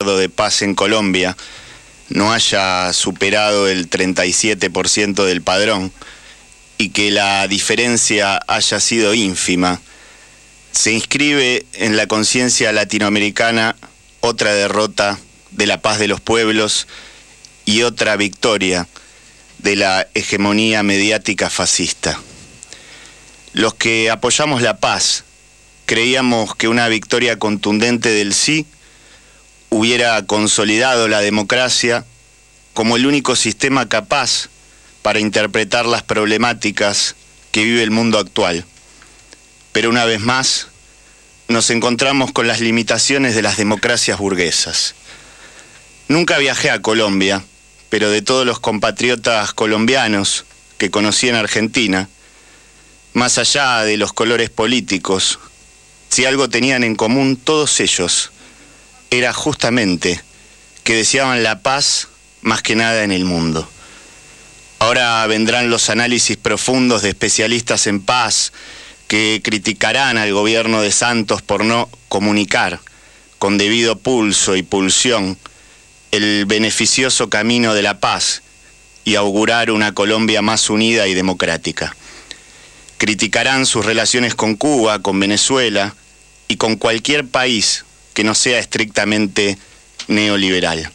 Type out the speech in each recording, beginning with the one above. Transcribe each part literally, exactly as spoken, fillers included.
acuerdo de paz en Colombia no haya superado el treinta y siete por ciento del padrón y que la diferencia haya sido ínfima, se inscribe en la conciencia latinoamericana otra derrota de la paz de los pueblos y otra victoria de la hegemonía mediática fascista. Los que apoyamos la paz creíamos que una victoria contundente del sí hubiera consolidado la democracia como el único sistema capaz para interpretar las problemáticas que vive el mundo actual. Pero una vez más, nos encontramos con las limitaciones de las democracias burguesas. Nunca viajé a Colombia, pero de todos los compatriotas colombianos que conocí en Argentina, más allá de los colores políticos, si algo tenían en común todos ellos, era justamente que deseaban la paz más que nada en el mundo. Ahora vendrán los análisis profundos de especialistas en paz que criticarán al gobierno de Santos por no comunicar con debido pulso y pulsión el beneficioso camino de la paz y augurar una Colombia más unida y democrática. Criticarán sus relaciones con Cuba, con Venezuela y con cualquier país que no sea estrictamente neoliberal.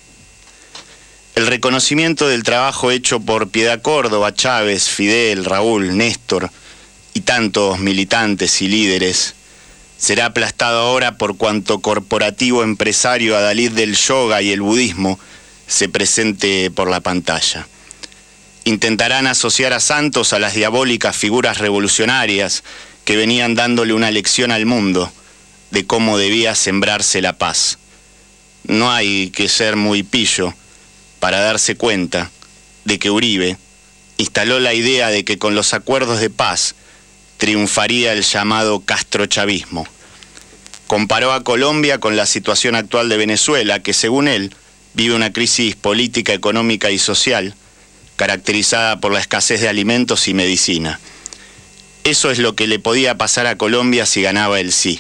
El reconocimiento del trabajo hecho por Piedad Córdoba, Chávez, Fidel, Raúl, Néstor y tantos militantes y líderes será aplastado ahora por cuanto corporativo empresario adalid del yoga y el budismo se presente por la pantalla. Intentarán asociar a Santos a las diabólicas figuras revolucionarias que venían dándole una lección al mundo de cómo debía sembrarse la paz. No hay que ser muy pillo para darse cuenta de que Uribe instaló la idea de que con los acuerdos de paz triunfaría el llamado castrochavismo. Comparó a Colombia con la situación actual de Venezuela, que según él vive una crisis política, económica y social caracterizada por la escasez de alimentos y medicina. Eso es lo que le podía pasar a Colombia si ganaba el sí.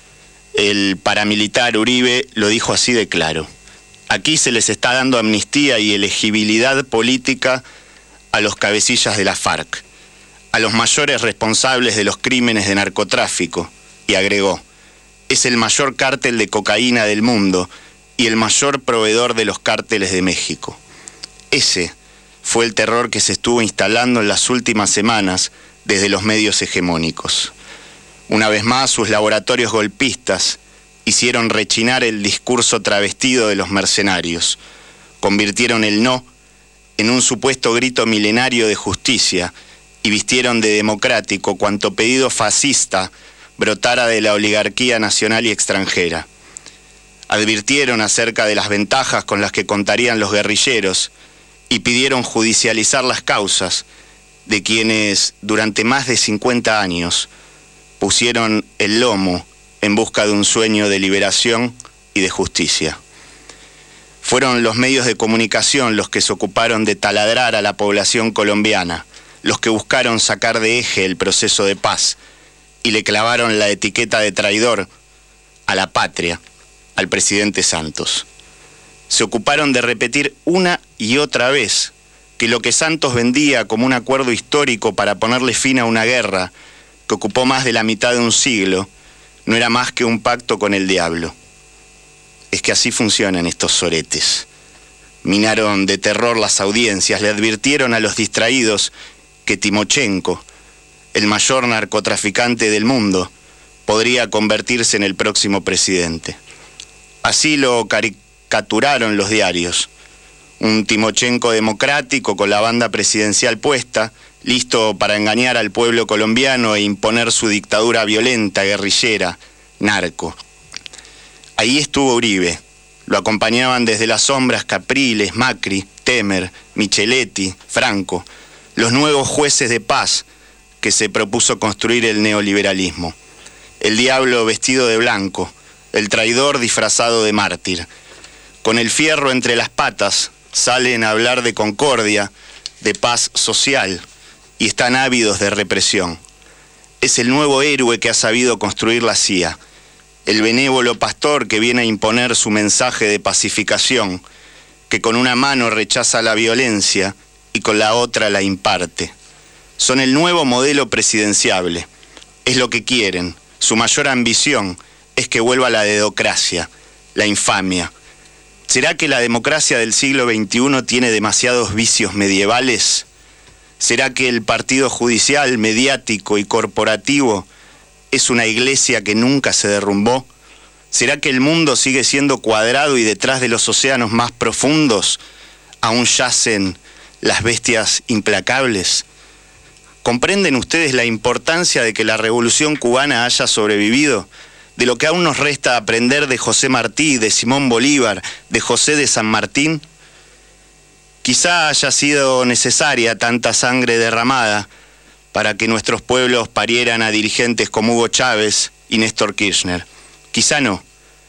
El paramilitar Uribe lo dijo así de claro. Aquí se les está dando amnistía y elegibilidad política a los cabecillas de la FARC, a los mayores responsables de los crímenes de narcotráfico, y agregó, es el mayor cártel de cocaína del mundo y el mayor proveedor de los cárteles de México. Ese fue el terror que se estuvo instalando en las últimas semanas desde los medios hegemónicos. Una vez más, sus laboratorios golpistas hicieron rechinar el discurso travestido de los mercenarios, convirtieron el no en un supuesto grito milenario de justicia y vistieron de democrático cuanto pedido fascista brotara de la oligarquía nacional y extranjera. Advirtieron acerca de las ventajas con las que contarían los guerrilleros y pidieron judicializar las causas de quienes durante más de cincuenta años pusieron el lomo en busca de un sueño de liberación y de justicia. Fueron los medios de comunicación los que se ocuparon de taladrar a la población colombiana, los que buscaron sacar de eje el proceso de paz y le clavaron la etiqueta de traidor a la patria, al presidente Santos. Se ocuparon de repetir una y otra vez que lo que Santos vendía como un acuerdo histórico para ponerle fin a una guerra que ocupó más de la mitad de un siglo, no era más que un pacto con el diablo. Es que así funcionan estos soretes. Minaron de terror las audiencias, le advirtieron a los distraídos que Timochenko, el mayor narcotraficante del mundo, podría convertirse en el próximo presidente. Así lo caricaturaron los diarios. Un Timochenko democrático con la banda presidencial puesta, listo para engañar al pueblo colombiano e imponer su dictadura violenta, guerrillera, narco. Ahí estuvo Uribe. Lo acompañaban desde las sombras Capriles, Macri, Temer, Micheletti, Franco, los nuevos jueces de paz que se propuso construir el neoliberalismo. El diablo vestido de blanco, el traidor disfrazado de mártir. Con el fierro entre las patas salen a hablar de concordia, de paz social, y están ávidos de represión. Es el nuevo héroe que ha sabido construir la C I A, el benévolo pastor que viene a imponer su mensaje de pacificación, que con una mano rechaza la violencia y con la otra la imparte. Son el nuevo modelo presidenciable. Es lo que quieren. Su mayor ambición es que vuelva la dedocracia, la infamia. ¿Será que la democracia del siglo veintiuno tiene demasiados vicios medievales? ¿Será que el partido judicial, mediático y corporativo es una iglesia que nunca se derrumbó? ¿Será que el mundo sigue siendo cuadrado y detrás de los océanos más profundos aún yacen las bestias implacables? ¿Comprenden ustedes la importancia de que la Revolución cubana haya sobrevivido? De lo que aún nos resta aprender de José Martí, de Simón Bolívar, de José de San Martín. Quizá haya sido necesaria tanta sangre derramada para que nuestros pueblos parieran a dirigentes como Hugo Chávez y Néstor Kirchner. Quizá no.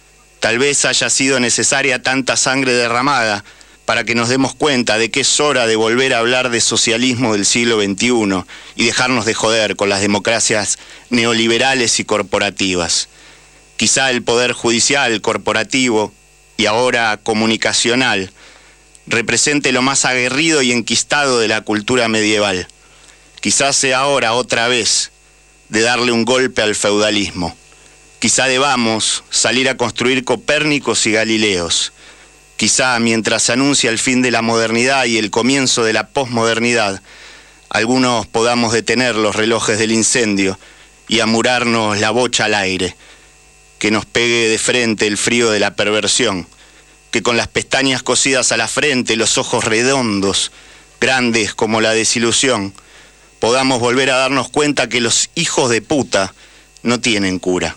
Tal vez haya sido necesaria tanta sangre derramada para que nos demos cuenta de que es hora de volver a hablar de socialismo del siglo veintiuno y dejarnos de joder con las democracias neoliberales y corporativas. Quizá el poder judicial, corporativo y ahora comunicacional represente lo más aguerrido y enquistado de la cultura medieval. Quizá sea hora otra vez de darle un golpe al feudalismo. Quizá debamos salir a construir Copérnicos y Galileos. Quizá mientras se anuncia el fin de la modernidad y el comienzo de la posmodernidad, algunos podamos detener los relojes del incendio y amurarnos la bocha al aire, que nos pegue de frente el frío de la perversión, que con las pestañas cosidas a la frente, los ojos redondos, grandes como la desilusión, podamos volver a darnos cuenta que los hijos de puta no tienen cura.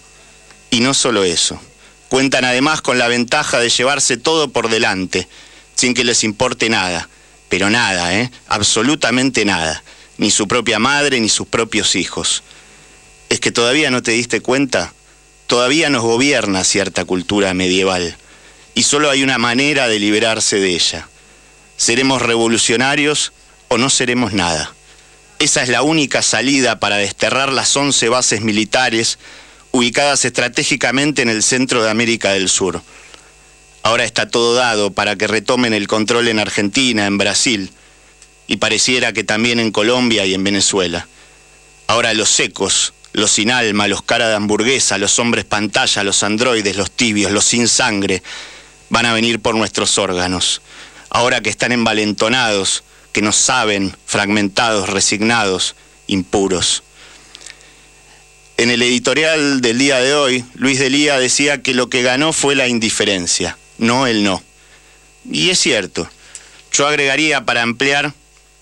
Y no solo eso, cuentan además con la ventaja de llevarse todo por delante, sin que les importe nada, pero nada, ¿eh? Absolutamente nada, ni su propia madre ni sus propios hijos. ¿Es que todavía no te diste cuenta? Todavía nos gobierna cierta cultura medieval, y solo hay una manera de liberarse de ella. ¿Seremos revolucionarios o no seremos nada? Esa es la única salida para desterrar las once bases militares ubicadas estratégicamente en el centro de América del Sur. Ahora está todo dado para que retomen el control en Argentina, en Brasil, y pareciera que también en Colombia y en Venezuela. Ahora los secos, los sin alma, los cara de hamburguesa, los hombres pantalla, los androides, los tibios, los sin sangre, van a venir por nuestros órganos. Ahora que están envalentonados, que no saben, fragmentados, resignados, impuros. En el editorial del día de hoy, Luis Delía decía que lo que ganó fue la indiferencia, no el no. Y es cierto. Yo agregaría, para ampliar,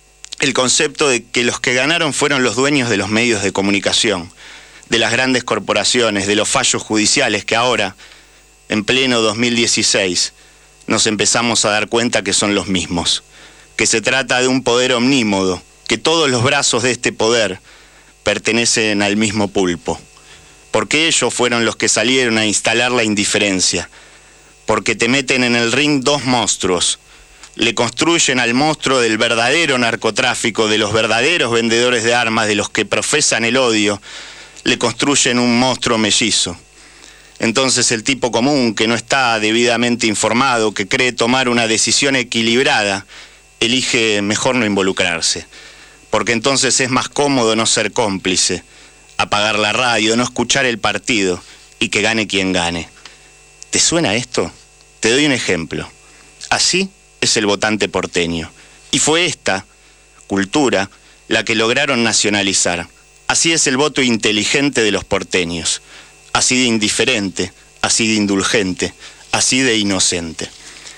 el concepto de que los que ganaron fueron los dueños de los medios de comunicación, de las grandes corporaciones, de los fallos judiciales que ahora, en pleno dos mil dieciséis, nos empezamos a dar cuenta que son los mismos, que se trata de un poder omnímodo, que todos los brazos de este poder pertenecen al mismo pulpo, porque ellos fueron los que salieron a instalar la indiferencia, porque te meten en el ring dos monstruos, le construyen al monstruo del verdadero narcotráfico, de los verdaderos vendedores de armas, de los que profesan el odio, le construyen un monstruo mellizo. Entonces el tipo común, que no está debidamente informado, que cree tomar una decisión equilibrada, elige mejor no involucrarse, porque entonces es más cómodo no ser cómplice, apagar la radio, no escuchar el partido y que gane quien gane. ¿Te suena esto? Te doy un ejemplo. Así es el votante porteño. Y fue esta cultura la que lograron nacionalizar. Así es el voto inteligente de los porteños. Así de indiferente, así de indulgente, así de inocente.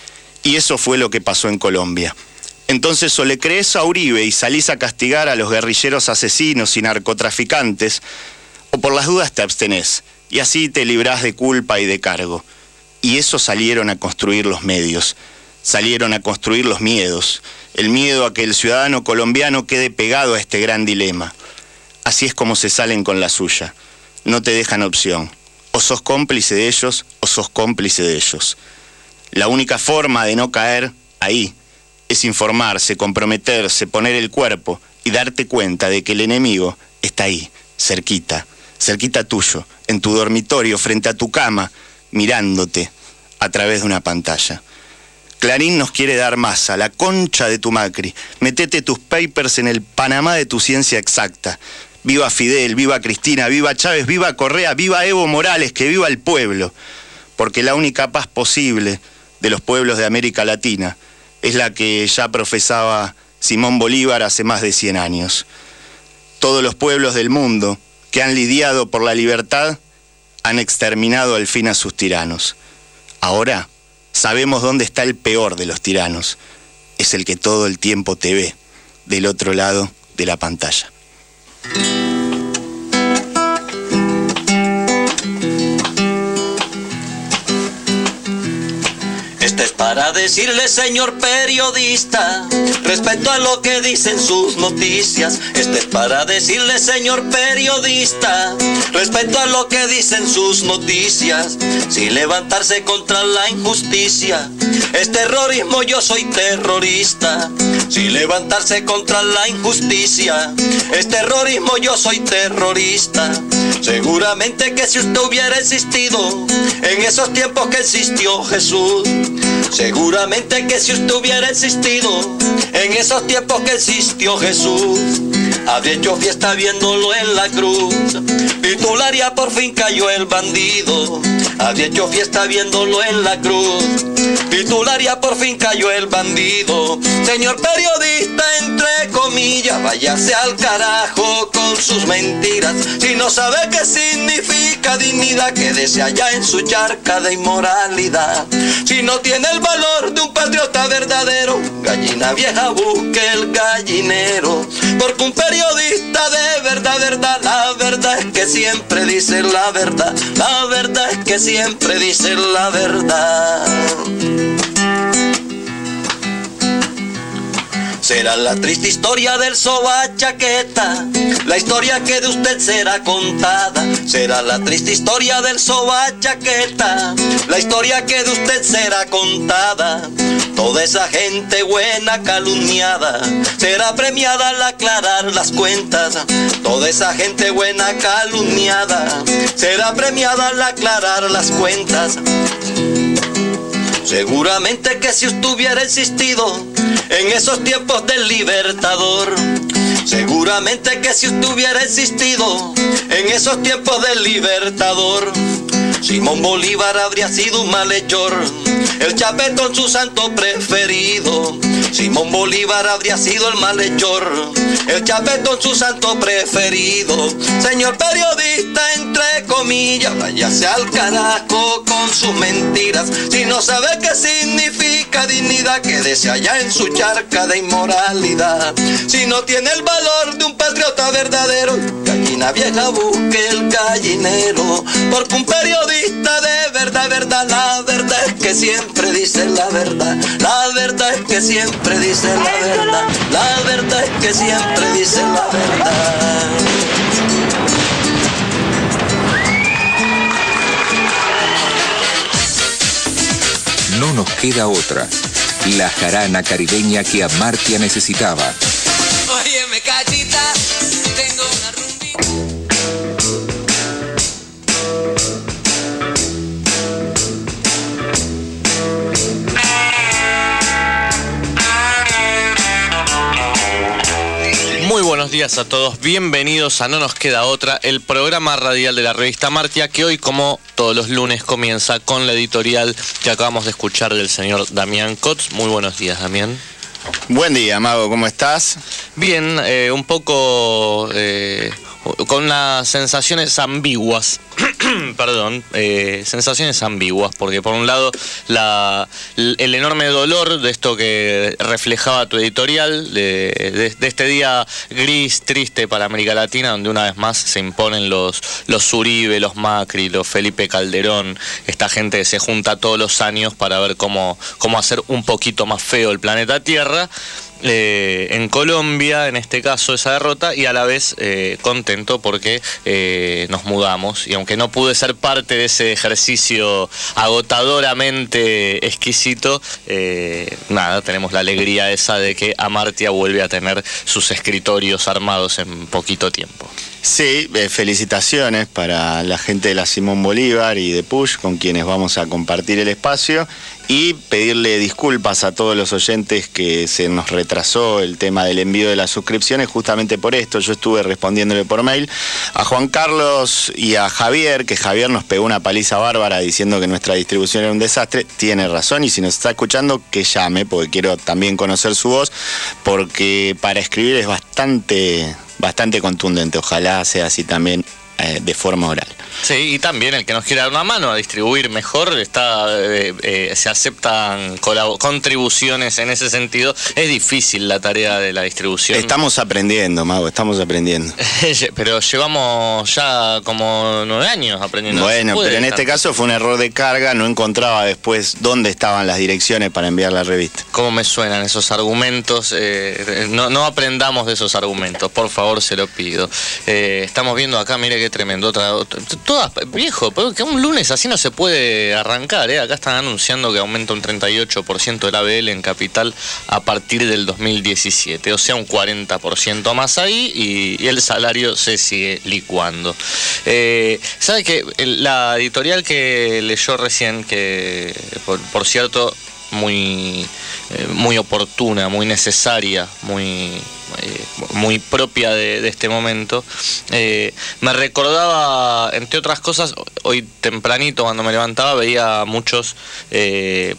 Y eso fue lo que pasó en Colombia. Entonces o le crees a Uribe y salís a castigar a los guerrilleros asesinos y narcotraficantes, o por las dudas te abstenés, y así te librás de culpa y de cargo. Y eso salieron a construir los medios, salieron a construir los miedos, el miedo a que el ciudadano colombiano quede pegado a este gran dilema. Así es como se salen con la suya, no te dejan opción, o sos cómplice de ellos o sos cómplice de ellos. La única forma de no caer ahí es informarse, comprometerse, poner el cuerpo y darte cuenta de que el enemigo está ahí, cerquita, cerquita tuyo, en tu dormitorio, frente a tu cama, mirándote a través de una pantalla. Clarín nos quiere dar masa, la concha de tu Macri. Metete tus papers en el Panamá de tu ciencia exacta. Viva Fidel, viva Cristina, viva Chávez, viva Correa, viva Evo Morales, que viva el pueblo. Porque la única paz posible de los pueblos de América Latina es la que ya profesaba Simón Bolívar hace más de cien años. Todos los pueblos del mundo que han lidiado por la libertad han exterminado al fin a sus tiranos. Ahora sabemos dónde está el peor de los tiranos. Es el que todo el tiempo te ve del otro lado de la pantalla. Este es para decirle, señor periodista, respecto a lo que dicen sus noticias. Este es para decirle, señor periodista, respecto a lo que dicen sus noticias. Sin levantarse contra la injusticia es terrorismo, yo soy terrorista. Sin levantarse contra la injusticia es terrorismo, yo soy terrorista. Seguramente que si usted hubiera existido en esos tiempos que existió Jesús, seguramente que si usted hubiera existido en esos tiempos que existió Jesús, habría hecho fiesta viéndolo en la cruz. Titularia, por fin cayó el bandido. Habría hecho fiesta viéndolo en la cruz. Titularia, por fin cayó el bandido. Señor periodista, entre comillas, váyase al carajo con sus mentiras. Si no sabe qué significa dignidad, quédese allá en su charca de inmoralidad. Si no tiene el valor de un patriota verdadero, gallina vieja, busque el gallinero. Porque un periodista de verdad, verdad, la verdad es que siempre dice la verdad. La verdad es que siempre dice la verdad. Será la triste historia del soba chaqueta, la historia que de usted será contada. Será la triste historia del soba chaqueta, la historia que de usted será contada. Toda esa gente buena calumniada será premiada al aclarar las cuentas. Toda esa gente buena calumniada será premiada al aclarar las cuentas. Seguramente que si usted hubiera existido en esos tiempos del Libertador, seguramente que si usted hubiera existido en esos tiempos del Libertador, Simón Bolívar habría sido un malhechor, el chapetón su santo preferido. Simón Bolívar habría sido el malhechor, el chapetón su santo preferido. Señor periodista, entre comillas, váyase al carajo con sus mentiras. Si no sabe qué significa dignidad, quédese allá en su charca de inmoralidad. Si no tiene el valor de un patriota verdadero, gallina vieja, busque el gallinero. Porque un periodista de verdad, verdad, la verdad es que siempre dice la verdad. La verdad es que siempre dice la verdad. La verdad es que siempre dice la verdad. No nos queda otra. La jarana caribeña que Amartya necesitaba. Óyeme, cachita, tengo una rumbita. Muy buenos días a todos, bienvenidos a No Nos Queda Otra, el programa radial de la revista Amartya, que hoy, como todos los lunes, comienza con la editorial que acabamos de escuchar del señor Damián Kotz. Muy buenos días, Damián. Buen día, Mago, ¿cómo estás? Bien, eh, un poco eh, con unas sensaciones ambiguas. Perdón, eh, sensaciones ambiguas, porque por un lado la, el enorme dolor de esto que reflejaba tu editorial, de, de, de este día gris, triste para América Latina, donde una vez más se imponen los, los Uribe, los Macri, los Felipe Calderón, esta gente que se junta todos los años para ver cómo, cómo hacer un poquito más feo el planeta Tierra. Eh, en Colombia, en este caso, esa derrota, y a la vez eh, contento porque eh, nos mudamos, y aunque no pude ser parte de ese ejercicio agotadoramente exquisito, eh, nada, tenemos la alegría esa de que Amartya vuelve a tener sus escritorios armados en poquito tiempo. Sí, eh, felicitaciones para la gente de la Simón Bolívar y de Push, con quienes vamos a compartir el espacio, y pedirle disculpas a todos los oyentes que se nos retrasó el tema del envío de las suscripciones justamente por esto. Yo estuve respondiéndole por mail a Juan Carlos y a Javier, que Javier nos pegó una paliza bárbara diciendo que nuestra distribución era un desastre. Tiene razón, y si nos está escuchando, que llame, porque quiero también conocer su voz, porque para escribir es bastante... bastante contundente. Ojalá sea así también eh, de forma oral. Sí, y también el que nos quiera dar una mano a distribuir mejor, está eh, eh, se aceptan contribuciones en ese sentido. Es difícil la tarea de la distribución. Estamos aprendiendo, Mago, estamos aprendiendo. Pero llevamos ya como nueve años aprendiendo. Bueno, pero en este caso fue un error de carga, no encontraba después dónde estaban las direcciones para enviar la revista. ¿Cómo me suenan esos argumentos? Eh, no, no aprendamos de esos argumentos, por favor, se lo pido. Eh, estamos viendo acá, mire qué tremendo, otra, otra todas, viejo, que un lunes así no se puede arrancar, ¿eh? Acá están anunciando que aumenta un treinta y ocho por ciento el A B L en Capital a partir del dos mil diecisiete, o sea, un cuarenta por ciento más ahí, y, y el salario se sigue licuando. Eh, ¿Sabe qué? La editorial que leyó recién, que por, por cierto, muy, eh, muy oportuna, muy necesaria, muy... Eh, muy propia de, de este momento, eh, me recordaba, entre otras cosas, hoy tempranito cuando me levantaba veía a muchos eh,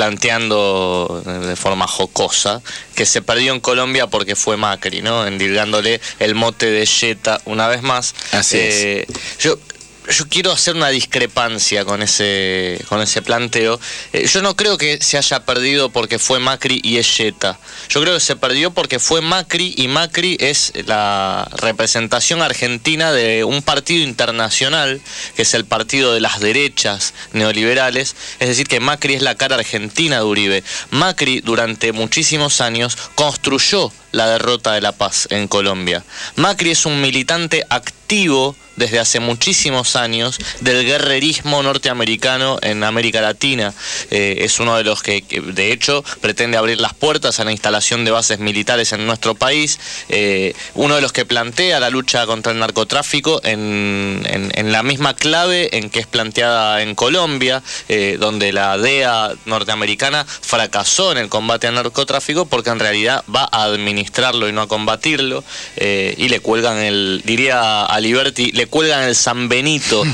planteando de forma jocosa que se perdió en Colombia porque fue Macri, ¿no? Endilgándole el mote de Yeta una vez más. Así eh, es. Yo Yo quiero hacer una discrepancia con ese con ese planteo. Eh, yo no creo que se haya perdido porque fue Macri y es Yeta. Yo creo que se perdió porque fue Macri, y Macri es la representación argentina de un partido internacional, que es el partido de las derechas neoliberales. Es decir, que Macri es la cara argentina de Uribe. Macri durante muchísimos años construyó la derrota de la paz en Colombia. Macri es un militante activo desde hace muchísimos años del guerrerismo norteamericano en América Latina. Eh, es uno de los que, que, de hecho, pretende abrir las puertas a la instalación de bases militares en nuestro país. Eh, uno de los que plantea la lucha contra el narcotráfico en, en, en la misma clave en que es planteada en Colombia, eh, donde la D E A norteamericana fracasó en el combate al narcotráfico porque en realidad va a administrarlo y no a combatirlo, eh, y le cuelgan el, diría Aliberti, le cuelgan el San Benito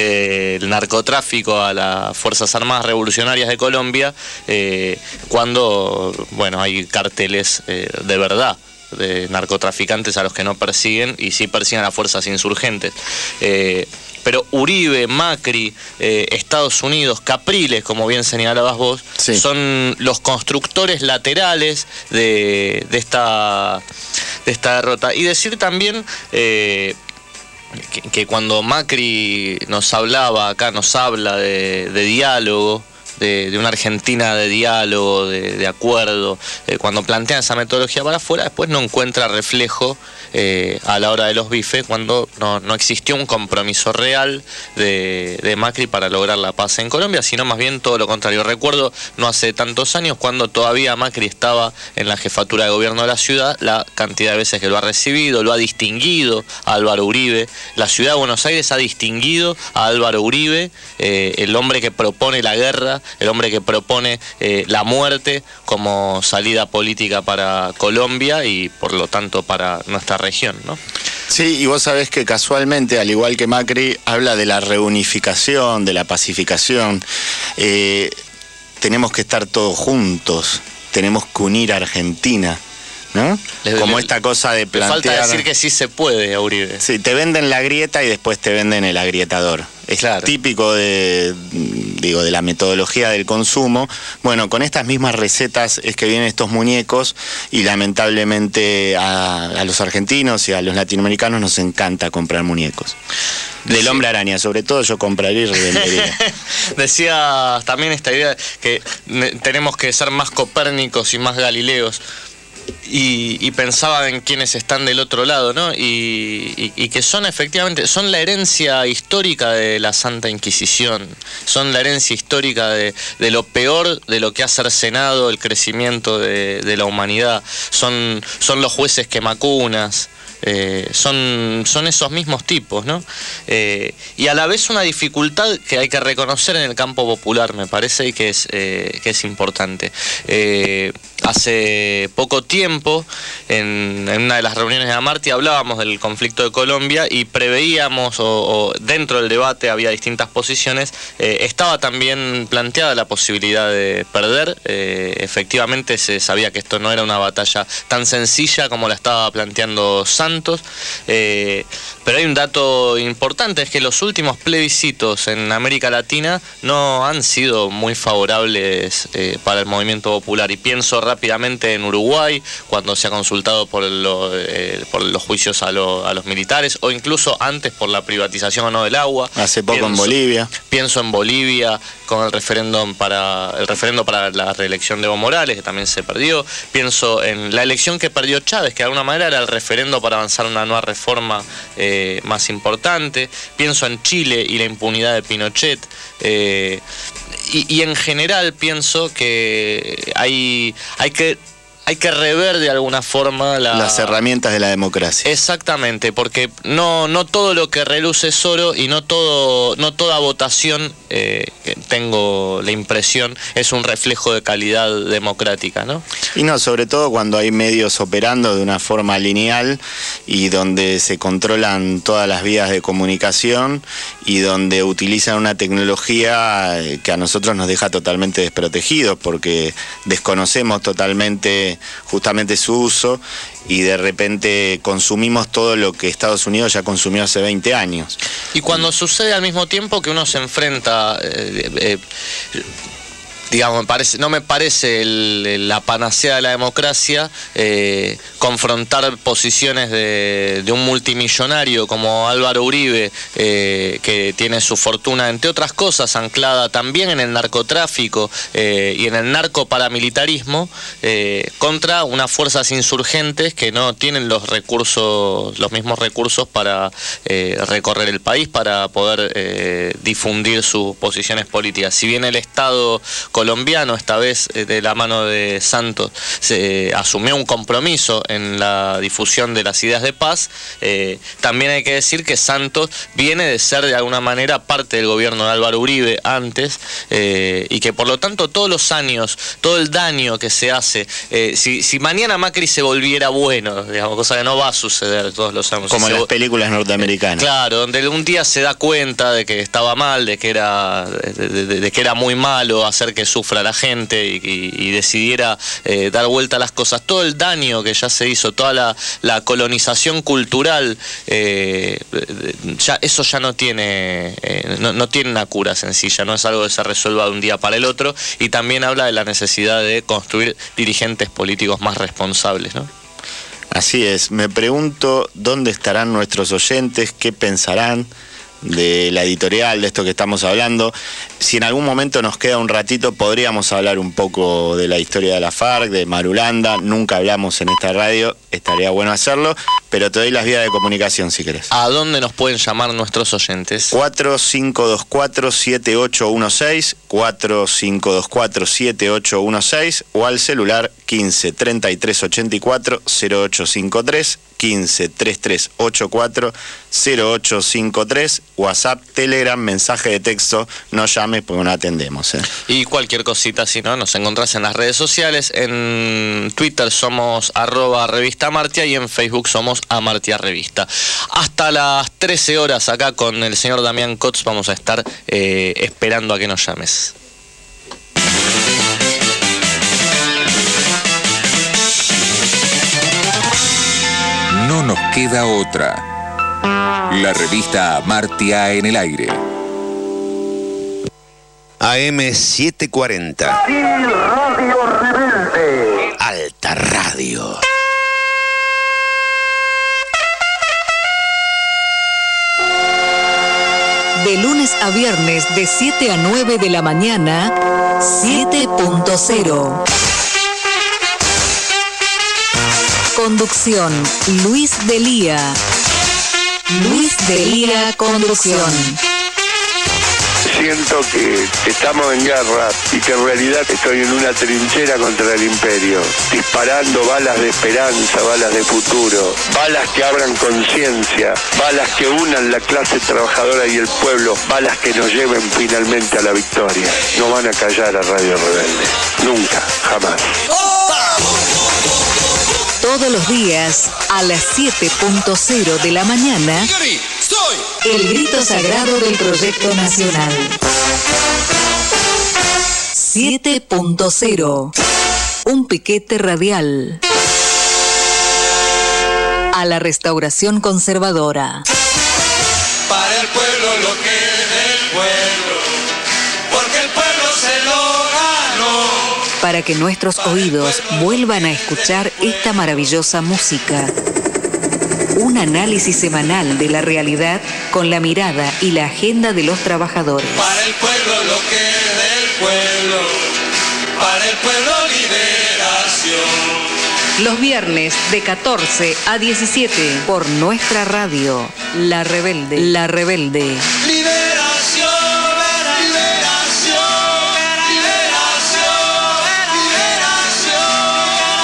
del narcotráfico a las Fuerzas Armadas Revolucionarias de Colombia, eh, cuando, bueno, hay carteles eh, de verdad de narcotraficantes a los que no persiguen, y sí persiguen a las fuerzas insurgentes. Eh, pero Uribe, Macri, eh, Estados Unidos, Capriles, como bien señalabas vos, sí, son los constructores laterales de, de, esta, de esta derrota. Y decir también... Eh, Que, que cuando Macri nos hablaba, acá nos habla de, de diálogo, de, de una Argentina de diálogo, de, de acuerdo, eh, cuando plantean esa metodología para afuera, después no encuentra reflejo eh, a la hora de los bifes, cuando no, no existió un compromiso real de, de Macri para lograr la paz en Colombia, sino más bien todo lo contrario. Recuerdo no hace tantos años, cuando todavía Macri estaba en la jefatura de gobierno de la ciudad, la cantidad de veces que lo ha recibido, lo ha distinguido a Álvaro Uribe. La ciudad de Buenos Aires ha distinguido a Álvaro Uribe, eh, el hombre que propone la guerra, el hombre que propone eh, la muerte como salida política para Colombia y por lo tanto para nuestra región, ¿no? Sí, y vos sabés que casualmente, al igual que Macri, habla de la reunificación, de la pacificación. Eh, tenemos que estar todos juntos, tenemos que unir a Argentina, ¿no? Le, Como le, esta cosa de plantear... falta decir que sí se puede, a Uribe. Sí, te venden la grieta y después te venden el agrietador. Es claro, típico de, digo, de la metodología del consumo. Bueno, con estas mismas recetas es que vienen estos muñecos, y lamentablemente a, a los argentinos y a los latinoamericanos nos encanta comprar muñecos. Del Hombre Araña, sobre todo, yo compraría y revendería. Decía también esta idea que tenemos que ser más copérnicos y más galileos. Y, y pensaba en quienes están del otro lado, ¿no? Y, y, y que son efectivamente, son la herencia histórica de la Santa Inquisición, son la herencia histórica de, de lo peor de lo que ha cercenado el crecimiento de, de la humanidad, son, son los jueces quemacunas, eh, son, son esos mismos tipos, ¿no? Eh, y a la vez una dificultad que hay que reconocer en el campo popular, me parece, y que es, eh, que es importante. Eh, hace poco tiempo, en, en una de las reuniones de Amartya, hablábamos del conflicto de Colombia y preveíamos, o, o dentro del debate había distintas posiciones, eh, estaba también planteada la posibilidad de perder. Eh, efectivamente se sabía que esto no era una batalla tan sencilla como la estaba planteando Santos, eh, pero hay un dato importante, es que los últimos plebiscitos en América Latina no han sido muy favorables eh, para el movimiento popular, y pienso rápidamente en Uruguay, cuando se ha consultado por, lo, eh, por los juicios a, lo, a los militares, o incluso antes por la privatización o no del agua. Hace poco pienso, en Bolivia. Pienso en Bolivia con el referéndum para el referendo para la reelección de Evo Morales, que también se perdió. Pienso en la elección que perdió Chávez, que de alguna manera era el referendo para avanzar una nueva reforma eh, más importante. Pienso en Chile y la impunidad de Pinochet. Eh, y, y en general pienso que hay, hay que... Hay que rever de alguna forma la... las herramientas de la democracia. Exactamente, porque no, no todo lo que reluce es oro, y no todo, no toda votación, eh, tengo la impresión, es un reflejo de calidad democrática, ¿no? Y no, sobre todo cuando hay medios operando de una forma lineal y donde se controlan todas las vías de comunicación y donde utilizan una tecnología que a nosotros nos deja totalmente desprotegidos, porque desconocemos totalmente justamente su uso, y de repente consumimos todo lo que Estados Unidos ya consumió hace veinte años. Y cuando sucede al mismo tiempo que uno se enfrenta, eh, eh, digamos, me parece, no me parece el, la panacea de la democracia eh, confrontar posiciones de, de un multimillonario como Álvaro Uribe, eh, que tiene su fortuna, entre otras cosas, anclada también en el narcotráfico eh, y en el narcoparamilitarismo, eh, contra unas fuerzas insurgentes que no tienen los recursos, los mismos recursos para eh, recorrer el país, para poder eh, difundir sus posiciones políticas. Si bien el Estado colombiano, esta vez eh, de la mano de Santos, se eh, asumió un compromiso en la difusión de las ideas de paz, eh, también hay que decir que Santos viene de ser de alguna manera parte del gobierno de Álvaro Uribe antes, eh, y que por lo tanto todos los años, todo el daño que se hace, eh, si, si mañana Macri se volviera bueno, digamos, cosa que no va a suceder, todos lo sabemos. Como si en las se, películas norteamericanas. Eh, claro, donde un día se da cuenta de que estaba mal, de que era, de, de, de que era muy malo hacer que sufra la gente, y, y, y decidiera eh, dar vuelta a las cosas. Todo el daño que ya se hizo, toda la, la colonización cultural, eh, ya, eso ya no tiene, eh, no, no tiene una cura sencilla, no es algo que se resuelva de un día para el otro, y también habla de la necesidad de construir dirigentes políticos más responsables, ¿no? Así es. Me pregunto dónde estarán nuestros oyentes, qué pensarán de la editorial, de esto que estamos hablando. Si en algún momento nos queda un ratito, podríamos hablar un poco de la historia de la FARC, de Marulanda. Nunca hablamos en esta radio, estaría bueno hacerlo, pero te doy las vías de comunicación si querés. ¿A dónde nos pueden llamar nuestros oyentes? cuatro cinco dos cuatro siete ocho uno seis, cuatro cinco dos cuatro siete ocho uno seis, o al celular quince treinta y tres ochenta y cuatro cero ocho cincuenta y tres, quince treinta y tres ochenta y cuatro cero ocho cincuenta y tres, WhatsApp, Telegram, mensaje de texto, no llames porque no atendemos. ¿eh? Y cualquier cosita, si no, nos encontrás en las redes sociales. En Twitter somos arroba revista Amartya, y en Facebook somos Amartya Revista. Hasta las trece horas acá con el señor Damián Kotz vamos a estar eh, esperando a que nos llames. No nos queda otra. La revista Amartya en el aire. A M setecientos cuarenta. Radio Rebelde. Alta Radio. De lunes a viernes de siete a nueve de la mañana, siete punto cero. Conducción, Luis Delía. Luis Delía, conducción. siento que estamos en guerra y que en realidad estoy en una trinchera contra el imperio, disparando balas de esperanza, balas de futuro, balas que abran conciencia, balas que unan la clase trabajadora y el pueblo, balas que nos lleven finalmente a la victoria. No van a callar a Radio Rebelde, nunca, jamás. Todos los días a las siete punto cero de la mañana, el grito sagrado del Proyecto Nacional. siete punto cero. Un piquete radial a la Restauración Conservadora. Para el pueblo lo que es del pueblo, porque el pueblo se lo ganó. Para que nuestros oídos vuelvan a escuchar esta maravillosa música. Un análisis semanal de la realidad con la mirada y la agenda de los trabajadores. Para el pueblo lo que es del pueblo, para el pueblo liberación. Los viernes de catorce a diecisiete por nuestra radio, La Rebelde. La Rebelde. Liberación, liberación, liberación, liberación,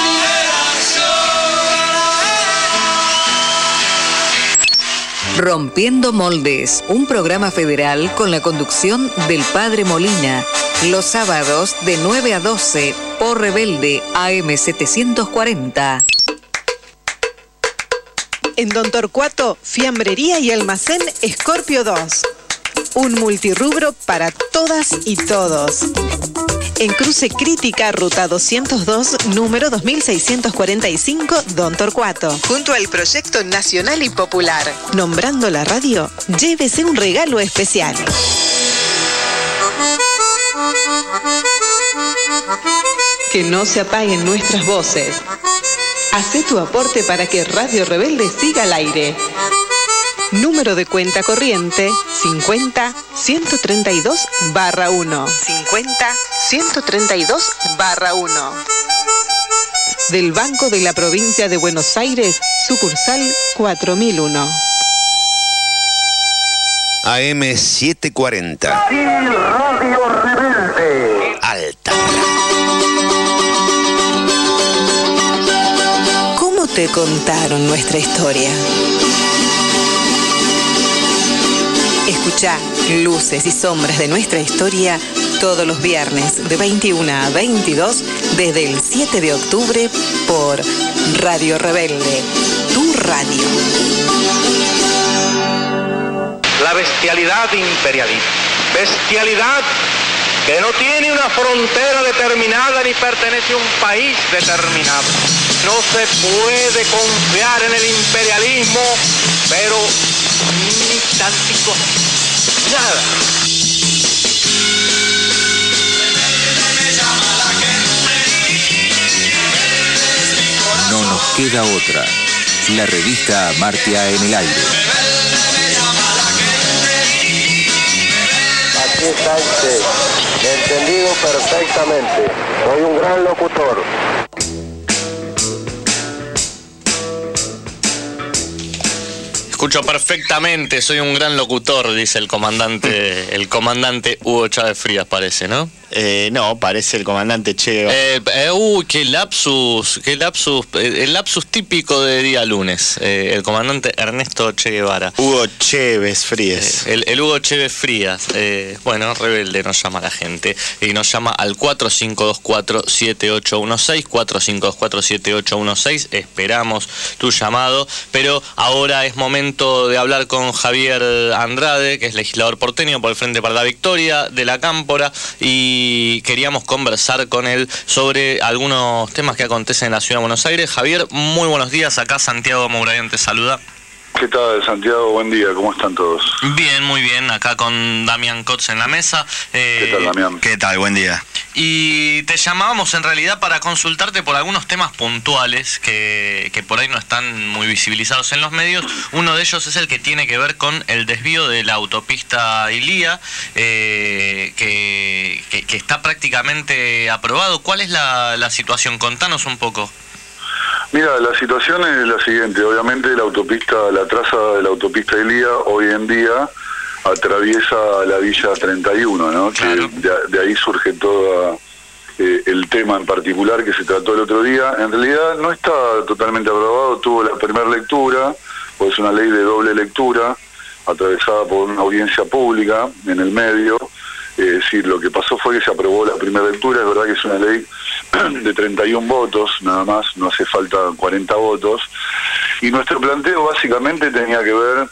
liberación. Rompiendo Moldes, un programa federal con la conducción del Padre Molina. Los sábados de nueve a doce por Rebelde A M setecientos cuarenta. En Don Torcuato, fiambrería y almacén Scorpio dos. Un multirrubro para todas y todos. En Cruce Crítica, ruta doscientos dos, número dos mil seiscientos cuarenta y cinco, Don Torcuato. Junto al Proyecto Nacional y Popular. Nombrando la radio, llévese un regalo especial. Que no se apaguen nuestras voces. Hacé tu aporte para que Radio Rebelde siga al aire. Número de cuenta corriente cincuenta ciento treinta y dos barra uno. cincuenta ciento treinta y dos barra uno. Del Banco de la Provincia de Buenos Aires, sucursal cuatro mil uno. A M setecientos cuarenta. Aquí Radio Rebelde. Alta. ¿Cómo te contaron nuestra historia? Escuchá Luces y Sombras de nuestra historia todos los viernes de veintiuna a veintidós desde el siete de octubre por Radio Rebelde, tu radio. La bestialidad imperialista, bestialidad que no tiene una frontera determinada ni pertenece a un país determinado. No se puede confiar en el imperialismo, pero ni tantito, nada. No nos queda otra. La revista Amartya en el aire. Aquí está usted, entendido perfectamente. Soy un gran locutor. Escucho perfectamente, soy un gran locutor, dice el comandante, el comandante Hugo Chávez Frías, parece, ¿no? Eh, no, parece el comandante Che Guevara. Eh, eh, uy, qué lapsus, qué lapsus, eh, el lapsus típico de día lunes, eh, el comandante Ernesto Che Guevara. Hugo Chévez Frías. Eh, el, el Hugo Chévez Frías, eh, bueno, Rebelde nos llama a la gente y nos llama al cuatro cinco dos cuatro siete ocho uno seis, cuatro cinco dos cuatro siete ocho uno seis, esperamos tu llamado, pero ahora es momento de hablar con Javier Andrade, que es legislador porteño por el Frente para la Victoria de la Cámpora, y queríamos conversar con él sobre algunos temas que acontecen en la Ciudad de Buenos Aires. Javier, muy buenos días, acá Santiago Mourayen te saluda. ¿Qué tal, Santiago? Buen día, ¿cómo están todos? Bien, muy bien, acá con Damián Kotz en la mesa. Eh, ¿Qué tal, Damián? ¿Qué tal? Buen día. Y te llamábamos en realidad para consultarte por algunos temas puntuales que, que por ahí no están muy visibilizados en los medios. Uno de ellos es el que tiene que ver con el desvío de la autopista Ilía, eh, que, que, que está prácticamente aprobado. ¿Cuál es la, la situación? Contanos un poco. Mira, la situación es la siguiente. Obviamente la autopista, la traza de la autopista Ilía hoy en día atraviesa la Villa treinta y uno, ¿no? Claro. Que de, de ahí surge todo eh, el tema en particular que se trató el otro día. En realidad no está totalmente aprobado, tuvo la primera lectura, pues es una ley de doble lectura, atravesada por una audiencia pública en el medio. Es decir, lo que pasó fue que se aprobó la primera lectura, es verdad que es una ley de treinta y un votos, nada más, no hace falta cuarenta votos, y nuestro planteo básicamente tenía que ver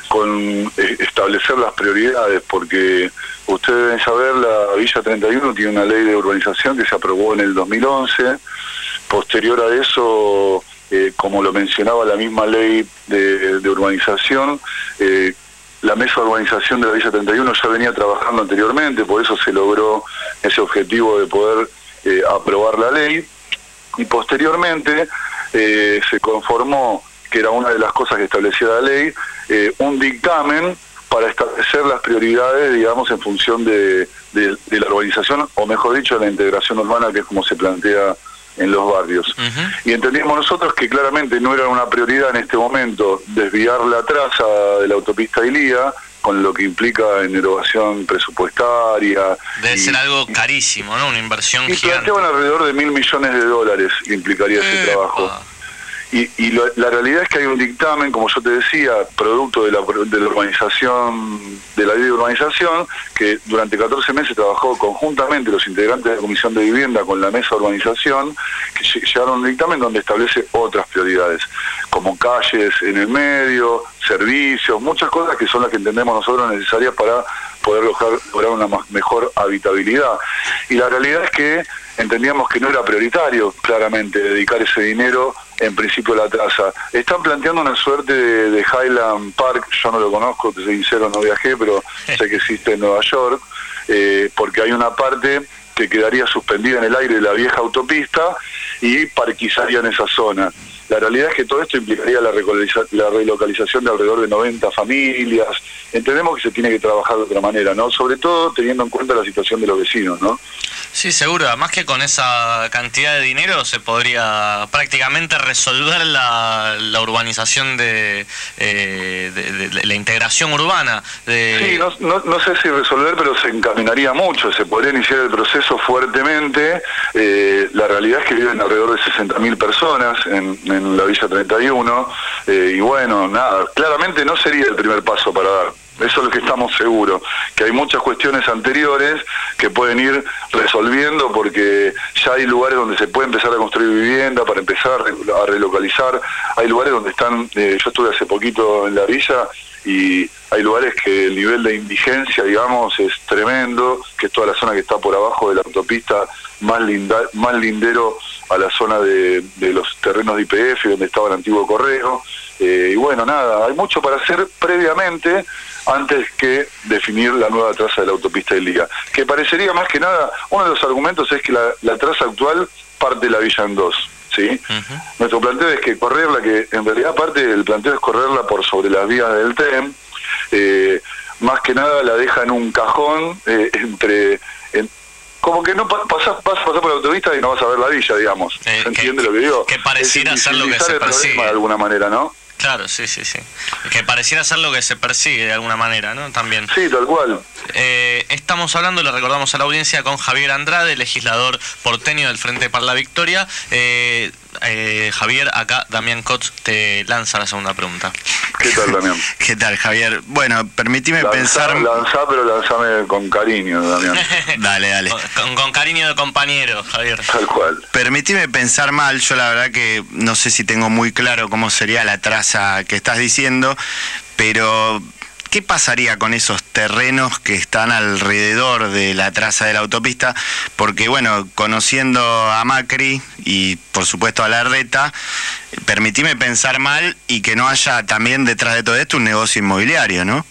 con establecer las prioridades, porque ustedes deben saber, la Villa treinta y uno tiene una ley de urbanización que se aprobó en el dos mil once, posterior a eso, eh, como lo mencionaba la misma ley de, de urbanización, eh, la mesa de urbanización de la Villa treinta y uno ya venía trabajando anteriormente, por eso se logró ese objetivo de poder eh, aprobar la ley, y posteriormente eh, se conformó, que era una de las cosas que establecía la ley, eh, un dictamen para establecer las prioridades, digamos, en función de, de, de la urbanización, o mejor dicho, de la integración urbana, que es como se plantea en los barrios. Uh-huh. Y entendíamos nosotros que claramente no era una prioridad en este momento desviar la traza de la autopista Ilía, con lo que implica en erogación presupuestaria. Debe y, ser algo carísimo, ¿no? Una inversión y gigante. planteaban alrededor de mil millones de dólares implicaría Epa. ese trabajo. Y, y lo, la realidad es que hay un dictamen, como yo te decía, producto de la, de la urbanización, de la ley de urbanización, que durante catorce meses trabajó conjuntamente los integrantes de la Comisión de Vivienda con la mesa de urbanización, que llegaron a un dictamen donde establece otras prioridades, como calles en el medio, servicios, muchas cosas que son las que entendemos nosotros necesarias para poder lograr, lograr una mejor habitabilidad. Y la realidad es que entendíamos que no era prioritario, claramente, dedicar ese dinero en principio a la traza. Están planteando una suerte de, de Highland Park, yo no lo conozco, te soy sincero, no viajé, pero sé que existe en Nueva York, eh, porque hay una parte que quedaría suspendida en el aire de la vieja autopista y parquizaría en esa zona. La realidad es que todo esto implicaría la, la relocalización de alrededor de noventa familias. Entendemos que se tiene que trabajar de otra manera, ¿no? Sobre todo teniendo en cuenta la situación de los vecinos, ¿no? Sí, seguro. Además que con esa cantidad de dinero se podría prácticamente resolver la, la urbanización de, eh, de, de, de la integración urbana. De... Sí, no, no, no sé si resolver, pero se encaminaría mucho. Se podría iniciar el proceso fuertemente. Eh, la realidad es que viven alrededor de sesenta mil personas en, en la Villa treinta y uno. Eh, y bueno, nada, claramente no sería el primer paso para dar. Eso es lo que estamos seguros, que hay muchas cuestiones anteriores que pueden ir resolviendo, porque ya hay lugares donde se puede empezar a construir vivienda, para empezar a relocalizar. Hay lugares donde están, eh, yo estuve hace poquito en la villa, y hay lugares que el nivel de indigencia, digamos, es tremendo, que es toda la zona que está por abajo de la autopista, más, linda, más lindero a la zona de, de los terrenos de I P F, donde estaba el antiguo correo. Eh, y bueno, nada, hay mucho para hacer previamente, antes que definir la nueva traza de la autopista de Liga, que parecería más que nada, uno de los argumentos es que la, la traza actual parte la villa en dos, ¿sí? Uh-huh. Nuestro planteo es que correrla, que en realidad parte del planteo es correrla por sobre las vías del tren, eh, más que nada la deja en un cajón, eh, entre... En, como que no pa pasás, vas a pasar por la autopista y no vas a ver la villa, digamos. Eh, ¿Se entiende que, lo que digo? Que pareciera ser lo que se persigue. De alguna manera, ¿no? Claro, sí, sí, sí. Que pareciera ser lo que se persigue de alguna manera, ¿no? También. Sí, tal cual. Eh, estamos hablando, le recordamos a la audiencia, con Javier Andrade, legislador porteño del Frente para la Victoria. Eh, eh, Javier, acá Damián Kotz te lanza la segunda pregunta. ¿Qué tal, Damián? ¿Qué tal, Javier? Bueno, permitime lanzá, pensar... Lanzá, pero lanzame con cariño, Damián. Dale, dale. Con, con cariño de compañero, Javier. Tal cual. Permitime pensar mal, yo la verdad que no sé si tengo muy claro cómo sería la traza que estás diciendo, pero... ¿qué pasaría con esos terrenos que están alrededor de la traza de la autopista? Porque, bueno, conociendo a Macri y, por supuesto, a Larreta, permitime pensar mal y que no haya también detrás de todo esto un negocio inmobiliario, ¿no?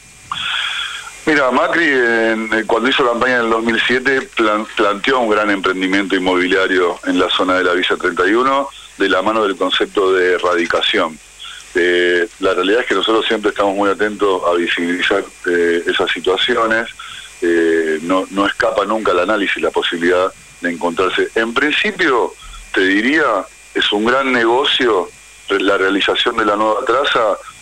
Mira, Macri, en, cuando hizo campaña en el dos mil siete, plan, planteó un gran emprendimiento inmobiliario en la zona de la Villa treinta y uno, de la mano del concepto de erradicación. Eh, la realidad es que nosotros siempre estamos muy atentos a visibilizar eh, esas situaciones. Eh, no, no escapa nunca al análisis la posibilidad de encontrarse. En principio, te diría, es un gran negocio la realización de la nueva traza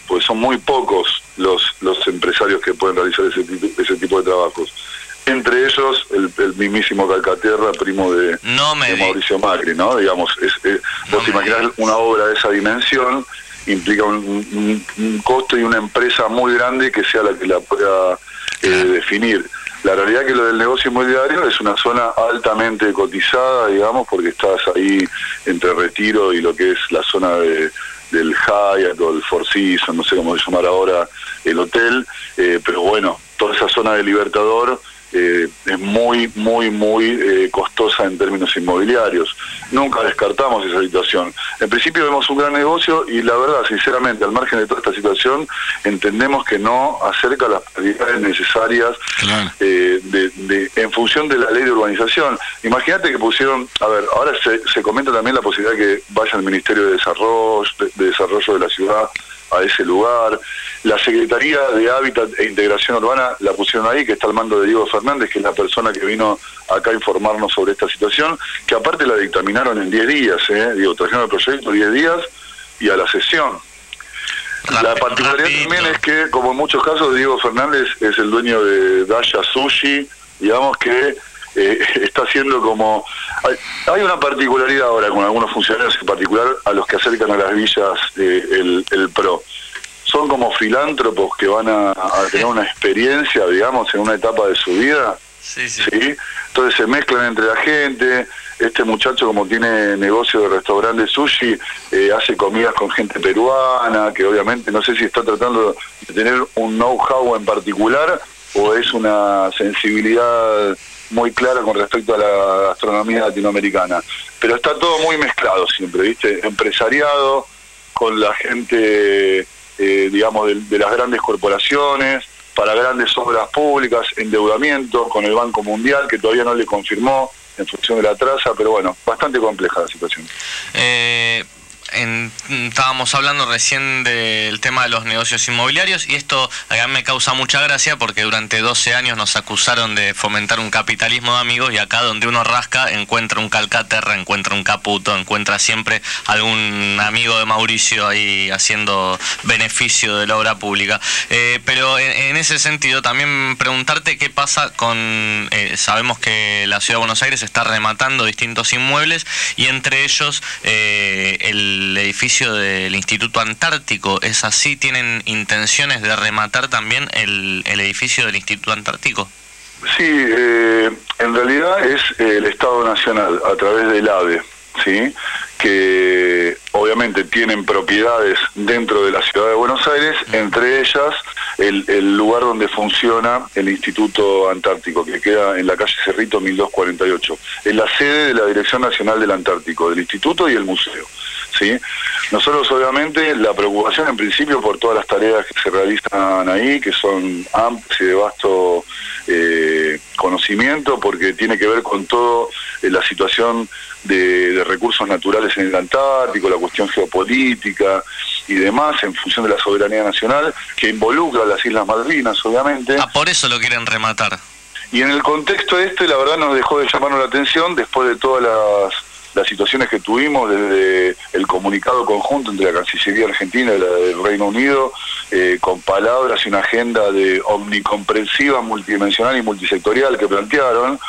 porque son muy pocos los, los empresarios que pueden realizar ese tipo, ese tipo de trabajos. Entre ellos, el, el mismísimo Calcaterra, primo de, no me de Mauricio Macri, ¿no? Digamos, es, es, no vos imaginás una obra de esa dimensión, implica un, un, un costo y una empresa muy grande que sea la que la pueda eh, definir. La realidad es que lo del negocio inmobiliario es una zona altamente cotizada, digamos, porque estás ahí entre Retiro y lo que es la zona de, del Hyatt o el Four Seasons, no sé cómo se llamar ahora el hotel, eh, pero bueno, toda esa zona de Libertador eh, es muy, muy, muy eh, costosa en términos inmobiliarios. Nunca descartamos esa situación. En principio vemos un gran negocio y la verdad, sinceramente, al margen de toda esta situación, entendemos que no acerca las prioridades necesarias claro. eh, de, de, en función de la ley de urbanización. Imagínate que pusieron, a ver, ahora se, se comenta también la posibilidad de que vaya el Ministerio de Desarrollo, de, de Desarrollo de la ciudad a ese lugar. La Secretaría de Hábitat e Integración Urbana la pusieron ahí, que está al mando de Diego Fernández, que es la persona que vino acá a informarnos sobre esta situación, que aparte la dictaminaron en diez días, ¿eh? Digo, trajeron el proyecto diez días y a la sesión. Rápido, la particularidad rapidito. También es que, como en muchos casos, Diego Fernández es el dueño de Daya Sushi, digamos que eh, está haciendo como... Hay, hay una particularidad ahora con algunos funcionarios, en particular a los que acercan a las villas eh, el, el PRO. Son como filántropos que van a, a tener una experiencia, digamos, en una etapa de su vida. Sí, sí. ¿Sí? Entonces se mezclan entre la gente. Este muchacho, como tiene negocio de restaurante de sushi, eh, hace comidas con gente peruana, que obviamente no sé si está tratando de tener un know-how en particular o es una sensibilidad muy clara con respecto a la gastronomía latinoamericana. Pero está todo muy mezclado siempre, ¿viste? Empresariado, con la gente, eh, digamos, de, de las grandes corporaciones, para grandes obras públicas, endeudamiento con el Banco Mundial, que todavía no le confirmó en función de la traza, pero bueno, bastante compleja la situación. Eh... En, estábamos hablando recién del tema de los negocios inmobiliarios y esto a mí me causa mucha gracia porque durante doce años nos acusaron de fomentar un capitalismo de amigos y acá donde uno rasca encuentra un Calcaterra, encuentra un Caputo, encuentra siempre algún amigo de Mauricio ahí haciendo beneficio de la obra pública. Eh, pero en, en ese sentido también preguntarte qué pasa con, eh, sabemos que la Ciudad de Buenos Aires está rematando distintos inmuebles y entre ellos eh, el el edificio del Instituto Antártico. ¿Es así? ¿Tienen intenciones de rematar también el, el edificio del Instituto Antártico? Sí, eh, en realidad es el Estado Nacional, a través del AVE, ¿sí? Que obviamente tienen propiedades dentro de la Ciudad de Buenos Aires, entre ellas el, el lugar donde funciona el Instituto Antártico, que queda en la calle Cerrito mil doscientos cuarenta y ocho. Es la sede de la Dirección Nacional del Antártico, del Instituto y el Museo. ¿Sí? Nosotros obviamente la preocupación en principio por todas las tareas que se realizan ahí, que son amplias y de vasto eh, conocimiento, porque tiene que ver con todo eh, la situación de, de recursos naturales en el Antártico, la cuestión geopolítica y demás, en función de la soberanía nacional, que involucra a las Islas Malvinas, obviamente. Ah, por eso lo quieren rematar. Y en el contexto este, la verdad nos dejó de llamarnos la atención después de todas las... las situaciones que tuvimos desde el comunicado conjunto entre la Cancillería Argentina y la del Reino Unido, eh, con palabras y una agenda de omnicomprensiva, multidimensional y multisectorial que plantearon,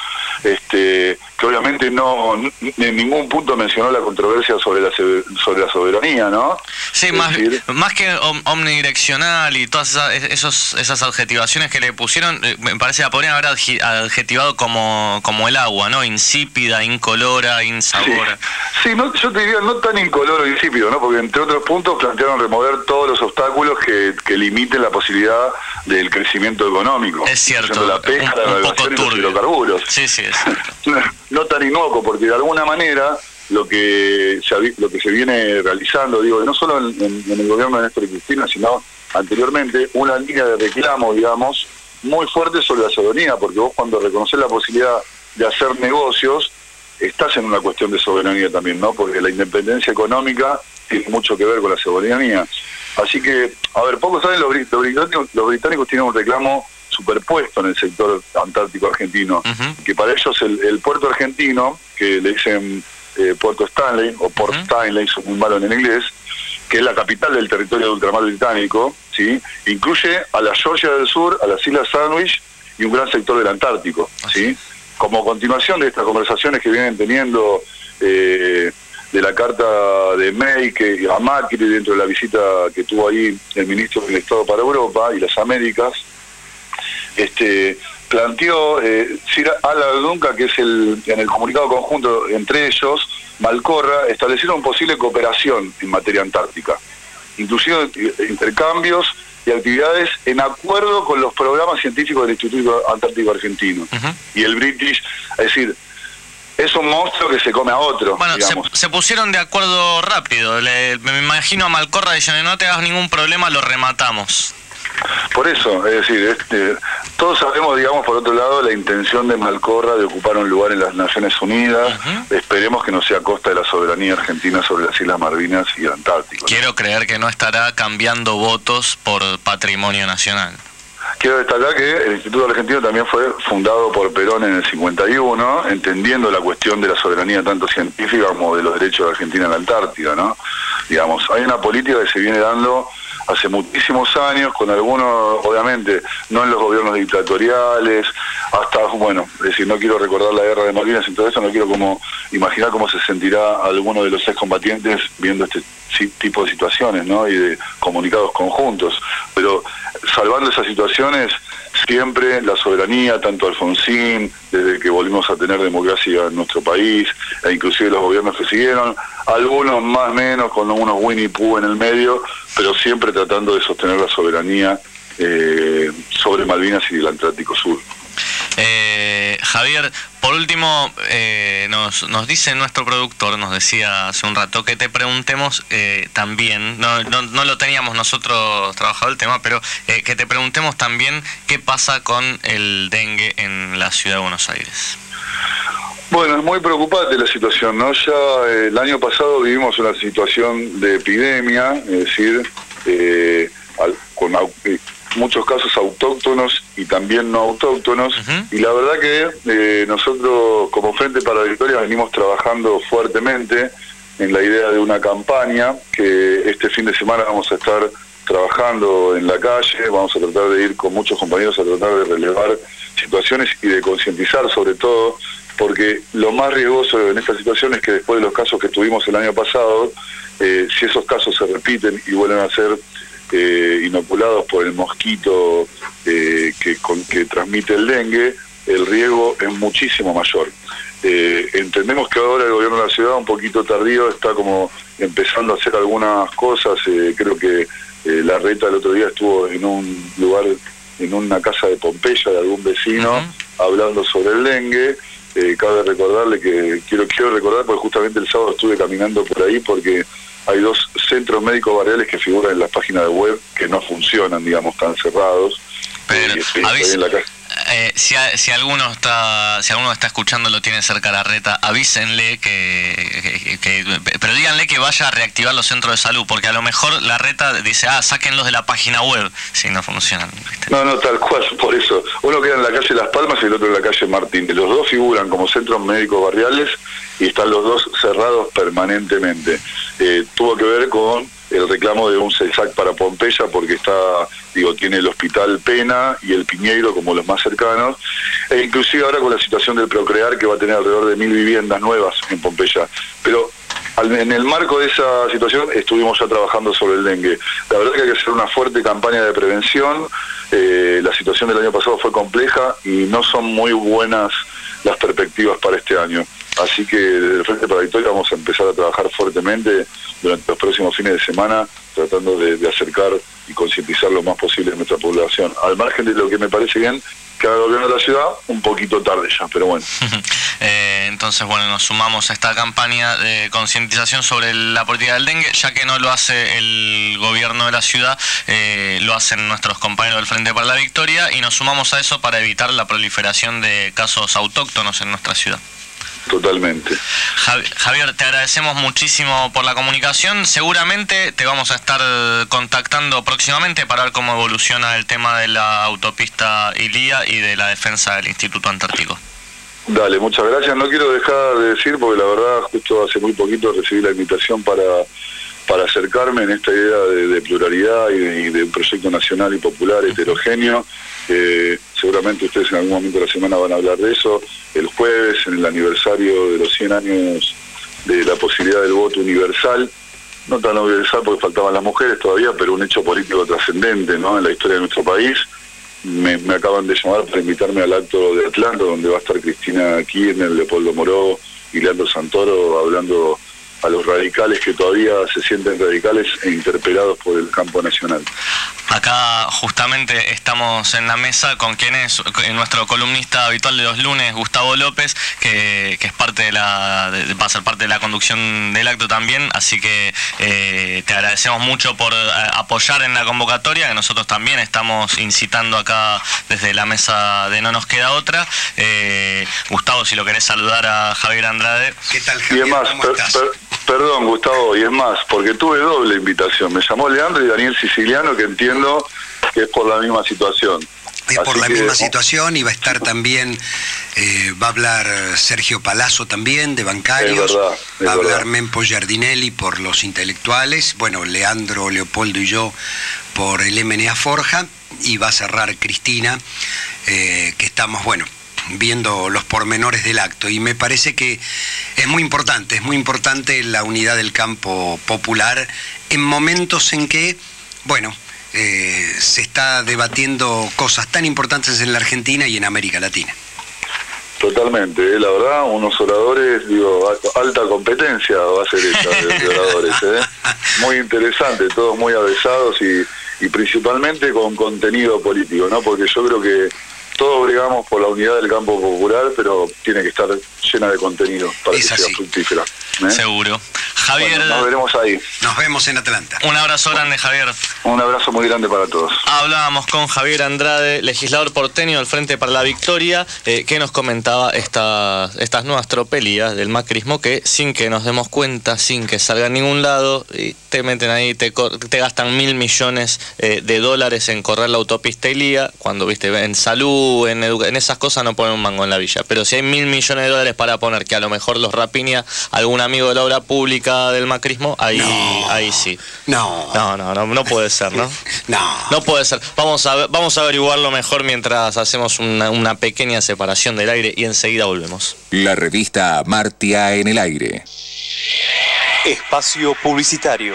este, que obviamente no en ningún punto mencionó la controversia sobre la sobre la soberanía, ¿no? Sí, es más, decir, más que omnidireccional y todas esas, esos, esas adjetivaciones que le pusieron, me parece que la podrían haber adjetivado como, como el agua, ¿no? Insípida, incolora, insabora. Sí, sí, no, yo te diría no tan incoloro e insípido, ¿no? Porque entre otros puntos plantearon remover todos los obstáculos que, que limiten la posibilidad del crecimiento económico. Es cierto, la pesca, un, la un poco turbio. Y los hidrocarburos. Sí, sí, es cierto. No tan inocuo, porque de alguna manera lo que se, lo que se viene realizando, digo, no solo en, en, en el gobierno de Néstor y Cristina, sino anteriormente, una línea de reclamo, digamos, muy fuerte sobre la soberanía, porque vos cuando reconoces la posibilidad de hacer negocios, estás en una cuestión de soberanía también, ¿no? Porque la independencia económica tiene mucho que ver con la soberanía. Así que, a ver, pocos saben, los, los, británicos, los británicos tienen un reclamo superpuesto en el sector antártico argentino, uh-huh. que para ellos el, el puerto argentino, que le dicen eh, Puerto Stanley, o Port uh-huh. Stanley, son muy malos en inglés, que es la capital del territorio de ultramar británico, ¿sí? Incluye a la Georgia del Sur, a las Islas Sandwich y un gran sector del Antártico, ¿sí? Como continuación de estas conversaciones que vienen teniendo eh, de la carta de May que, a Macri dentro de la visita que tuvo ahí el ministro del Estado para Europa y las Américas, este planteó eh, Sir Alan Duncan, que es el en el comunicado conjunto entre ellos, Malcorra, establecieron posible cooperación en materia antártica, inclusive intercambios y actividades en acuerdo con los programas científicos del Instituto Antártico Argentino uh-huh. y el British, es decir, es un monstruo que se come a otro. Bueno, se, se pusieron de acuerdo rápido. Le, me imagino a Malcorra diciendo, no te hagas ningún problema, lo rematamos. Por eso, es decir, este, todos sabemos, digamos, por otro lado, la intención de Malcorra de ocupar un lugar en las Naciones Unidas. Uh-huh. Esperemos que no sea a costa de la soberanía argentina sobre las Islas Malvinas y el Antártico. Quiero ¿no? creer que no estará cambiando votos por patrimonio nacional. Quiero destacar que el Instituto Argentino también fue fundado por Perón en el cincuenta y uno, entendiendo la cuestión de la soberanía tanto científica como de los derechos de Argentina en la Antártida, ¿no? Digamos, hay una política que se viene dando hace muchísimos años, con algunos, obviamente, no en los gobiernos dictatoriales, hasta, bueno, es decir, no quiero recordar la guerra de Malvinas y todo eso, no quiero como imaginar cómo se sentirá alguno de los excombatientes viendo este tipo de situaciones, ¿no? Y de comunicados conjuntos, pero salvando esas situaciones, siempre la soberanía, tanto Alfonsín, desde que volvimos a tener democracia en nuestro país, e inclusive los gobiernos que siguieron, algunos más o menos con unos Winnie Pooh en el medio, pero siempre tratando de sostener la soberanía eh, sobre Malvinas y el Atlántico Sur. Eh, Javier, por último, eh, nos, nos dice nuestro productor, nos decía hace un rato, que te preguntemos eh, también, no, no, no lo teníamos nosotros trabajado el tema, pero eh, que te preguntemos también qué pasa con el dengue en la ciudad de Buenos Aires. Bueno, es muy preocupante la situación, ¿no? Ya eh, el año pasado vivimos una situación de epidemia, es decir, eh, al, con eh, muchos casos autóctonos y también no autóctonos, uh-huh. y la verdad que eh, nosotros como Frente para la Victoria venimos trabajando fuertemente en la idea de una campaña que este fin de semana vamos a estar trabajando en la calle, vamos a tratar de ir con muchos compañeros a tratar de relevar situaciones y de concientizar sobre todo, porque lo más riesgoso en esta situación es que después de los casos que tuvimos el año pasado, eh, si esos casos se repiten y vuelven a ser Eh, inoculados por el mosquito eh, que, con, que transmite el dengue, el riesgo es muchísimo mayor. Eh, entendemos que ahora el gobierno de la ciudad, un poquito tardío, está como empezando a hacer algunas cosas. Eh, creo que eh, la Reta el otro día estuvo en un lugar, en una casa de Pompeya de algún vecino, uh-huh. hablando sobre el dengue. Eh, cabe recordarle que, quiero, quiero recordar, porque justamente el sábado estuve caminando por ahí, porque hay dos centros médicos barriales que figuran en las páginas de web que no funcionan, digamos, están cerrados. Pero, eh, avís, en la eh, si, a, si alguno está si alguno está escuchando, lo tiene cerca la Reta, avísenle que, que, que, pero díganle que vaya a reactivar los centros de salud, porque a lo mejor la Reta dice, ah, sáquenlos de la página web, si no funcionan, ¿viste? No, no, tal cual, por eso. Uno queda en la calle Las Palmas y el otro en la calle Martín. Los dos figuran como centros médicos barriales y están los dos cerrados permanentemente. Eh, tuvo que ver con el reclamo de un CESAC para Pompeya, porque está, digo, tiene el Hospital Pena y el Piñeiro como los más cercanos, e inclusive ahora con la situación del Procrear, que va a tener alrededor de mil viviendas nuevas en Pompeya. Pero al, en el marco de esa situación estuvimos ya trabajando sobre el dengue. La verdad que hay que hacer una fuerte campaña de prevención. Eh, la situación del año pasado fue compleja y no son muy buenas las perspectivas para este año. Así que desde el Frente para la Victoria vamos a empezar a trabajar fuertemente durante los próximos fines de semana, tratando de, de acercar y concientizar lo más posible a nuestra población. Al margen de lo que me parece bien que haga el gobierno de la ciudad, un poquito tarde ya, pero bueno. eh, entonces, bueno, nos sumamos a esta campaña de concientización sobre la política del dengue, ya que no lo hace el gobierno de la ciudad, eh, lo hacen nuestros compañeros del Frente para la Victoria, y nos sumamos a eso para evitar la proliferación de casos autóctonos en nuestra ciudad. Totalmente. Javier, te agradecemos muchísimo por la comunicación. Seguramente te vamos a estar contactando próximamente para ver cómo evoluciona el tema de la autopista Ilía y de la defensa del Instituto Antártico. Dale, muchas gracias. No quiero dejar de decir, porque la verdad justo hace muy poquito recibí la invitación para, para acercarme en esta idea de, de pluralidad y de, y de un proyecto nacional y popular heterogéneo. Eh, seguramente ustedes en algún momento de la semana van a hablar de eso. El jueves, en el aniversario de los cien años de la posibilidad del voto universal, no tan universal porque faltaban las mujeres todavía, pero un hecho político trascendente, ¿no?, en la historia de nuestro país. Me, me acaban de llamar para invitarme al acto de Atlanta, donde va a estar Cristina Kirchner, Leopoldo Moró y Leandro Santoro hablando a los radicales que todavía se sienten radicales e interpelados por el campo nacional. Acá justamente estamos en la mesa con quien es nuestro columnista habitual de los lunes, Gustavo López, que, que es parte de la de, va a ser parte de la conducción del acto también, así que eh, te agradecemos mucho por apoyar en la convocatoria, que nosotros también estamos incitando acá desde la mesa de No Nos Queda Otra. Eh, Gustavo, si lo querés saludar a Javier Andrade. ¿Qué tal, Javier? Y además, ¿Cómo per, estás? per, perdón, Gustavo, y es más, porque tuve doble invitación. Me llamó Leandro y Daniel Siciliano, que entiendo que es por la misma situación. Es por Así la que, misma ¿no? situación, y va a estar también, eh, va a hablar Sergio Palazzo también, de bancarios, Es verdad, es va a hablar verdad. Mempo Giardinelli por los intelectuales, bueno, Leandro, Leopoldo y yo por el M N A Forja, y va a cerrar Cristina, eh, que estamos, bueno, viendo los pormenores del acto, y me parece que es muy importante, es muy importante la unidad del campo popular en momentos en que, bueno, eh, se está debatiendo cosas tan importantes en la Argentina y en América Latina. Totalmente, eh, la verdad, unos oradores, digo, a- alta competencia va a ser esta de, de oradores, ¿eh? Muy interesante, todos muy avesados y, y principalmente con contenido político, ¿no? Porque yo creo que todos bregamos por la unidad del campo popular, pero tiene que estar llena de contenido para Es que así. sea fructífera. ¿eh? Seguro. Javier, Bueno, nos veremos ahí. Nos vemos en Atlanta. un abrazo grande, Javier. Un abrazo muy grande para todos. Hablábamos con Javier Andrade, legislador porteño del Frente para la Victoria, eh, que nos comentaba estas, estas nuevas tropelías del macrismo que, sin que nos demos cuenta, sin que salga a ningún lado, y te meten ahí, te, cor- te gastan mil millones eh, de dólares en correr la autopista Ilía, cuando viste en salud, en, educa- en esas cosas no ponen un mango en la villa. Pero si hay mil millones de dólares para poner que a lo mejor los rapiña algún amigo de la obra pública del macrismo, ahí, No. ahí sí. No, No, no, no, no puede ser, ¿no? no. No puede ser. Vamos a, ver- vamos a averiguarlo mejor mientras hacemos una, una pequeña separación del aire y enseguida volvemos. La revista Amartya en el aire. Espacio publicitario.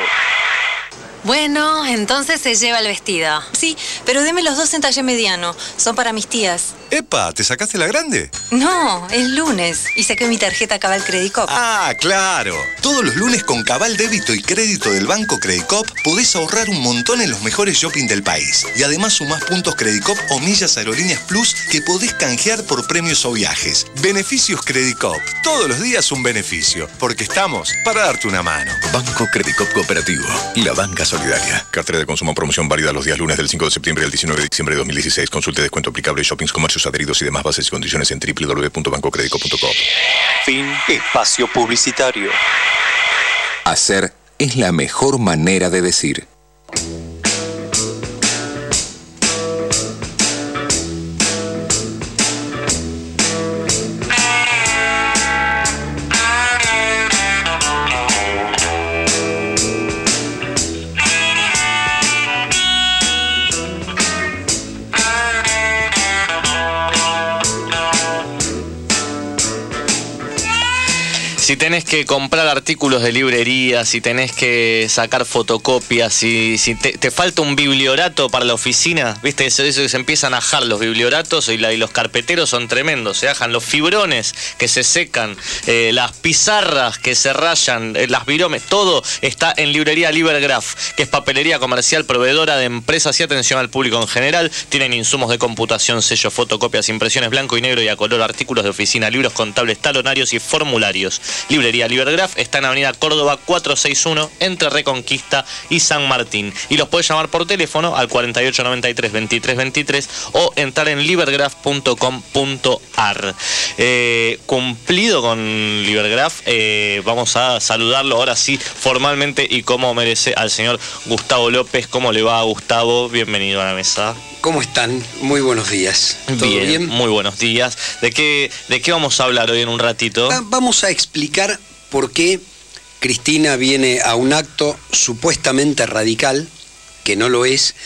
Bueno, entonces se lleva el vestido. Sí, pero deme los dos en talle mediano. Son para mis tías. ¡Epa! ¿Te sacaste la grande? No, es lunes y saqué mi tarjeta Cabal Credit Cop. ¡Ah, claro! Todos los lunes con Cabal Débito y Crédito del Banco Credit Cop podés ahorrar un montón en los mejores shopping del país. Y además sumás puntos Credit Cop o millas Aerolíneas Plus que podés canjear por premios o viajes. Beneficios Credit Cop. Todos los días un beneficio. Porque estamos para darte una mano. Banco Credit Cop Cooperativo. La banca solidaria. Cartera de consumo promoción válida los días lunes del cinco de septiembre al diecinueve de diciembre de dos mil dieciséis. Consulte descuento aplicable, shoppings, comercios adheridos y demás bases y condiciones en w w w punto banco credit cop punto com. Fin. Espacio publicitario. Hacer es la mejor manera de decir. Si tenés que comprar artículos de librería, si tenés que sacar fotocopias, si, si te, te falta un bibliorato para la oficina, viste, eso, eso que se empiezan a ajar los biblioratos y, la, y los carpeteros son tremendos, se ajan los fibrones que se secan, eh, las pizarras que se rayan, eh, las viromes, todo está en librería Libergraph, que es papelería comercial, proveedora de empresas y atención al público en general. Tienen insumos de computación, sellos, fotocopias, impresiones blanco y negro y a color, artículos de oficina, libros contables, talonarios y formularios. Librería Libergraf está en Avenida Córdoba cuatrocientos sesenta y uno, entre Reconquista y San Martín. Y los puedes llamar por teléfono al cuarenta y ocho noventa y tres veintitrés veintitrés o entrar en libergraf punto com punto ar. Eh, cumplido con Libergraf, eh, vamos a saludarlo ahora sí formalmente y como merece al señor Gustavo López. ¿Cómo le va, Gustavo? Bienvenido a la mesa. ¿Cómo están? Muy buenos días. ¿Todo bien, bien? Muy buenos días. ¿De qué, ¿De qué vamos a hablar hoy en un ratito? Va- vamos a explicar por qué Cristina viene a un acto supuestamente radical, que no lo es,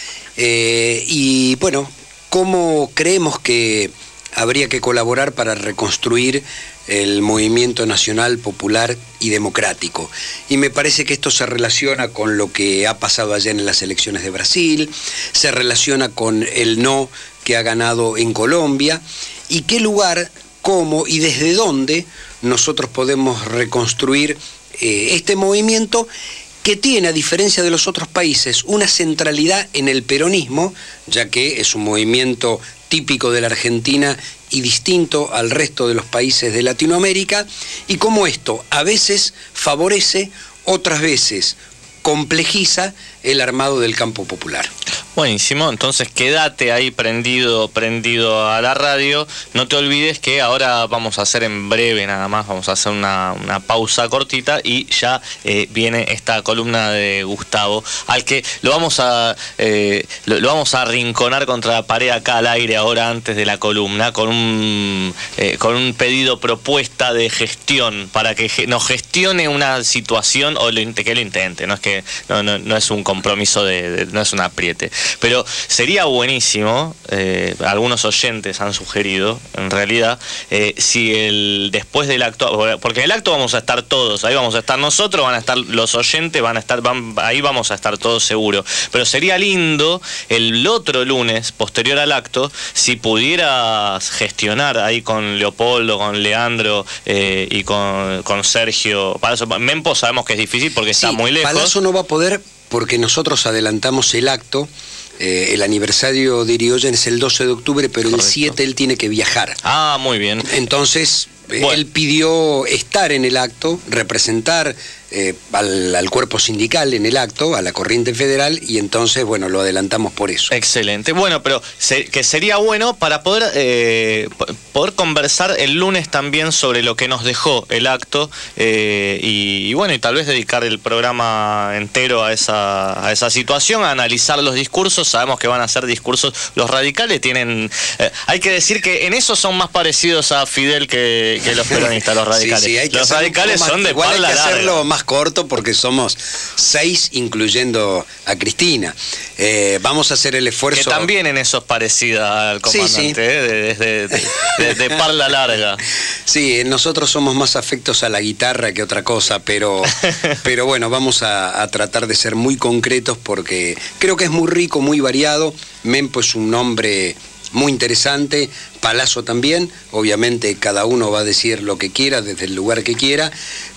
eh, y bueno, cómo creemos que habría que colaborar para reconstruir el movimiento nacional, popular y democrático. Y me parece que esto se relaciona con lo que ha pasado ayer en las elecciones de Brasil, se relaciona con el no que ha ganado en Colombia, y qué lugar, cómo y desde dónde nosotros podemos reconstruir eh, este movimiento que tiene, a diferencia de los otros países, una centralidad en el peronismo, ya que es un movimiento típico de la Argentina y distinto al resto de los países de Latinoamérica, y cómo esto a veces favorece, otras veces complejiza el armado del campo popular. Buenísimo, entonces quédate ahí prendido, prendido a la radio. No te olvides que ahora vamos a hacer en breve nada más, vamos a hacer una, una pausa cortita y ya eh, viene esta columna de Gustavo, al que lo vamos a eh, lo, lo vamos a arrinconar contra la pared acá al aire ahora antes de la columna, con un eh, con un pedido, propuesta de gestión para que ge- nos gestione una situación, o lo, que lo intente, no es que no, no, no es un compromiso de, de no es un apriete. Pero sería buenísimo, eh, algunos oyentes han sugerido, en realidad, eh, si el después del acto, porque en el acto vamos a estar todos, ahí vamos a estar nosotros, van a estar los oyentes, van a estar, van, ahí vamos a estar todos seguros. Pero sería lindo el otro lunes, posterior al acto, si pudieras gestionar ahí con Leopoldo, con Leandro eh, y con, con Sergio. Palazzo. Mempo sabemos que es difícil porque está Sí, muy lejos. Palazzo no va a poder porque nosotros adelantamos el acto. Eh, el aniversario de Irigoyen es el doce de octubre, pero Correcto. El siete él tiene que viajar. Ah, muy bien. Entonces, eh, bueno. él pidió estar en el acto, representar eh, al, al cuerpo sindical en el acto, a la corriente federal, y entonces, bueno, lo adelantamos por eso. Excelente. Bueno, pero se, que sería bueno para poder, eh, poder conversar el lunes también sobre lo que nos dejó el acto eh, y, y bueno, y tal vez dedicar el programa entero a esa, a esa situación, a analizar los discursos. Sabemos que van a ser discursos, los radicales tienen, eh, hay que decir que en eso son más parecidos a Fidel que, que los peronistas, los radicales. Sí, sí, hay que los radicales más, son de igual parla hay que larga. hacerlo más corto porque somos seis, incluyendo a Cristina. Eh, vamos a hacer el esfuerzo. Que también en eso es parecida al comandante, Sí, sí. ¿eh? de, de, de, de, de parla larga. Sí, nosotros somos más afectos a la guitarra que otra cosa, pero, pero bueno, vamos a, a tratar de ser muy concretos porque creo que es muy rico, muy variado. Mempo es un nombre muy interesante, Palazzo también, obviamente cada uno va a decir lo que quiera desde el lugar que quiera,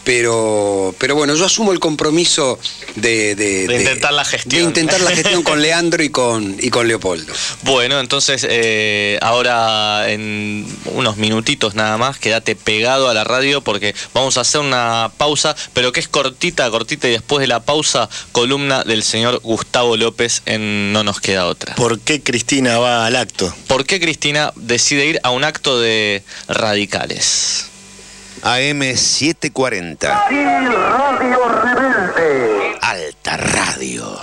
pero, pero bueno, yo asumo el compromiso de, de, de intentar la gestión. De intentar la gestión con Leandro y con, y con Leopoldo. Bueno, entonces eh, ahora en unos minutitos nada más, quédate pegado a la radio porque vamos a hacer una pausa, pero que es cortita, cortita, y después de la pausa, columna del señor Gustavo López en No Nos Queda Otra. ¿Por qué Cristina va al acto? ¿Por qué Cristina decide ir a un acto de radicales? A M setecientos cuarenta. Radio Rebelde. Alta Radio.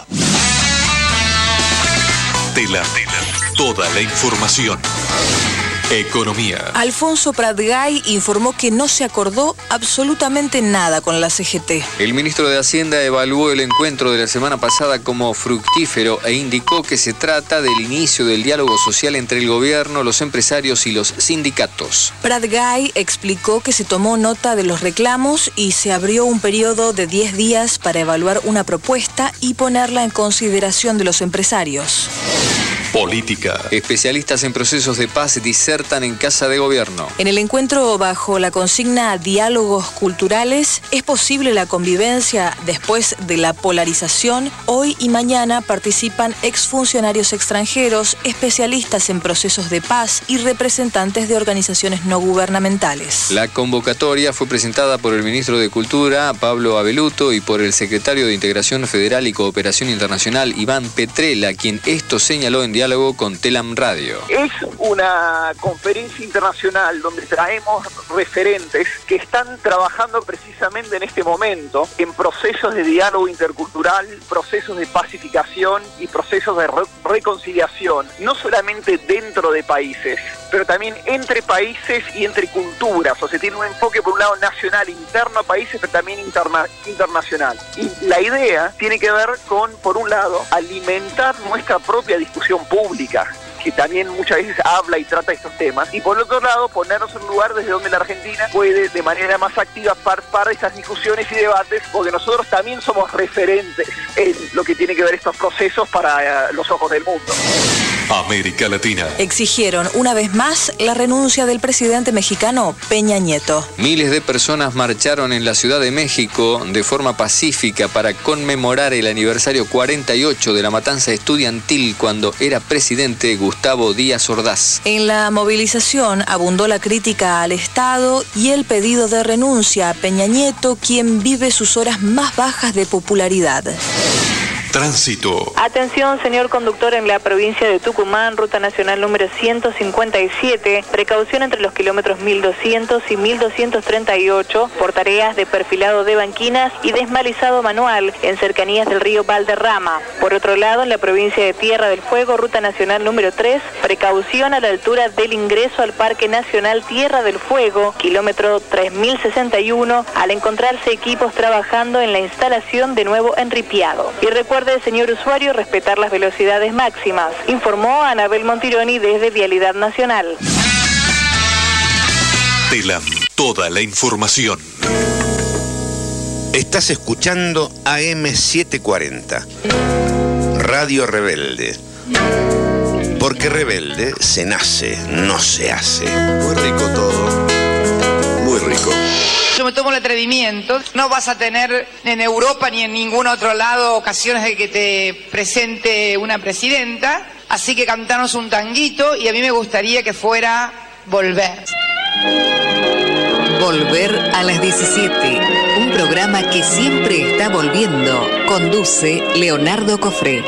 Tela, toda la información. Economía. Alfonso Pratgay informó que no se acordó absolutamente nada con la C G T. El ministro de Hacienda evaluó el encuentro de la semana pasada como fructífero e indicó que se trata del inicio del diálogo social entre el gobierno, los empresarios y los sindicatos. Pratgay explicó que se tomó nota de los reclamos y se abrió un periodo de diez días para evaluar una propuesta y ponerla en consideración de los empresarios. Política. Especialistas en procesos de paz disertan en Casa de Gobierno. En el encuentro bajo la consigna Diálogos Culturales, ¿es posible la convivencia después de la polarización? Hoy y mañana participan exfuncionarios extranjeros, especialistas en procesos de paz y representantes de organizaciones no gubernamentales. La convocatoria fue presentada por el ministro de Cultura, Pablo Abeluto, y por el secretario de Integración Federal y Cooperación Internacional, Iván Petrella, quien esto señaló en diálogo con Telam Radio. Es una conferencia internacional donde traemos referentes que están trabajando precisamente en este momento en procesos de diálogo intercultural, procesos de pacificación y procesos de re reconciliación, no solamente dentro de países, pero también entre países y entre culturas. O sea, tiene un enfoque por un lado nacional, interno a países, pero también interna internacional. Y la idea tiene que ver con, por un lado, alimentar nuestra propia discusión pública, que también muchas veces habla y trata estos temas, y por otro lado ponernos en un lugar desde donde la Argentina puede de manera más activa participar de estas discusiones y debates, porque nosotros también somos referentes en lo que tiene que ver estos procesos para uh, los ojos del mundo. América Latina. Exigieron una vez más la renuncia del presidente mexicano Peña Nieto. Miles de personas marcharon en la Ciudad de México de forma pacífica para conmemorar el aniversario cuarenta y ocho de la matanza estudiantil cuando era presidente Gustavo Díaz Ordaz. En la movilización abundó la crítica al Estado y el pedido de renuncia a Peña Nieto, quien vive sus horas más bajas de popularidad. Tránsito. Atención, señor conductor, en la provincia de Tucumán, ruta nacional número ciento cincuenta y siete, precaución entre los kilómetros mil doscientos y mil doscientos treinta y ocho por tareas de perfilado de banquinas y desmalizado manual en cercanías del río Valderrama. Por otro lado, en la provincia de Tierra del Fuego, ruta nacional número tres, precaución a la altura del ingreso al Parque Nacional Tierra del Fuego, kilómetro tres mil sesenta y uno, al encontrarse equipos trabajando en la instalación de nuevo enripiado. Y recuerda, señor usuario, respetar las velocidades máximas. Informó Anabel Montironi desde Vialidad Nacional. Telam, toda la información. Estás escuchando A M setecientos cuarenta, Radio Rebelde. Porque rebelde se nace, no se hace. Muy rico todo. Muy rico. Yo me tomo el atrevimiento. No vas a tener en Europa ni en ningún otro lado ocasiones de que te presente una presidenta. Así que cantanos un tanguito y a mí me gustaría que fuera Volver. Volver a las diecisiete. Un programa que siempre está volviendo. Conduce Leonardo Cofré.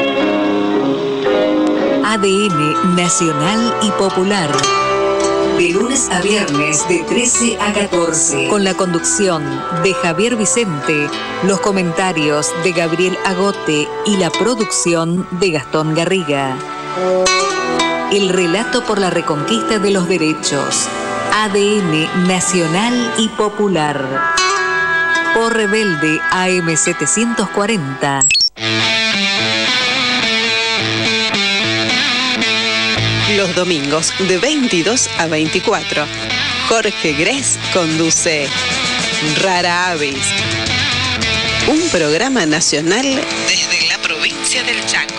A D N Nacional y Popular. De lunes a viernes de trece a catorce. Con la conducción de Javier Vicente, los comentarios de Gabriel Agote y la producción de Gastón Garriga. El relato por la reconquista de los derechos. A D N Nacional y Popular. Por Rebelde A M setecientos cuarenta. Los domingos de veintidós a veinticuatro, Jorge Gress conduce Rara Avis, un programa nacional desde la provincia del Chaco.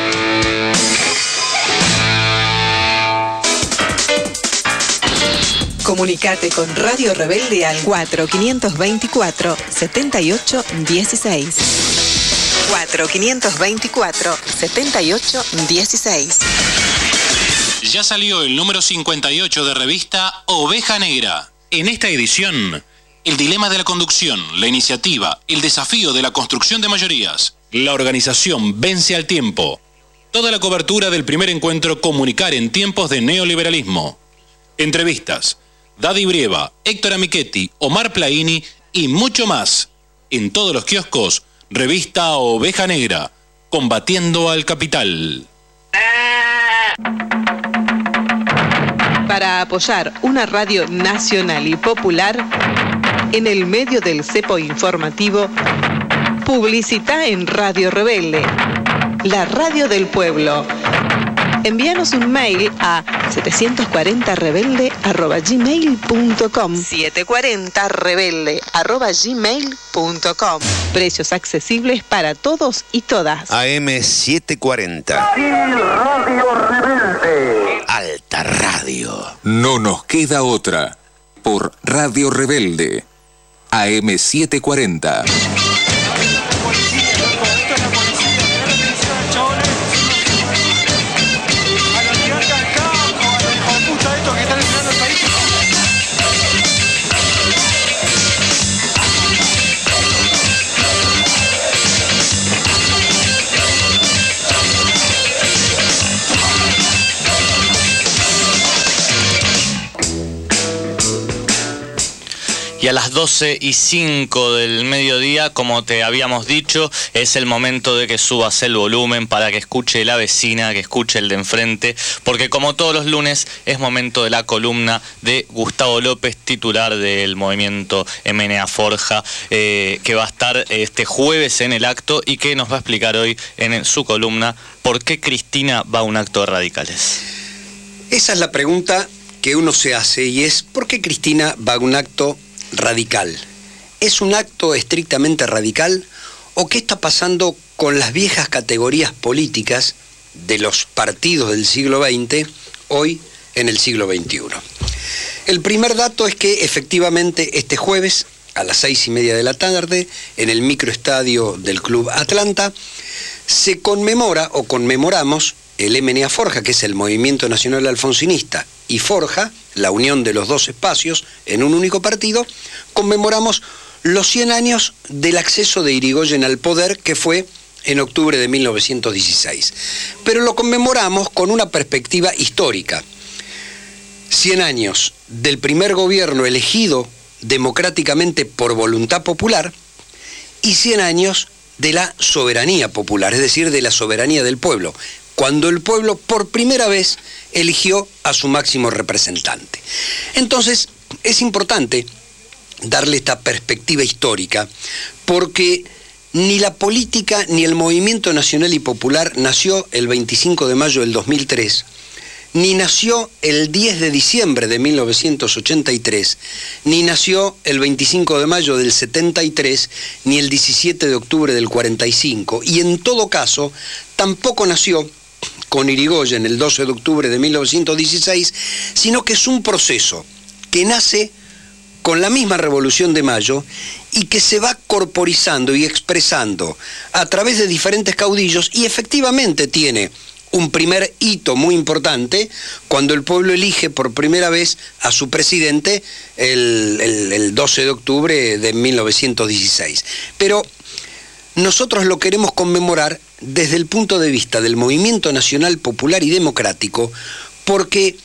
Comunicate con Radio Rebelde al cuatro quinientos veinticuatro, setenta y ocho dieciséis. cuatro quinientos veinticuatro, setenta y ocho dieciséis. Ya salió el número cincuenta y ocho de revista Oveja Negra. En esta edición, el dilema de la conducción, la iniciativa, el desafío de la construcción de mayorías. La organización vence al tiempo. Toda la cobertura del primer encuentro Comunicar en tiempos de neoliberalismo. Entrevistas. Daddy Brieva, Héctor Amichetti, Omar Plaini y mucho más. En todos los kioscos, revista Oveja Negra. Combatiendo al capital. Para apoyar una radio nacional y popular, en el medio del cepo informativo, publicita en Radio Rebelde, la radio del pueblo, Envíanos un mail a setecientos cuarenta rebelde arroba gmail punto com. setecientos cuarenta rebelde arroba gmail punto com. Precios accesibles para todos y todas. A M setecientos cuarenta. Radio Rebelde. Alta Radio. No nos queda otra. Por Radio Rebelde. A M setecientos cuarenta. Y a las doce y cinco del mediodía, como te habíamos dicho, es el momento de que subas el volumen para que escuche la vecina, que escuche el de enfrente, porque como todos los lunes es momento de la columna de Gustavo López, titular del movimiento M N A Forja, eh, que va a estar este jueves en el acto y que nos va a explicar hoy en su columna por qué Cristina va a un acto de radicales. Esa es la pregunta que uno se hace, y es ¿por qué Cristina va a un acto radical? ¿Es un acto estrictamente radical o qué está pasando con las viejas categorías políticas de los partidos del siglo veinte hoy en el siglo veintiuno? El primer dato es que efectivamente este jueves a las seis y media de la tarde en el microestadio del Club Atlanta se conmemora o conmemoramos el M N A Forja, que es el Movimiento Nacional Alfonsinista, y Forja, la unión de los dos espacios en un único partido. Conmemoramos los cien años del acceso de Irigoyen al poder, que fue en octubre de mil novecientos dieciséis. Pero lo conmemoramos con una perspectiva histórica. cien años del primer gobierno elegido democráticamente por voluntad popular y cien años de la soberanía popular, es decir, de la soberanía del pueblo, cuando el pueblo por primera vez eligió a su máximo representante. Entonces, es importante darle esta perspectiva histórica, porque ni la política ni el movimiento nacional y popular nació el veinticinco de mayo del dos mil tres, ni nació el diez de diciembre de mil novecientos ochenta y tres, ni nació el veinticinco de mayo del setenta y tres, ni el diecisiete de octubre del cuarenta y cinco, y en todo caso, tampoco nació con Irigoyen el doce de octubre de mil novecientos dieciséis, sino que es un proceso que nace con la misma Revolución de Mayo y que se va corporizando y expresando a través de diferentes caudillos, y efectivamente tiene un primer hito muy importante cuando el pueblo elige por primera vez a su presidente el, el, el doce de octubre de mil novecientos dieciséis. Pero nosotros lo queremos conmemorar desde el punto de vista del movimiento nacional popular y democrático, porque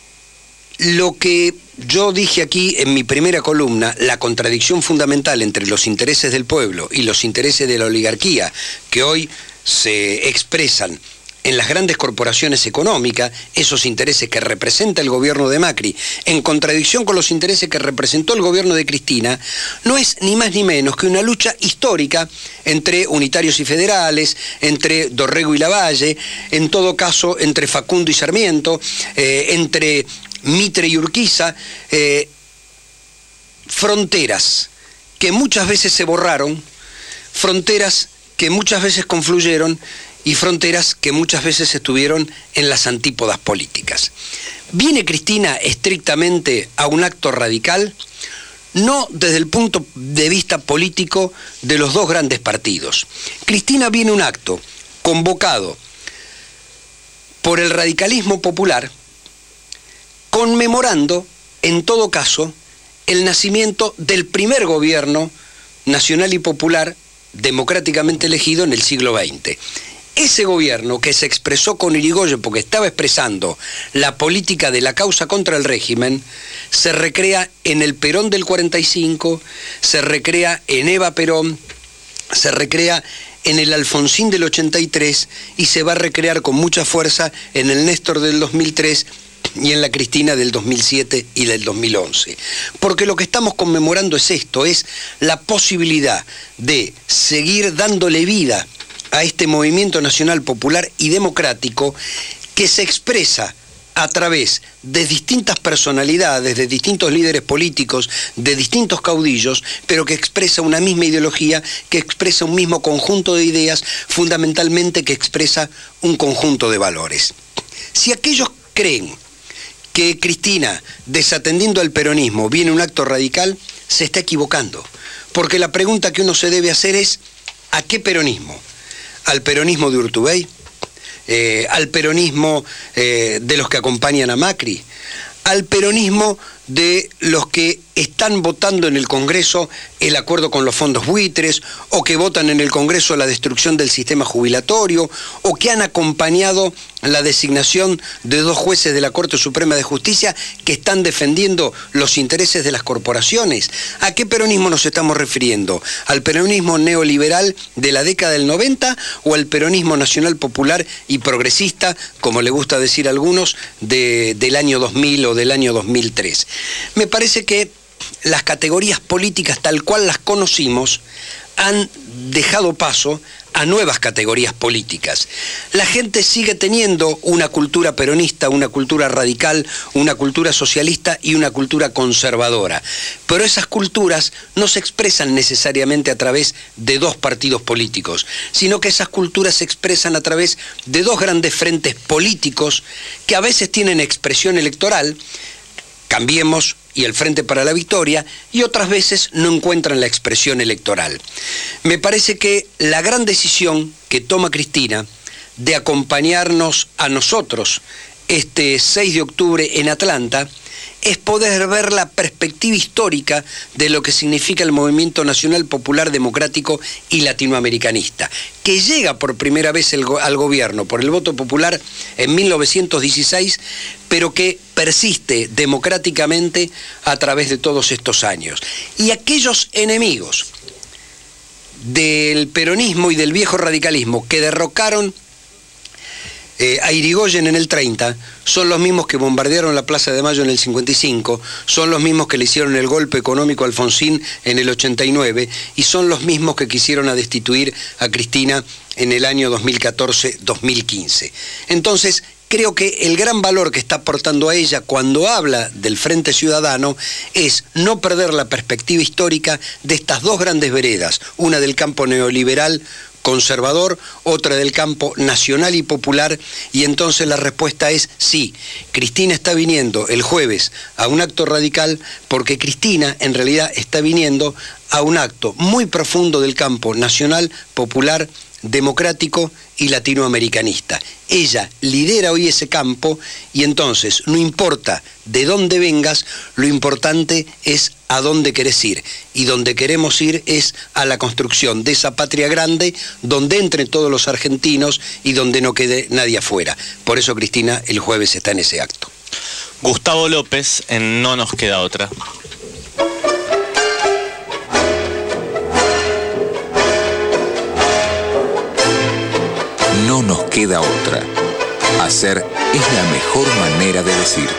lo que yo dije aquí en mi primera columna, la contradicción fundamental entre los intereses del pueblo y los intereses de la oligarquía, que hoy se expresan en las grandes corporaciones económicas, esos intereses que representa el gobierno de Macri, en contradicción con los intereses que representó el gobierno de Cristina, no es ni más ni menos que una lucha histórica entre unitarios y federales, entre Dorrego y Lavalle, en todo caso entre Facundo y Sarmiento, eh, entre Mitre y Urquiza, eh, fronteras que muchas veces se borraron, fronteras que muchas veces confluyeron, y fronteras que muchas veces estuvieron en las antípodas políticas. ¿Viene Cristina estrictamente a un acto radical? No desde el punto de vista político de los dos grandes partidos. Cristina viene a un acto convocado por el radicalismo popular, conmemorando, en todo caso, el nacimiento del primer gobierno nacional y popular democráticamente elegido en el siglo veinte. Ese gobierno que se expresó con Irigoyen porque estaba expresando la política de la causa contra el régimen, se recrea en el Perón del cuarenta y cinco, se recrea en Eva Perón, se recrea en el Alfonsín del ochenta y tres y se va a recrear con mucha fuerza en el Néstor del dos mil tres y en la Cristina del dos mil siete y del dos mil once. Porque lo que estamos conmemorando es esto, es la posibilidad de seguir dándole vida a este movimiento nacional popular y democrático que se expresa a través de distintas personalidades, de distintos líderes políticos, de distintos caudillos, pero que expresa una misma ideología, que expresa un mismo conjunto de ideas, fundamentalmente que expresa un conjunto de valores. Si aquellos creen que Cristina, desatendiendo al peronismo, viene un acto radical, se está equivocando. Porque la pregunta que uno se debe hacer es, ¿a qué peronismo? ¿Al peronismo de Urtubey? Eh, ¿Al peronismo eh, de los que acompañan a Macri? ¿Al peronismo de los que están votando en el Congreso el acuerdo con los fondos buitres, o que votan en el Congreso la destrucción del sistema jubilatorio, o que han acompañado la designación de dos jueces de la Corte Suprema de Justicia que están defendiendo los intereses de las corporaciones? ¿A qué peronismo nos estamos refiriendo? ¿Al peronismo neoliberal de la década del noventa o al peronismo nacional popular y progresista, como le gusta decir a algunos, de, del año dos mil o del año dos mil tres? Me parece que las categorías políticas tal cual las conocimos han dejado paso a nuevas categorías políticas. La gente sigue teniendo una cultura peronista, una cultura radical, una cultura socialista y una cultura conservadora. Pero esas culturas no se expresan necesariamente a través de dos partidos políticos, sino que esas culturas se expresan a través de dos grandes frentes políticos que a veces tienen expresión electoral, Cambiemos y el Frente para la Victoria, y otras veces no encuentran la expresión electoral. Me parece que la gran decisión que toma Cristina de acompañarnos a nosotros este seis de octubre en Atlanta es poder ver la perspectiva histórica de lo que significa el Movimiento Nacional Popular Democrático y Latinoamericanista, que llega por primera vez el, al gobierno por el voto popular en mil novecientos dieciséis, pero que persiste democráticamente a través de todos estos años. Y aquellos enemigos del peronismo y del viejo radicalismo que derrocaron Eh, a Irigoyen en el treinta, son los mismos que bombardearon la Plaza de Mayo en el cincuenta y cinco, son los mismos que le hicieron el golpe económico a Alfonsín en el ochenta y nueve, y son los mismos que quisieron a destituir a Cristina en el año dos mil catorce dos mil quince. Entonces, creo que el gran valor que está aportando a ella cuando habla del Frente Ciudadano es no perder la perspectiva histórica de estas dos grandes veredas, una del campo neoliberal conservador, otra del campo nacional y popular, y entonces la respuesta es sí, Cristina está viniendo el jueves a un acto radical porque Cristina en realidad está viniendo a un acto muy profundo del campo nacional, popular, democrático y latinoamericanista. Ella lidera hoy ese campo y entonces no importa de dónde vengas, lo importante es a dónde querés ir. Y donde queremos ir es a la construcción de esa patria grande donde entren todos los argentinos y donde no quede nadie afuera. Por eso Cristina el jueves está en ese acto. Gustavo López en No Nos Queda Otra. No nos queda otra. Hacer es la mejor manera de decir.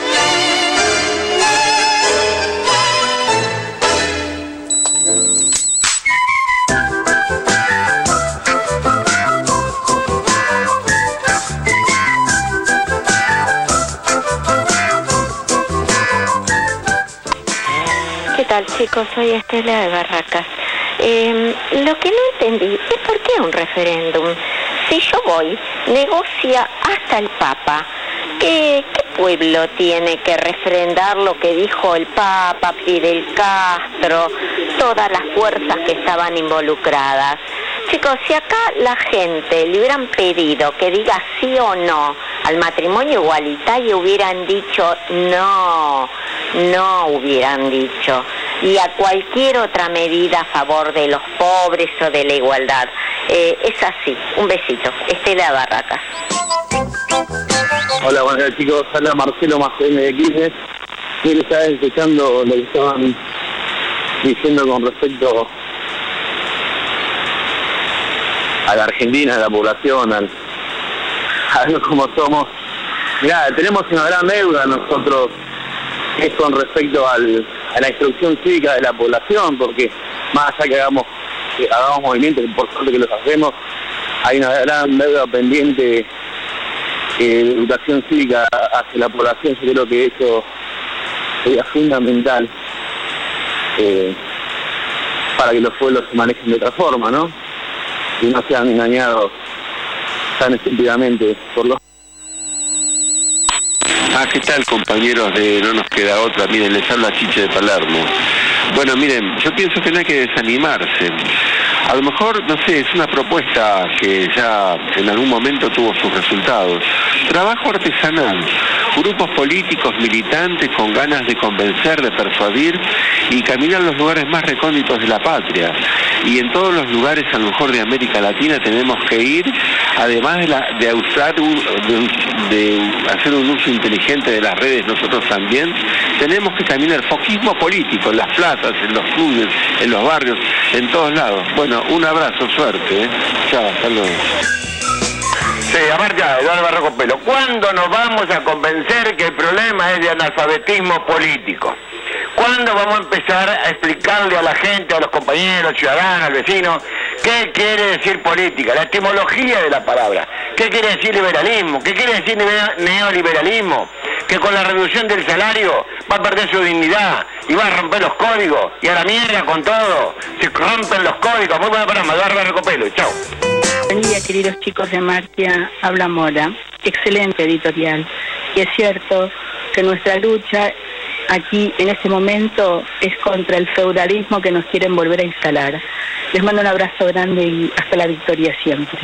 ¿Qué tal, chicos? Soy Estela de Barracas. Eh, lo que no entendí es por qué un referéndum. Si yo voy, negocia hasta el Papa. ¿Qué, ¿Qué pueblo tiene que refrendar lo que dijo el Papa, Fidel Castro, todas las fuerzas que estaban involucradas? Chicos, si acá la gente le hubieran pedido que diga sí o no al matrimonio igualitario, hubieran dicho no, no hubieran dicho. Y a cualquier otra medida a favor de los pobres o de la igualdad. Eh, es así. Un besito. Estela de Barracas. Hola, buenas tardes, chicos. Habla Marcelo Macén de Quilmes. Quiero estar escuchando lo que estaban diciendo con respecto a la Argentina, a la población, al, a ver cómo somos. Mirá, tenemos una gran deuda nosotros, que es con respecto al, a la instrucción cívica de la población, porque más allá que hagamos, que hagamos movimientos, es importante que los hacemos, hay una gran deuda pendiente eh, de educación cívica hacia la población. Yo creo que eso sería fundamental eh, para que los pueblos se manejen de otra forma, ¿no? Y no sean engañados tan estúpidamente por los... Ah, ¿qué tal, compañeros de No Nos Queda Otra? Miren, les habla Chiche de Palermo. Bueno, miren, yo pienso que no hay que desanimarse. A lo mejor, no sé, es una propuesta que ya en algún momento tuvo sus resultados. Trabajo artesanal, grupos políticos, militantes con ganas de convencer, de persuadir y caminar los lugares más recónditos de la patria. Y en todos los lugares, a lo mejor de América Latina, tenemos que ir, además de, la, de usar, un, de, de hacer un uso inteligente de las redes, nosotros también, tenemos que caminar foquismo político en las plazas, en los clubes, en los barrios, en todos lados. Bueno, un abrazo, suerte, ¿eh? Chao, hasta luego. Sí, Amartya, Eduardo Barroco Pelo. ¿Cuándo nos vamos a convencer que el problema es de analfabetismo político? ¿Cuándo vamos a empezar a explicarle a la gente, a los compañeros, ciudadanos, al vecino, qué quiere decir política? La etimología de la palabra. ¿Qué quiere decir liberalismo? ¿Qué quiere decir neoliberalismo? Que con la reducción del salario va a perder su dignidad y va a romper los códigos. Y a la mierda con todo. Se rompen los códigos. Muy buena palabra, Eduardo Barroco Pelo. Chao. Buen día, queridos chicos de Amartya. Habla Mora. Excelente editorial. Y es cierto que nuestra lucha aquí en este momento es contra el feudalismo que nos quieren volver a instalar. Les mando un abrazo grande y hasta la victoria siempre.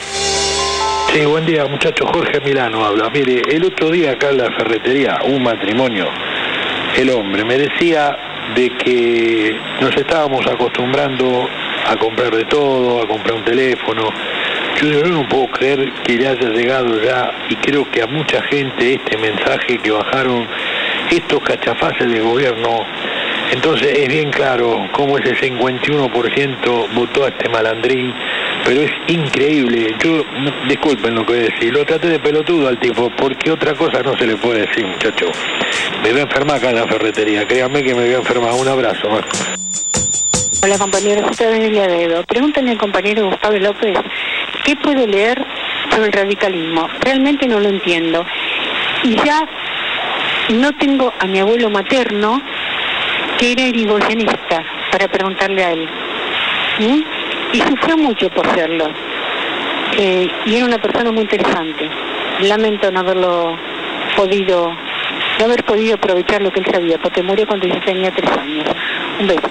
Sí, buen día, muchachos. Jorge Milano habla. Mire, el otro día acá en la ferretería, un matrimonio, el hombre me decía de que nos estábamos acostumbrando a comprar de todo, a comprar un teléfono. Yo, yo no puedo creer que le haya llegado ya, y creo que a mucha gente, este mensaje que bajaron estos cachafaces del gobierno. Entonces es bien claro cómo ese cincuenta y uno por ciento votó a este malandrín, pero es increíble. Yo, no, disculpen lo que voy a decir, lo traté de pelotudo al tipo, porque otra cosa no se le puede decir, muchacho. Me voy a enfermar acá en la ferretería, créanme que me voy a enfermar. Un abrazo. ¿eh? Hola, compañeros, usted es Elia Dedo. Pregúntenle al compañero Gustavo López qué puede leer sobre el radicalismo. Realmente no lo entiendo. Y ya no tengo a mi abuelo materno, que era irigoyenista, para preguntarle a él. ¿Mm? Y sufrió mucho por serlo. Eh, y era una persona muy interesante. Lamento no haberlo podido, no haber podido aprovechar lo que él sabía, porque murió cuando yo tenía tres años. Un beso.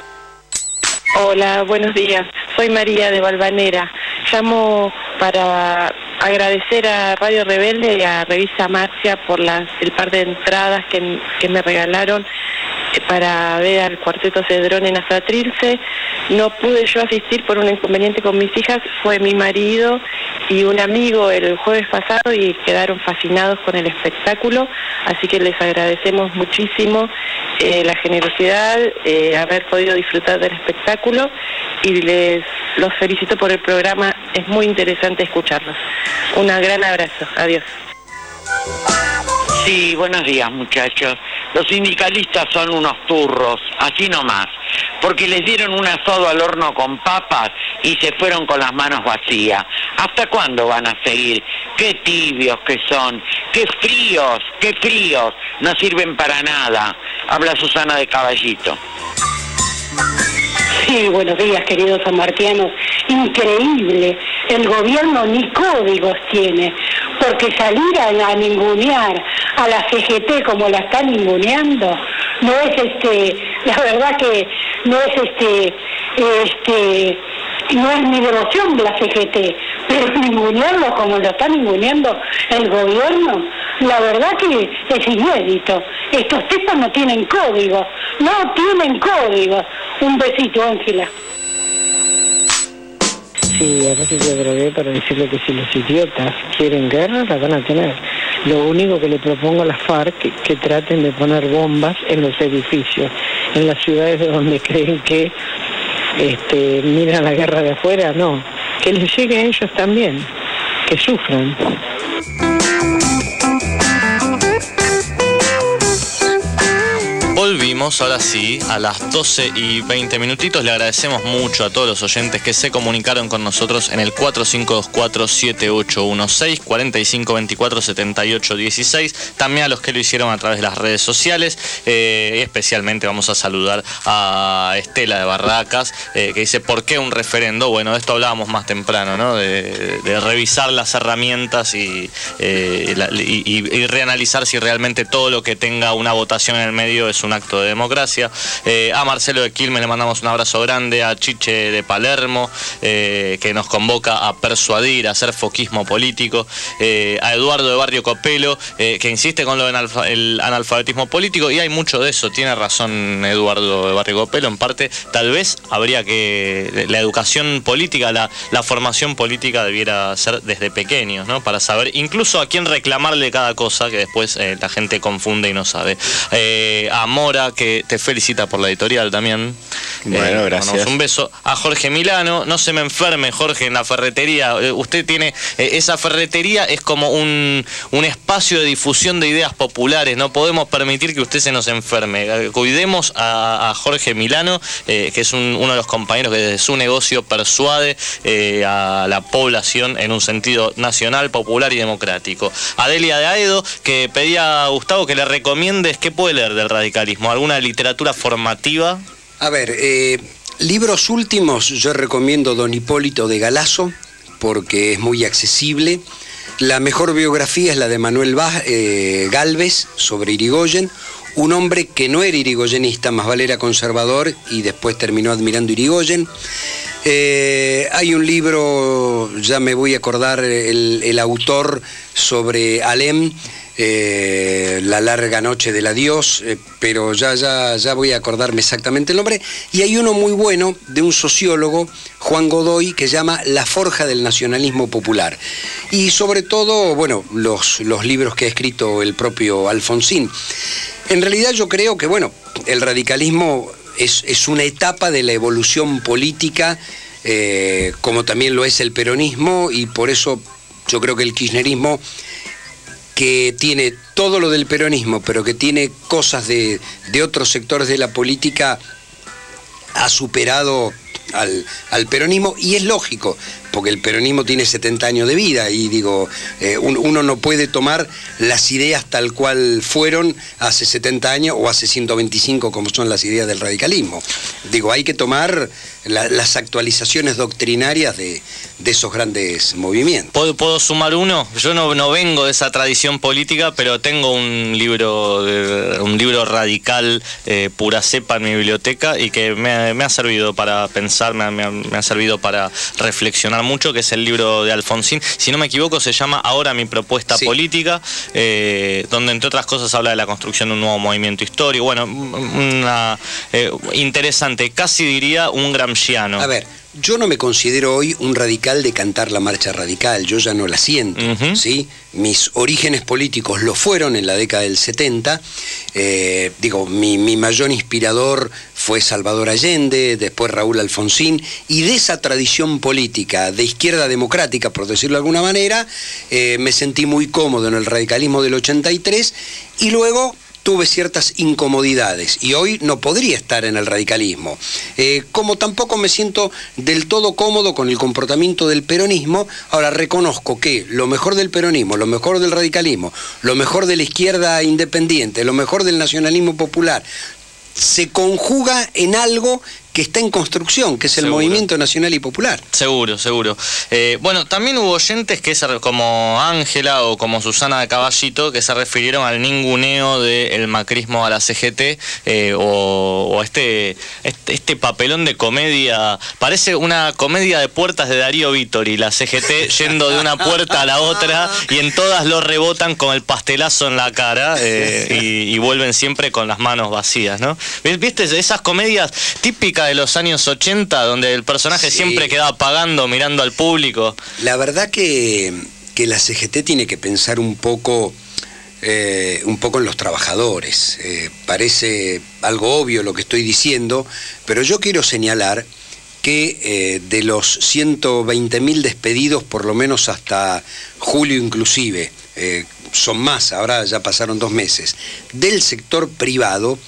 Hola, buenos días. Soy María de Valvanera. Llamo para agradecer a Radio Rebelde y a Revista Amartya por las, el par de entradas que, que me regalaron para ver al Cuarteto Cedrón en Asatrilce. No pude yo asistir por un inconveniente con mis hijas, fue mi marido y un amigo el jueves pasado y quedaron fascinados con el espectáculo, así que les agradecemos muchísimo eh, la generosidad, eh, haber podido disfrutar del espectáculo y les los felicito por el programa, es muy interesante escucharlos. Un gran abrazo, adiós. Sí, buenos días, muchachos. Los sindicalistas son unos turros, así nomás, porque les dieron un asado al horno con papas y se fueron con las manos vacías. ¿Hasta cuándo van a seguir? Qué tibios que son, qué fríos, qué fríos, no sirven para nada. Habla Susana de Caballito. Sí, buenos días, queridos amartianos. Increíble, el gobierno ni códigos tiene, porque salir a, a ningunear a la C G T como la están ninguneando, no es este, la verdad que no es este, este, no es mi devoción de la C G T, pero ningunearlo como lo está ninguneando el gobierno, la verdad que es inédito. Estos tipos no tienen código, no tienen código. Un besito, Ángela. Sí, ahora sí te drogué para decirle que si los idiotas quieren guerra, la van a tener. Lo único que le propongo a las FARC que, que traten de poner bombas en los edificios, en las ciudades de donde creen que este, miran la guerra de afuera, no. Que les llegue a ellos también, que sufran. Volvimos. volvimos, ahora sí, a las doce y veinte minutitos. Le agradecemos mucho a todos los oyentes que se comunicaron con nosotros en el cuatro cinco dos cuatro, siete ocho uno seis, cuatro cinco dos cuatro, siete ocho uno seis. También a los que lo hicieron a través de las redes sociales. Eh, y especialmente vamos a saludar a Estela de Barracas, eh, que dice, ¿por qué un referendo? Bueno, de esto hablábamos más temprano, ¿no? De, de revisar las herramientas y, eh, la, y, y reanalizar si realmente todo lo que tenga una votación en el medio es un acto de democracia. Eh, a Marcelo de Quilmes le mandamos un abrazo grande, a Chiche de Palermo, eh, que nos convoca a persuadir, a hacer foquismo político, eh, a Eduardo de Barrio Copelo, eh, que insiste con lo del analf el analfabetismo político, y hay mucho de eso, tiene razón Eduardo de Barrio Copelo, en parte, tal vez habría que, la educación política, la, la formación política debiera ser desde pequeños, ¿no? Para saber incluso a quién reclamarle cada cosa, que después eh, la gente confunde y no sabe. Eh, a Mora, que te felicita por la editorial también. Bueno, eh, gracias. Un beso. A Jorge Milano, no se me enferme Jorge en la ferretería. Eh, usted tiene, eh, esa ferretería es como un, un espacio de difusión de ideas populares, no podemos permitir que usted se nos enferme. Eh, cuidemos a, a Jorge Milano, eh, que es un, uno de los compañeros que desde su negocio persuade eh, a la población en un sentido nacional, popular y democrático. A Delia de Aedo, que pedía a Gustavo que le recomiendes, ¿qué puede leer del radicalismo? ¿Alguna literatura formativa? A ver, eh, libros últimos, yo recomiendo Don Hipólito de Galazo, porque es muy accesible. La mejor biografía es la de Manuel Vaz, eh, Galvez, sobre Irigoyen, un hombre que no era irigoyenista, más vale era conservador y después terminó admirando Irigoyen. Eh, hay un libro, ya me voy a acordar el, el autor, sobre Alem, eh, La larga noche del adiós, eh, pero ya, ya, ya voy a acordarme exactamente el nombre. Y hay uno muy bueno de un sociólogo, Juan Godoy, que se llama La forja del nacionalismo popular. Y sobre todo, bueno, los, los libros que ha escrito el propio Alfonsín. En realidad yo creo que, bueno, el radicalismo es, es una etapa de la evolución política, eh, como también lo es el peronismo, y por eso yo creo que el kirchnerismo, que tiene todo lo del peronismo, pero que tiene cosas de, de otros sectores de la política, ha superado al, al peronismo, y es lógico, porque el peronismo tiene setenta años de vida y digo, eh, un, uno no puede tomar las ideas tal cual fueron hace setenta años o hace ciento veinticinco como son las ideas del radicalismo. Digo, hay que tomar la, las actualizaciones doctrinarias de, de esos grandes movimientos. ¿Puedo, ¿Puedo sumar uno? Yo no, no vengo de esa tradición política, pero tengo un libro, de, un libro radical, eh, pura cepa en mi biblioteca, y que me, me ha servido para pensar, me ha, me ha, me ha servido para reflexionar mucho, que es el libro de Alfonsín, si no me equivoco se llama Ahora mi propuesta sí. política, eh, donde entre otras cosas habla de la construcción de un nuevo movimiento histórico. Bueno, una, eh, interesante, casi diría un gramsciano. A ver, yo no me considero hoy un radical de cantar la marcha radical, yo ya no la siento, uh-huh. ¿sí? Mis orígenes políticos lo fueron en la década del setenta, eh, digo, mi, mi mayor inspirador fue Salvador Allende, después Raúl Alfonsín, y de esa tradición política de izquierda democrática, por decirlo de alguna manera, eh, me sentí muy cómodo en el radicalismo del ochenta y tres, y luego tuve ciertas incomodidades y hoy no podría estar en el radicalismo. Eh, como tampoco me siento del todo cómodo con el comportamiento del peronismo, ahora reconozco que lo mejor del peronismo, lo mejor del radicalismo, lo mejor de la izquierda independiente, lo mejor del nacionalismo popular, se conjuga en algo que está en construcción, que es el seguro. Movimiento nacional y popular. Seguro, seguro. Eh, bueno, también hubo oyentes que se, como Ángela o como Susana de Caballito, que se refirieron al ninguneo del macrismo a la C G T, eh, o, o este, este, este papelón de comedia. Parece una comedia de puertas de Darío Vittori, la C G T yendo de una puerta a la otra, y en todas lo rebotan con el pastelazo en la cara, eh, y, y vuelven siempre con las manos vacías, ¿no? ¿Viste esas comedias típicas de los años ochenta, donde el personaje sí. siempre quedaba pagando, mirando al público? La verdad que, que la C G T tiene que pensar un poco, eh, un poco en los trabajadores. Eh, parece algo obvio lo que estoy diciendo, pero yo quiero señalar que eh, de los ciento veinte mil despedidos, por lo menos hasta julio inclusive, eh, son más, ahora ya pasaron dos meses, del sector privado,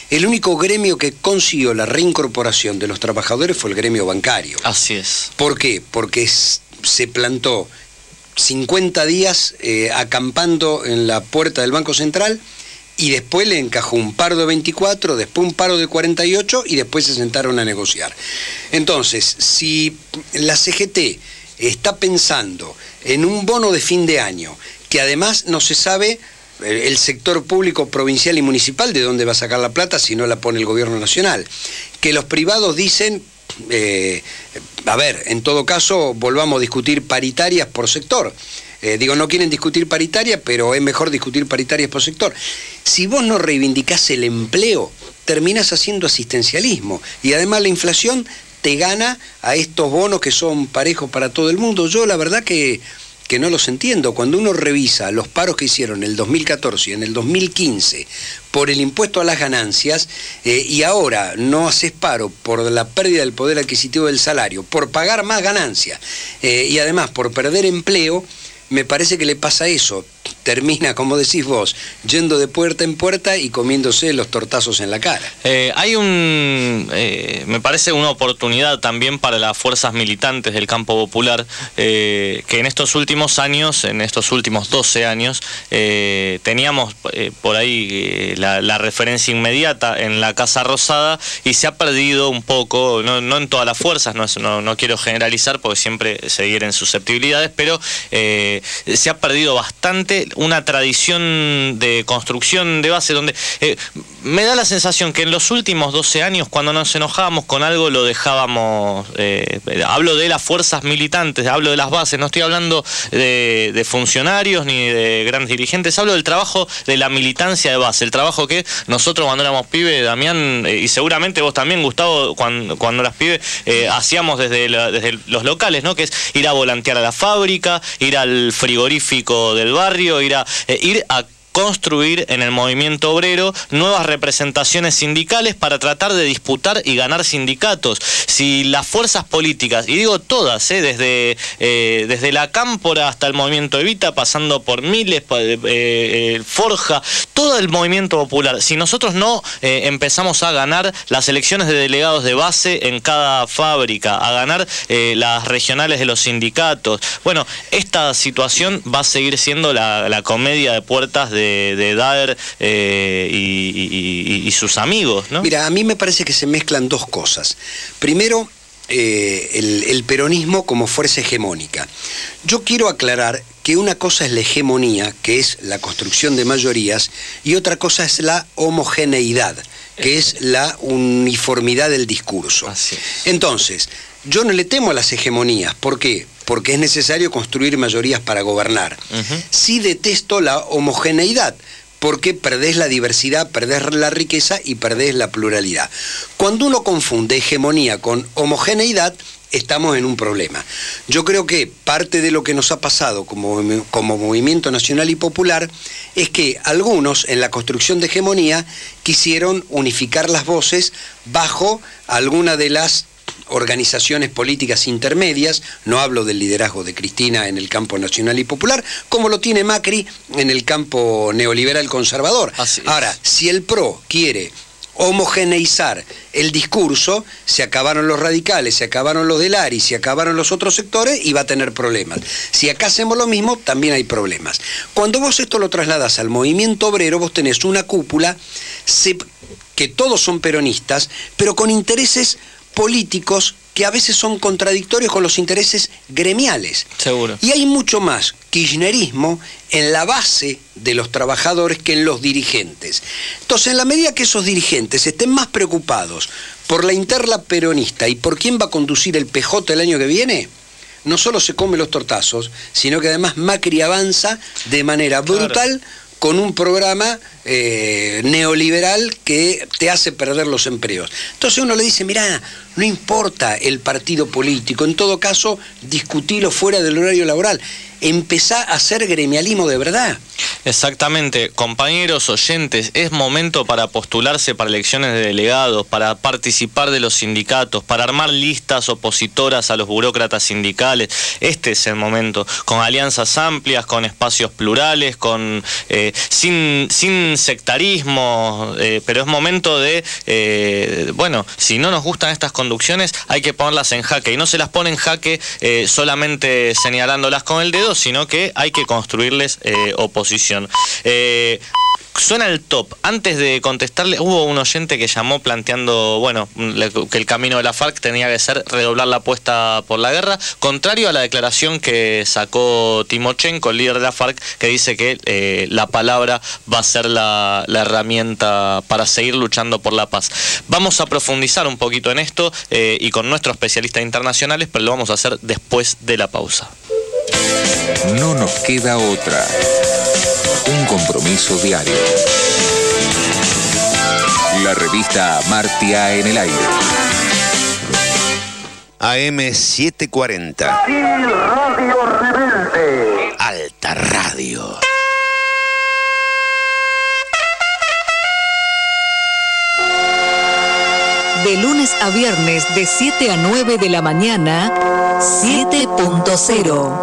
el único gremio que consiguió la reincorporación de los trabajadores fue el gremio bancario. Así es. ¿Por qué? Porque se plantó cincuenta días eh, acampando en la puerta del Banco Central y después le encajó un paro de veinticuatro, después un paro de cuarenta y ocho y después se sentaron a negociar. Entonces, si la C G T está pensando en un bono de fin de año, que además no se sabe el sector público provincial y municipal de dónde va a sacar la plata si no la pone el gobierno nacional, que los privados dicen, eh, a ver, en todo caso volvamos a discutir paritarias por sector. Eh, digo, no quieren discutir paritarias, pero es mejor discutir paritarias por sector. Si vos no reivindicás el empleo, terminás haciendo asistencialismo y además la inflación te gana a estos bonos que son parejos para todo el mundo. Yo la verdad que, que no los entiendo. Cuando uno revisa los paros que hicieron en el dos mil catorce y en el dos mil quince por el impuesto a las ganancias, eh, y ahora no haces paro por la pérdida del poder adquisitivo del salario, por pagar más ganancias eh, y además por perder empleo, me parece que le pasa eso. Termina, como decís vos, yendo de puerta en puerta y comiéndose los tortazos en la cara. Eh, hay un, eh, me parece una oportunidad también para las fuerzas militantes del campo popular, eh, que en estos últimos años, en estos últimos doce años, eh, teníamos eh, por ahí eh, la, la referencia inmediata en la Casa Rosada y se ha perdido un poco, no, no en todas las fuerzas, no, no, no quiero generalizar porque siempre se hieren susceptibilidades, pero eh, se ha perdido bastante una tradición de construcción de base donde eh, me da la sensación que en los últimos doce años cuando nos enojábamos con algo lo dejábamos, eh, hablo de las fuerzas militantes, hablo de las bases, no estoy hablando de, de funcionarios ni de grandes dirigentes, hablo del trabajo de la militancia de base, el trabajo que nosotros cuando éramos pibes, Damián, eh, y seguramente vos también, Gustavo, cuando, cuando eras pibe, eh, hacíamos desde, la, desde los locales, ¿no? Que es ir a volantear a la fábrica, ir al frigorífico del barrio, ir a, eh, ir a construir en el movimiento obrero nuevas representaciones sindicales para tratar de disputar y ganar sindicatos. Si las fuerzas políticas, y digo todas, eh, desde, eh, desde la Cámpora hasta el movimiento Evita, pasando por Miles, eh, eh, Forja, todo el movimiento popular, si nosotros no eh, empezamos a ganar las elecciones de delegados de base en cada fábrica, a ganar eh, las regionales de los sindicatos, bueno, esta situación va a seguir siendo la, la comedia de puertas de de, de Daer eh, y, y, y sus amigos, ¿no? Mira, a mí me parece que se mezclan dos cosas. Primero, eh, el, el peronismo como fuerza hegemónica. Yo quiero aclarar que una cosa es la hegemonía, que es la construcción de mayorías, y otra cosa es la homogeneidad, que es la uniformidad del discurso. Así es. Entonces, yo no le temo a las hegemonías. ¿Por qué? Porque es necesario construir mayorías para gobernar. Uh-huh. Sí detesto la homogeneidad, porque perdés la diversidad, perdés la riqueza y perdés la pluralidad. Cuando uno confunde hegemonía con homogeneidad, estamos en un problema. Yo creo que parte de lo que nos ha pasado como, como movimiento nacional y popular es que algunos en la construcción de hegemonía quisieron unificar las voces bajo alguna de las organizaciones políticas intermedias, no hablo del liderazgo de Cristina en el campo nacional y popular, como lo tiene Macri en el campo neoliberal conservador. Ahora, si el P R O quiere homogeneizar el discurso, se acabaron los radicales, se acabaron los del ARI, se acabaron los otros sectores y va a tener problemas. Si acá hacemos lo mismo, también hay problemas. Cuando vos esto lo trasladas al movimiento obrero, vos tenés una cúpula que todos son peronistas, pero con intereses políticos que a veces son contradictorios con los intereses gremiales. Seguro. Y hay mucho más kirchnerismo en la base de los trabajadores que en los dirigentes. Entonces, en la medida que esos dirigentes estén más preocupados por la interna peronista y por quién va a conducir el P J el año que viene, no solo se come los tortazos, sino que además Macri avanza de manera brutal, claro, con un programa eh, neoliberal que te hace perder los empleos. Entonces uno le dice, mirá, no importa el partido político, en todo caso, discutilo fuera del horario laboral. Empezá a hacer gremialismo de verdad. Exactamente, compañeros oyentes, es momento para postularse para elecciones de delegados, para participar de los sindicatos, para armar listas opositoras a los burócratas sindicales. Este es el momento, con alianzas amplias, con espacios plurales, con eh, sin, sin sectarismo, eh, pero es momento de, eh, bueno, si no nos gustan estas conducciones, hay que ponerlas en jaque, y no se las pone en jaque eh, solamente señalándolas con el dedo, sino que hay que construirles eh, oposición. Eh, suena el top. Antes de contestarle, hubo un oyente que llamó planteando, bueno, que el camino de la FARC tenía que ser redoblar la apuesta por la guerra, contrario a la declaración que sacó Timochenko, el líder de la FARC, que dice que eh, la palabra va a ser la, la herramienta para seguir luchando por la paz. Vamos a profundizar un poquito en esto eh, y con nuestros especialistas internacionales, pero lo vamos a hacer después de la pausa. No nos queda otra. Un compromiso diario. La revista Amartya en el aire. A M setecientos cuarenta. Sí, Radio Rebelde. Alta Radio. De lunes a viernes de siete a nueve de la mañana, siete punto cero.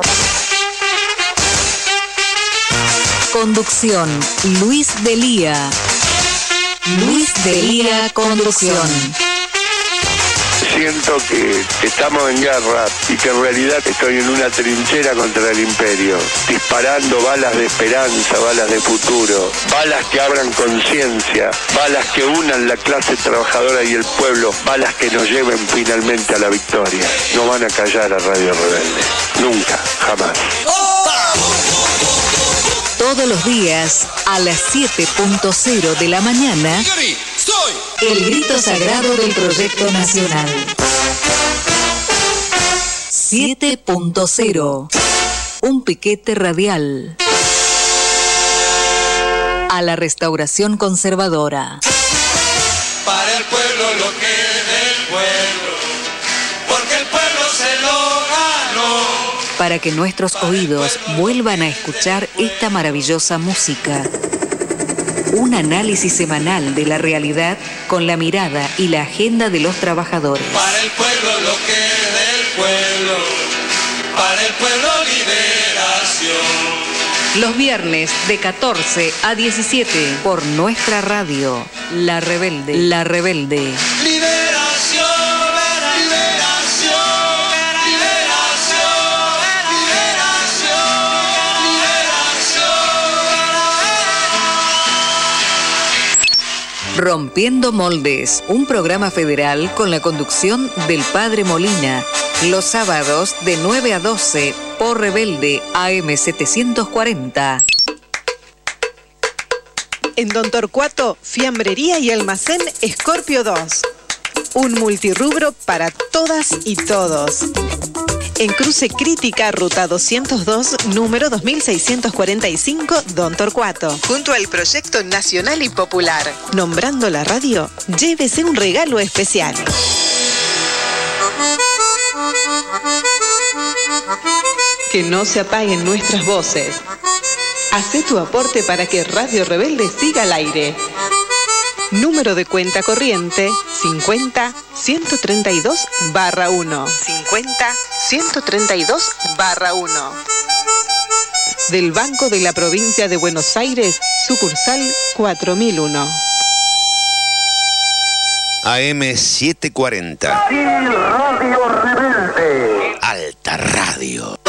Conducción, Luis Delía. Luis Delía, conducción. Siento que estamos en guerra y que en realidad estoy en una trinchera contra el imperio, disparando balas de esperanza, balas de futuro, balas que abran conciencia, balas que unan la clase trabajadora y el pueblo, balas que nos lleven finalmente a la victoria. No van a callar a Radio Rebelde, nunca, jamás. Todos los días a las siete punto cero de la mañana, el grito sagrado del Proyecto Nacional. siete punto cero. Un piquete radial a la restauración conservadora. Para el pueblo lo que es del pueblo, porque el pueblo se lo ganó. Para que nuestros oídos vuelvan a escuchar esta maravillosa música. Un análisis semanal de la realidad con la mirada y la agenda de los trabajadores. Para el pueblo lo que es del pueblo, para el pueblo liberación. Los viernes de catorce a diecisiete por nuestra radio, La Rebelde. La Rebelde. Liberación, liberación, liberación, liberación, liberación. Rompiendo Moldes, un programa federal con la conducción del Padre Molina, los sábados de nueve a doce por Rebelde A M setecientos cuarenta. En Don Torcuato, fiambrería y almacén Scorpio dos. Un multirrubro para todas y todos. En Cruce Crítica, ruta doscientos dos, número dos mil seiscientos cuarenta y cinco, Don Torcuato. Junto al Proyecto Nacional y Popular. Nombrando la radio, llévese un regalo especial. Que no se apaguen nuestras voces. Hacé tu aporte para que Radio Rebelde siga al aire. Número de cuenta corriente cincuenta ciento treinta y dos barra uno. cincuenta ciento treinta y dos barra uno. Del Banco de la Provincia de Buenos Aires, sucursal cuatro mil uno. A M setecientos cuarenta. Sí, Radio Rebelde. Alta Radio.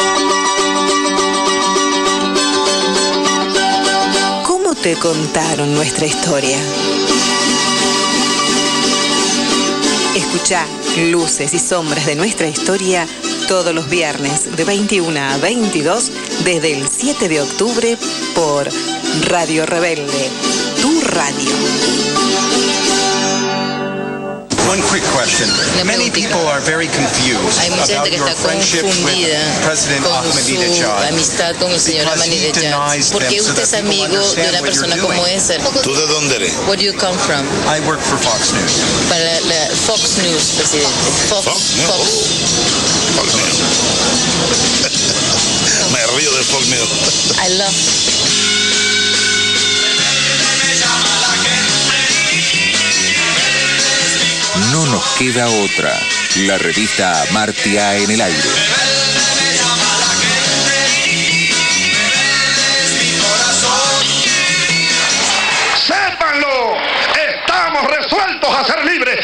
¿Cómo te contaron nuestra historia? Escuchá Luces y Sombras de nuestra historia todos los viernes de veintiuna a veintidós desde el siete de octubre por Radio Rebelde, tu radio. One quick question. Many people are very confused Hay mucha gente about que your está friendship with confundida President con Ahmadinejad. su amistad con el señor Because he Ahmadinejad. denies ¿Por qué them so usted es that people amigo de understand una what you're persona doing. como esa? ¿Tú de dónde eres? Where do you come from? I work for Fox News. Para la, la Fox News, presidente. Fox, Fox News. Fox. Fox News. Me río de Fox News. I love. No nos queda otra. La revista Amartya en el aire. ¡Sépanlo! ¡Estamos resueltos a ser libres!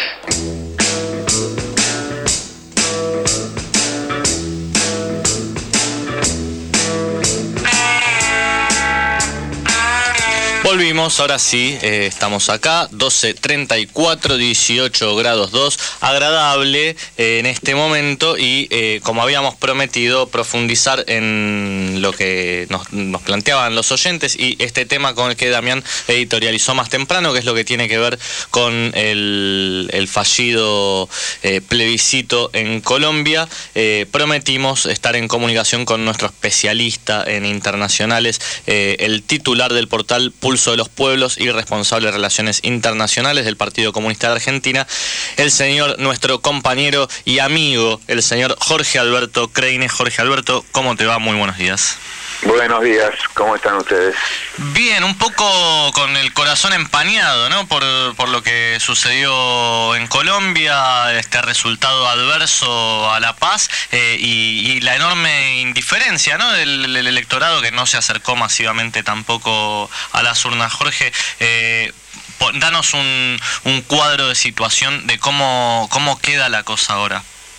Volvimos, ahora sí, eh, estamos acá, doce treinta y cuatro, dieciocho grados dos, agradable eh, en este momento y eh, como habíamos prometido profundizar en lo que nos, nos planteaban los oyentes y este tema con el que Damián editorializó más temprano, que es lo que tiene que ver con el, el fallido eh, plebiscito en Colombia. Eh, prometimos estar en comunicación con nuestro especialista en internacionales, eh, el titular del portal Pulso de los Pueblos y responsable de Relaciones Internacionales del Partido Comunista de Argentina, el señor, nuestro compañero y amigo, el señor Jorge Alberto Kreine. Jorge Alberto, ¿cómo te va? Muy buenos días. Buenos días, ¿cómo están ustedes? Bien, un poco con el corazón empañado, ¿no? Por, por lo que sucedió en Colombia, este resultado adverso a la paz eh, y, y la enorme indiferencia, ¿no? Del, del electorado que no se acercó masivamente tampoco a las urnas. Jorge, eh, danos un, un cuadro de situación de cómo, cómo queda la cosa ahora.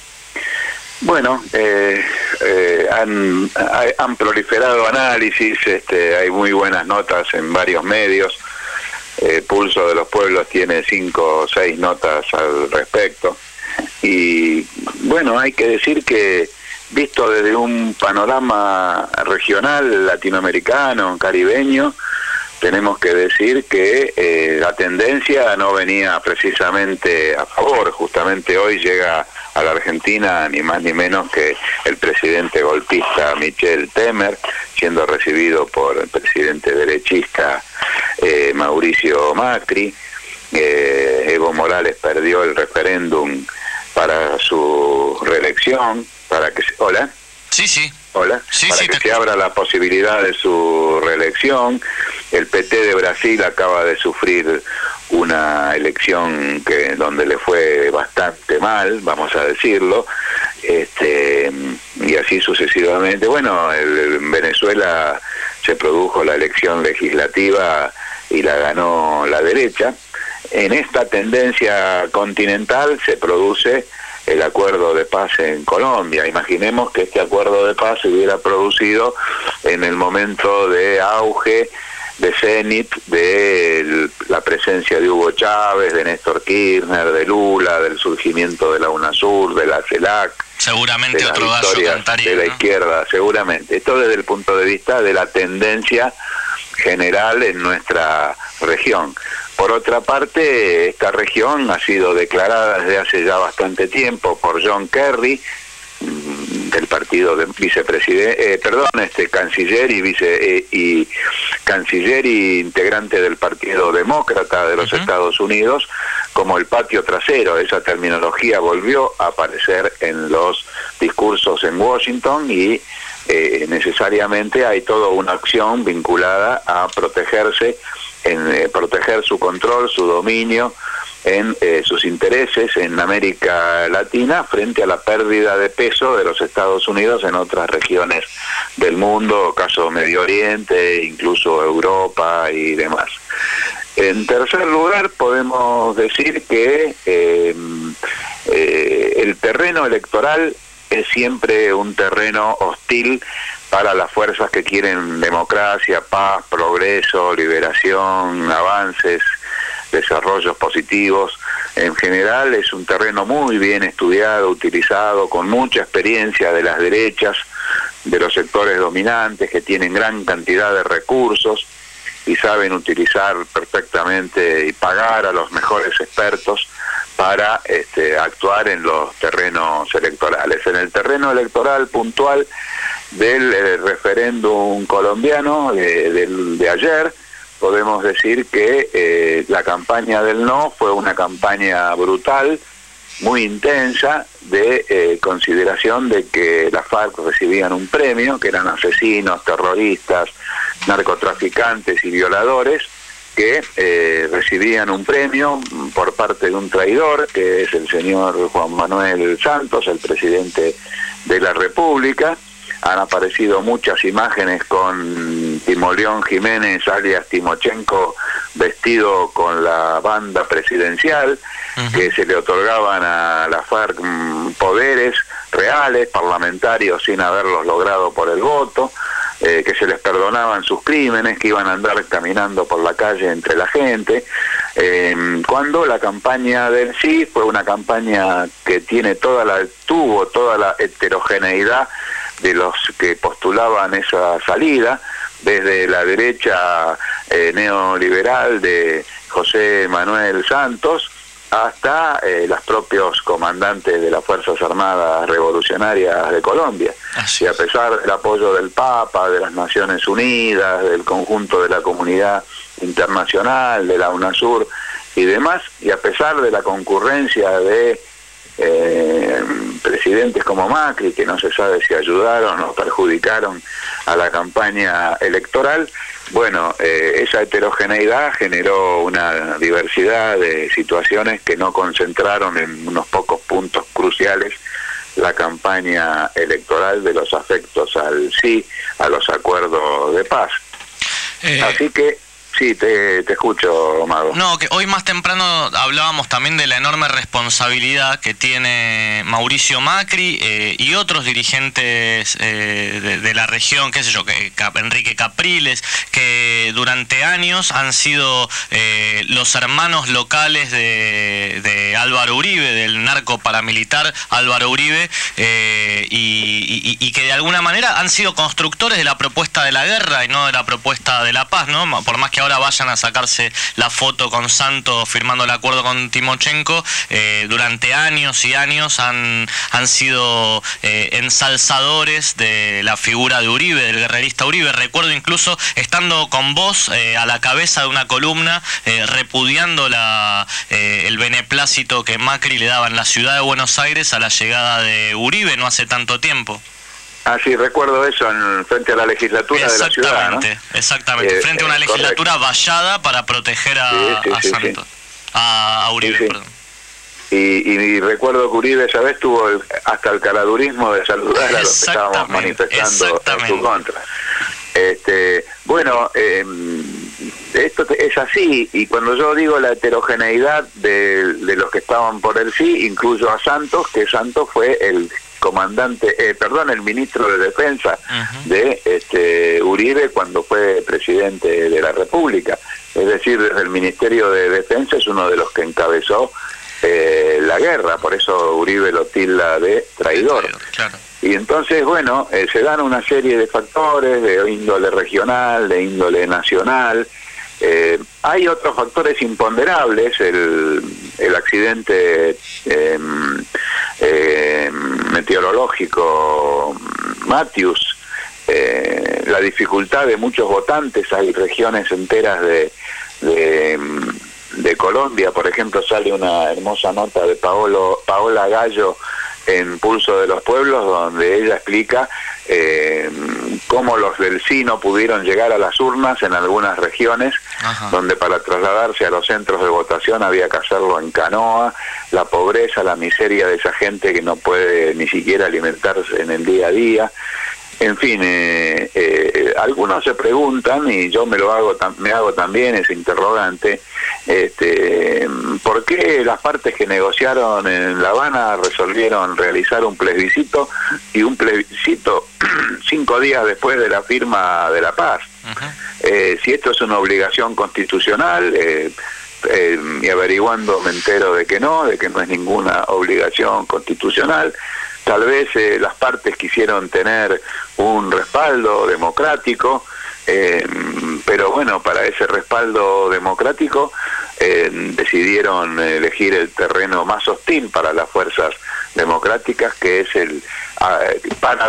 Bueno, eh, eh, han, han proliferado análisis, este, hay muy buenas notas en varios medios. Eh, Pulso de los Pueblos tiene cinco o seis notas al respecto. Y bueno, hay que decir que visto desde un panorama regional, latinoamericano, caribeño, tenemos que decir que eh, la tendencia no venía precisamente a favor. Justamente hoy llega a la Argentina ni más ni menos que el presidente golpista Michel Temer, siendo recibido por el presidente derechista eh, Mauricio Macri. Eh, Evo Morales perdió el referéndum para su reelección, para que se... ¿Hola? Sí, sí. Hola, sí, para sí, que te... se abra la posibilidad de su reelección. El P T de Brasil acaba de sufrir una elección que donde le fue bastante mal, vamos a decirlo, este, y así sucesivamente. Bueno, el, en Venezuela se produjo la elección legislativa y la ganó la derecha. En esta tendencia continental se produce el acuerdo de paz en Colombia. Imaginemos que este acuerdo de paz se hubiera producido en el momento de auge, de cenit, de el, la presencia de Hugo Chávez, de Néstor Kirchner, de Lula, del surgimiento de la UNASUR, de la CELAC. Seguramente de la otro gallo cantaría, de la ¿no? izquierda, seguramente. Esto desde el punto de vista de la tendencia general en nuestra región. Por otra parte, esta región ha sido declarada desde hace ya bastante tiempo por John Kerry, del partido de vicepresidente, eh, perdón, este canciller y vice eh, y canciller y integrante del Partido Demócrata de los uh-huh. Estados Unidos, como el patio trasero. Esa terminología volvió a aparecer en los discursos en Washington y eh, necesariamente hay toda una acción vinculada a protegerse, en eh, proteger su control, su dominio en eh, sus intereses en América Latina frente a la pérdida de peso de los Estados Unidos en otras regiones del mundo, caso Medio Oriente, incluso Europa y demás. En tercer lugar, podemos decir que eh, eh, el terreno electoral es siempre un terreno hostil para las fuerzas que quieren democracia, paz, progreso, liberación, avances, desarrollos positivos. En general es un terreno muy bien estudiado, utilizado, con mucha experiencia de las derechas, de los sectores dominantes que tienen gran cantidad de recursos y saben utilizar perfectamente y pagar a los mejores expertos para este, actuar en los terrenos electorales. En el terreno electoral puntual del eh, referéndum colombiano de, de, de ayer, podemos decir que eh, la campaña del no fue una campaña brutal, muy intensa, de eh, consideración de que las FARC recibían un premio, que eran asesinos, terroristas, narcotraficantes y violadores, que eh, recibían un premio por parte de un traidor, que es el señor Juan Manuel Santos, el presidente de la República. Han aparecido muchas imágenes con Timoleón Jiménez, alias Timochenko, vestido con la banda presidencial, uh-huh. que se le otorgaban a la FARC poderes reales, parlamentarios, sin haberlos logrado por el voto, eh, que se les perdonaban sus crímenes, que iban a andar caminando por la calle entre la gente, eh, cuando la campaña del sí fue una campaña que tiene toda la, tuvo toda la heterogeneidad de los que postulaban esa salida, desde la derecha eh, neoliberal de José Manuel Santos hasta eh, los propios comandantes de las Fuerzas Armadas Revolucionarias de Colombia. Así y a pesar del apoyo del Papa, de las Naciones Unidas, del conjunto de la comunidad internacional, de la UNASUR y demás, y a pesar de la concurrencia de Eh, presidentes como Macri, que no se sabe si ayudaron o perjudicaron a la campaña electoral, bueno, eh, esa heterogeneidad generó una diversidad de situaciones que no concentraron en unos pocos puntos cruciales la campaña electoral de los afectos al sí, a los acuerdos de paz. Eh... Así que sí, te, te escucho, Mago. No, que hoy más temprano hablábamos también de la enorme responsabilidad que tiene Mauricio Macri eh, y otros dirigentes eh, de, de la región, qué sé yo, que Cap, Enrique Capriles, que durante años han sido eh, los hermanos locales de, de Álvaro Uribe, del narco paramilitar Álvaro Uribe, eh, y, y, y que de alguna manera han sido constructores de la propuesta de la guerra y no de la propuesta de la paz, ¿no? Por más que ahora vayan a sacarse la foto con Santos firmando el acuerdo con Timochenko, eh, durante años y años han, han sido eh, ensalzadores de la figura de Uribe, del guerrerista Uribe. Recuerdo incluso estando con vos eh, a la cabeza de una columna eh, repudiando la, eh, el beneplácito que Macri le daba en la ciudad de Buenos Aires a la llegada de Uribe no hace tanto tiempo. Ah, sí, recuerdo eso en frente a la legislatura de la ciudad, ¿no? Exactamente, eh, frente a una eh, legislatura correcto. vallada para proteger a, sí, sí, a sí, Santos, sí. a, a Uribe, sí, sí. perdón. Y, y, y recuerdo que Uribe esa vez tuvo el, hasta el caladurismo de saludar a los que estábamos manifestando en su contra. Este, bueno, eh, esto es así, y cuando yo digo la heterogeneidad de, de los que estaban por el sí, incluyo a Santos, que Santos fue el comandante, eh, perdón, el ministro de Defensa uh-huh. de este Uribe cuando fue presidente de la República. Es decir, desde el Ministerio de Defensa es uno de los que encabezó eh, la guerra, por eso Uribe lo tilda de traidor. traidor claro. Y entonces, bueno, eh, se dan una serie de factores de índole regional, de índole nacional. Eh, hay otros factores imponderables, el, el accidente eh, eh, meteorológico Matthews, eh, la dificultad de muchos votantes. Hay regiones enteras de, de, de Colombia, por ejemplo, sale una hermosa nota de Paolo, Paola Gallo en Pulso de los Pueblos, donde ella explica eh, cómo los del sí no pudieron llegar a las urnas en algunas regiones, Ajá. donde para trasladarse a los centros de votación había que hacerlo en canoa, la pobreza, la miseria de esa gente que no puede ni siquiera alimentarse en el día a día. En fin, eh, eh, algunos se preguntan, y yo me lo hago, me hago también ese interrogante, este, ¿por qué las partes que negociaron en La Habana resolvieron realizar un plebiscito y un plebiscito cinco días después de la firma de la paz? Uh-huh. Eh, si esto es una obligación constitucional, eh, eh, y averiguando me entero de que no, de que no es ninguna obligación constitucional. Tal vez eh, las partes quisieron tener un respaldo democrático, eh, pero bueno, para ese respaldo democrático eh, decidieron elegir el terreno más hostil para las fuerzas democráticas, que es el eh,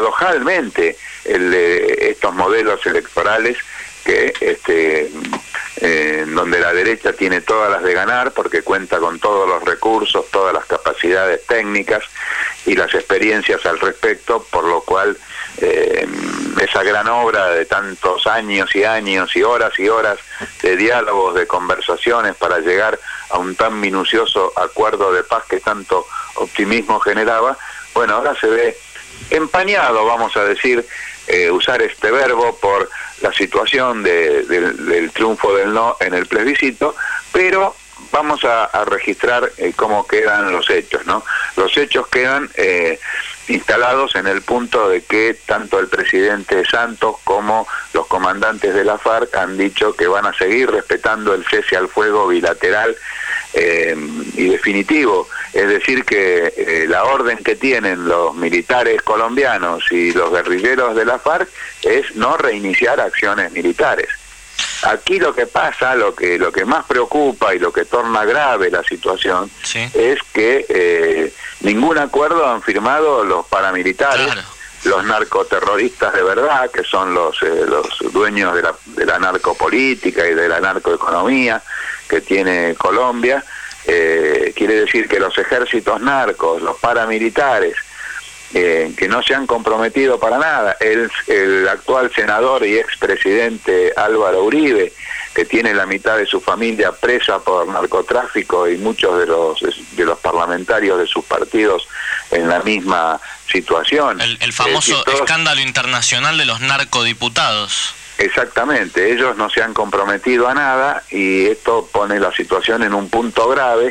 paradojalmente el de estos modelos electorales que este eh, donde la derecha tiene todas las de ganar porque cuenta con todos los recursos, todas las capacidades técnicas y las experiencias al respecto, por lo cual eh, esa gran obra de tantos años y años y horas y horas de diálogos, de conversaciones para llegar a un tan minucioso acuerdo de paz que tanto optimismo generaba, bueno, ahora se ve empañado, vamos a decir, eh, usar este verbo por la situación de, de, del triunfo del no en el plebiscito, pero vamos a, a registrar eh, cómo quedan los hechos, ¿no? Los hechos quedan eh, instalados en el punto de que tanto el presidente Santos como los comandantes de la FARC han dicho que van a seguir respetando el cese al fuego bilateral eh, y definitivo, es decir que eh, la orden que tienen los militares colombianos y los guerrilleros de la FARC es no reiniciar acciones militares. Aquí lo que pasa, lo que lo que más preocupa y lo que torna grave la situación, sí, es que eh, ningún acuerdo han firmado los paramilitares, claro, los narcoterroristas de verdad, que son los eh, los dueños de la, de la narcopolítica y de la narcoeconomía que tiene Colombia. Eh, quiere decir que los ejércitos narcos, los paramilitares, Eh, que no se han comprometido para nada, el, el actual senador y expresidente Álvaro Uribe, que tiene la mitad de su familia presa por narcotráfico y muchos de los de los parlamentarios de sus partidos en la misma situación. El, el famoso eh, todos, escándalo internacional de los narcodiputados. Exactamente, ellos no se han comprometido a nada y esto pone la situación en un punto grave,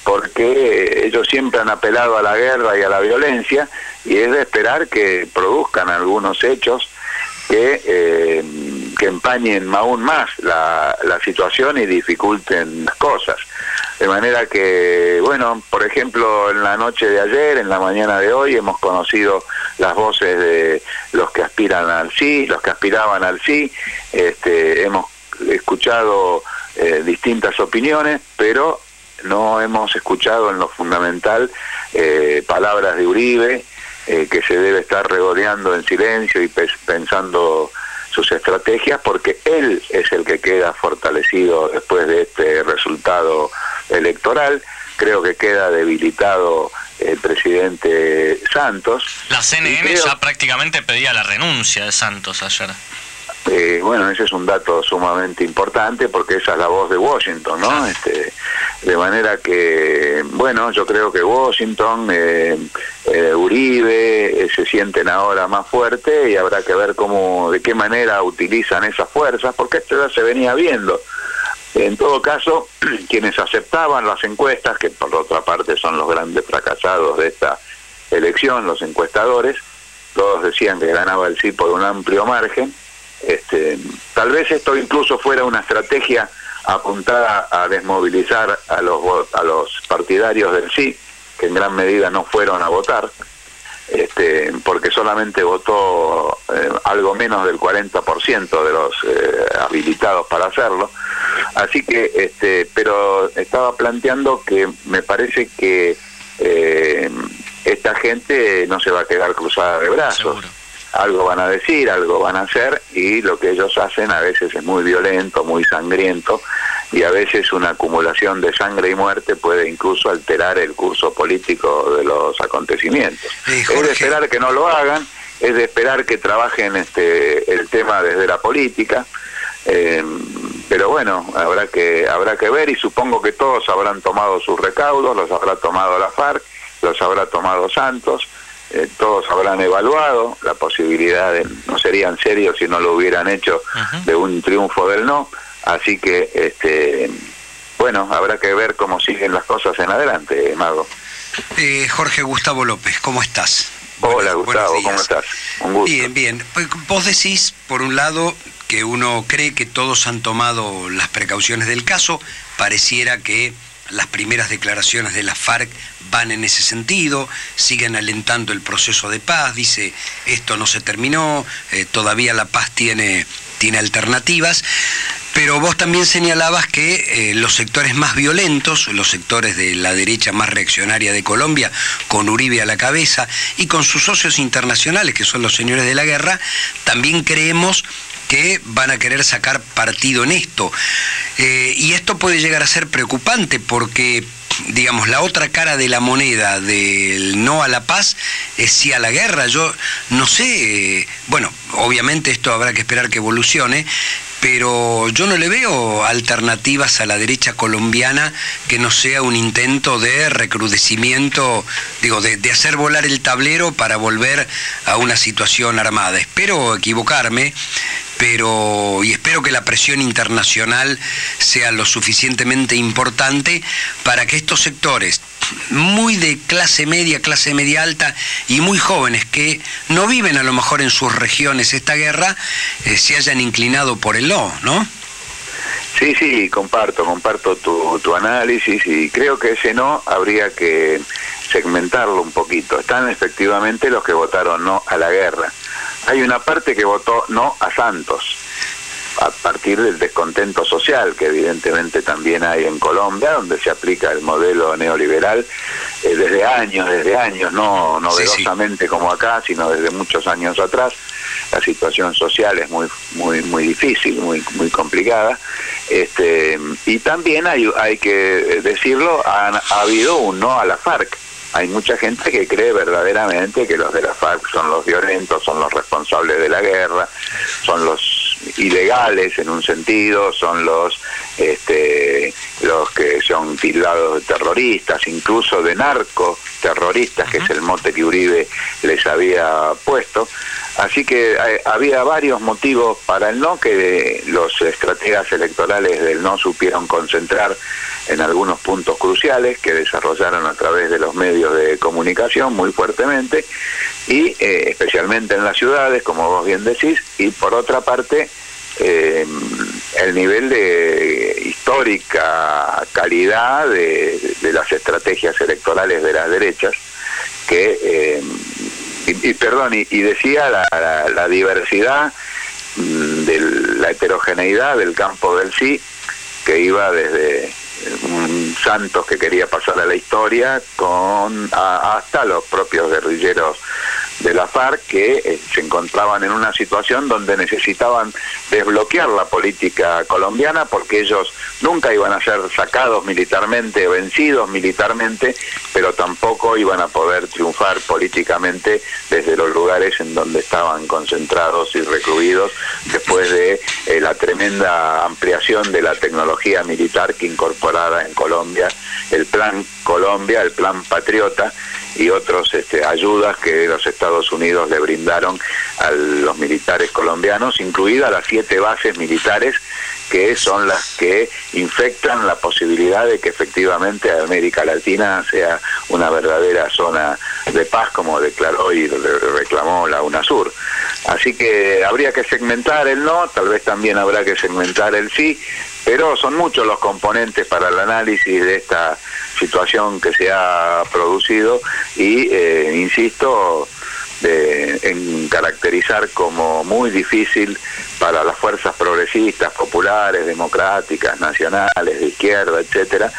porque ellos siempre han apelado a la guerra y a la violencia, y es de esperar que produzcan algunos hechos que, eh, que empañen aún más la, la situación y dificulten las cosas. De manera que, bueno, por ejemplo, en la noche de ayer, en la mañana de hoy, hemos conocido las voces de los que aspiran al sí, los que aspiraban al sí, este, hemos escuchado eh, distintas opiniones, pero no hemos escuchado en lo fundamental eh, palabras de Uribe, eh, que se debe estar regodeando en silencio y pe- pensando sus estrategias, porque él es el que queda fortalecido después de este resultado electoral. Creo que queda debilitado el presidente Santos. La C N N creo... ya prácticamente pedía la renuncia de Santos ayer. Eh, bueno, ese es un dato sumamente importante porque esa es la voz de Washington, ¿no? Este, de manera que, bueno, yo creo que Washington, eh, eh, Uribe, eh, se sienten ahora más fuertes y habrá que ver cómo, de qué manera utilizan esas fuerzas, porque esto ya se venía viendo. En todo caso, quienes aceptaban las encuestas, que por otra parte son los grandes fracasados de esta elección, los encuestadores, todos decían que ganaba el sí por un amplio margen. Este, tal vez esto incluso fuera una estrategia apuntada a desmovilizar a los a los partidarios del sí, que en gran medida no fueron a votar, este, porque solamente votó eh, algo menos del cuarenta por ciento de los eh, habilitados para hacerlo. Así que, este, pero estaba planteando que me parece que eh, esta gente no se va a quedar cruzada de brazos. Seguro. Algo van a decir, algo van a hacer, y lo que ellos hacen a veces es muy violento, muy sangriento, y a veces una acumulación de sangre y muerte puede incluso alterar el curso político de los acontecimientos. Eh, es de esperar que no lo hagan, es de esperar que trabajen este el tema desde la política, eh, pero bueno, habrá que habrá que ver, y supongo que todos habrán tomado sus recaudos, los habrá tomado la FARC, los habrá tomado Santos. Eh, todos habrán evaluado la posibilidad de, no serían serios si no lo hubieran hecho, uh-huh, de un triunfo del no, así que este bueno, habrá que ver cómo siguen las cosas en adelante, Mago. Eh, Jorge Gustavo López, ¿cómo estás? Hola, buenos, Gustavo, buenos ¿cómo estás? Un gusto. Bien, bien. Pues vos decís, por un lado, que uno cree que todos han tomado las precauciones del caso, pareciera que las primeras declaraciones de la FARC van en ese sentido, siguen alentando el proceso de paz, dice, esto no se terminó, eh, todavía la paz tiene, tiene alternativas, pero vos también señalabas que eh, los sectores más violentos, los sectores de la derecha más reaccionaria de Colombia, con Uribe a la cabeza, y con sus socios internacionales, que son los señores de la guerra, también creemos que van a querer sacar partido en esto. Eh, y esto puede llegar a ser preocupante porque, digamos, la otra cara de la moneda del no a la paz es sí a la guerra. Yo no sé, eh, bueno, obviamente esto habrá que esperar que evolucione, pero yo no le veo alternativas a la derecha colombiana que no sea un intento de recrudecimiento, digo, de, de hacer volar el tablero para volver a una situación armada. Espero equivocarme, pero y espero que la presión internacional sea lo suficientemente importante para que estos sectores muy de clase media, clase media alta y muy jóvenes que no viven a lo mejor en sus regiones esta guerra, eh, se hayan inclinado por el no, ¿no? Sí, sí, comparto, comparto tu, tu análisis y creo que ese no habría que segmentarlo un poquito. Están efectivamente los que votaron no a la guerra. Hay una parte que votó no a Santos, a partir del descontento social que evidentemente también hay en Colombia, donde se aplica el modelo neoliberal eh, desde años, desde años, no novedosamente sí, sí. como acá, sino desde muchos años atrás. La situación social es muy muy muy difícil, muy muy complicada, este y también hay hay que decirlo, ha, ha habido un no a la FARC. Hay mucha gente que cree verdaderamente que los de la FARC son los violentos, son los responsables de la guerra, son los ilegales en un sentido, son los este, los que son tildados de terroristas, incluso de narcoterroristas, que es el mote que Uribe les había puesto. Así que eh, había varios motivos para el no, que los estrategas electorales del no supieron concentrar en algunos puntos cruciales que desarrollaron a través de los medios de comunicación muy fuertemente, y eh, especialmente en las ciudades, como vos bien decís, y por otra parte, eh, el nivel de histórica calidad de, de las estrategias electorales de las derechas, que... Eh, Y, y perdón, y, y decía la, la, la diversidad, de la heterogeneidad del campo del sí, que iba desde un Santos que quería pasar a la historia con a, hasta los propios guerrilleros de la FARC que eh, se encontraban en una situación donde necesitaban desbloquear la política colombiana, porque ellos nunca iban a ser sacados militarmente, vencidos militarmente, pero tampoco iban a poder triunfar políticamente desde los lugares en donde estaban concentrados y recluidos después de eh, la tremenda ampliación de la tecnología militar que incorporara en Colombia el Plan Colombia, el Plan Patriota y otros este, ayudas que los Estados Unidos le brindaron a los militares colombianos, incluidas las siete bases militares que son las que infectan la posibilidad de que efectivamente América Latina sea una verdadera zona de paz, como declaró y reclamó la UNASUR. Así que habría que segmentar el no, tal vez también habrá que segmentar el sí, pero son muchos los componentes para el análisis de esta situación que se ha producido y, eh, insisto, de, en caracterizar como muy difícil para las fuerzas progresistas, populares, democráticas, nacionales, de izquierda, etcétera,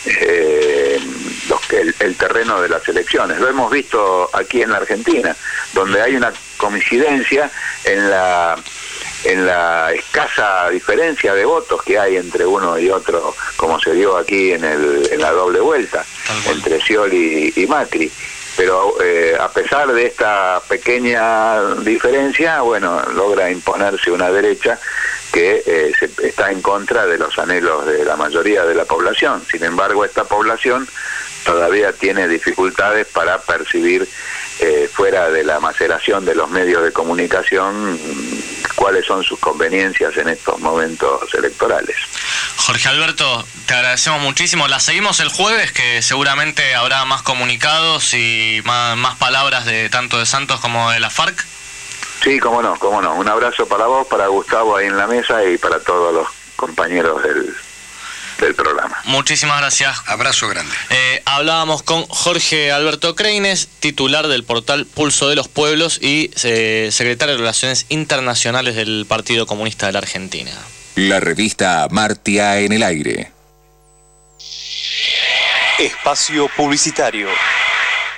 eh, los, el, el terreno de las elecciones. Lo hemos visto aquí en la Argentina, donde hay una coincidencia en la en la escasa diferencia de votos que hay entre uno y otro, como se dio aquí en, el, en la doble vuelta, entre Scioli y, y Macri. Pero eh, a pesar de esta pequeña diferencia, bueno, logra imponerse una derecha que eh, se, está en contra de los anhelos de la mayoría de la población. Sin embargo, esta población todavía tiene dificultades para percibir eh, fuera de la maceración de los medios de comunicación cuáles son sus conveniencias en estos momentos electorales. Jorge Alberto, te agradecemos muchísimo. La seguimos el jueves, que seguramente habrá más comunicados y más, más palabras de tanto de Santos como de la FARC. Sí, cómo no, cómo no. Un abrazo para vos, para Gustavo ahí en la mesa y para todos los compañeros del, del programa. Muchísimas gracias. Abrazo grande. Eh, hablábamos con Jorge Alberto Creines, titular del portal Pulso de los Pueblos y eh, secretario de Relaciones Internacionales del Partido Comunista de la Argentina. La revista Amartya en el aire. Espacio publicitario.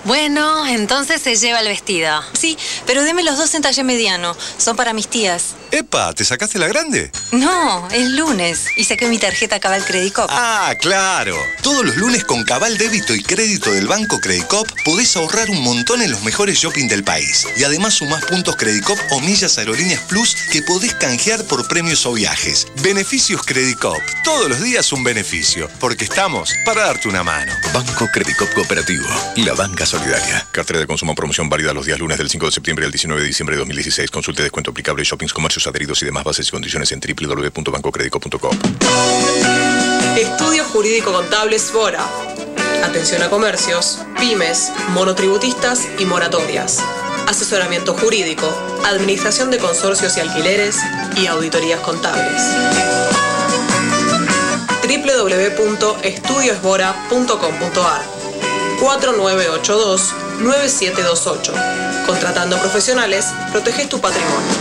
Bueno, entonces se lleva el vestido. Sí, pero deme los dos en talle mediano. Son para mis tías. Epa, ¿te sacaste la grande? No, es lunes y saqué mi tarjeta Cabal Credit Cop. Ah, claro. Todos los lunes con Cabal Débito y Crédito del Banco Credit Cop podés ahorrar un montón en los mejores shopping del país. Y además sumás puntos Credit Cop o millas Aerolíneas Plus que podés canjear por premios o viajes. Beneficios Credit Cop. Todos los días un beneficio. Porque estamos para darte una mano. Banco Credit Cop Cooperativo. La banca solidaria. Cartera de consumo en promoción válida los días lunes del cinco de septiembre al diecinueve de diciembre de dos mil dieciséis. Consulte descuento aplicable en shoppings, comercios adheridos y demás bases y condiciones en doble u doble u doble u punto banco credit cop punto com. Estudio Jurídico Contable Sbora. Atención a comercios, pymes, monotributistas y moratorias. Asesoramiento jurídico, administración de consorcios y alquileres y auditorías contables. doble u doble u doble u punto estudio sbora punto com punto a r cuatro nueve ocho dos nueve siete dos ocho. Contratando profesionales, proteges tu patrimonio.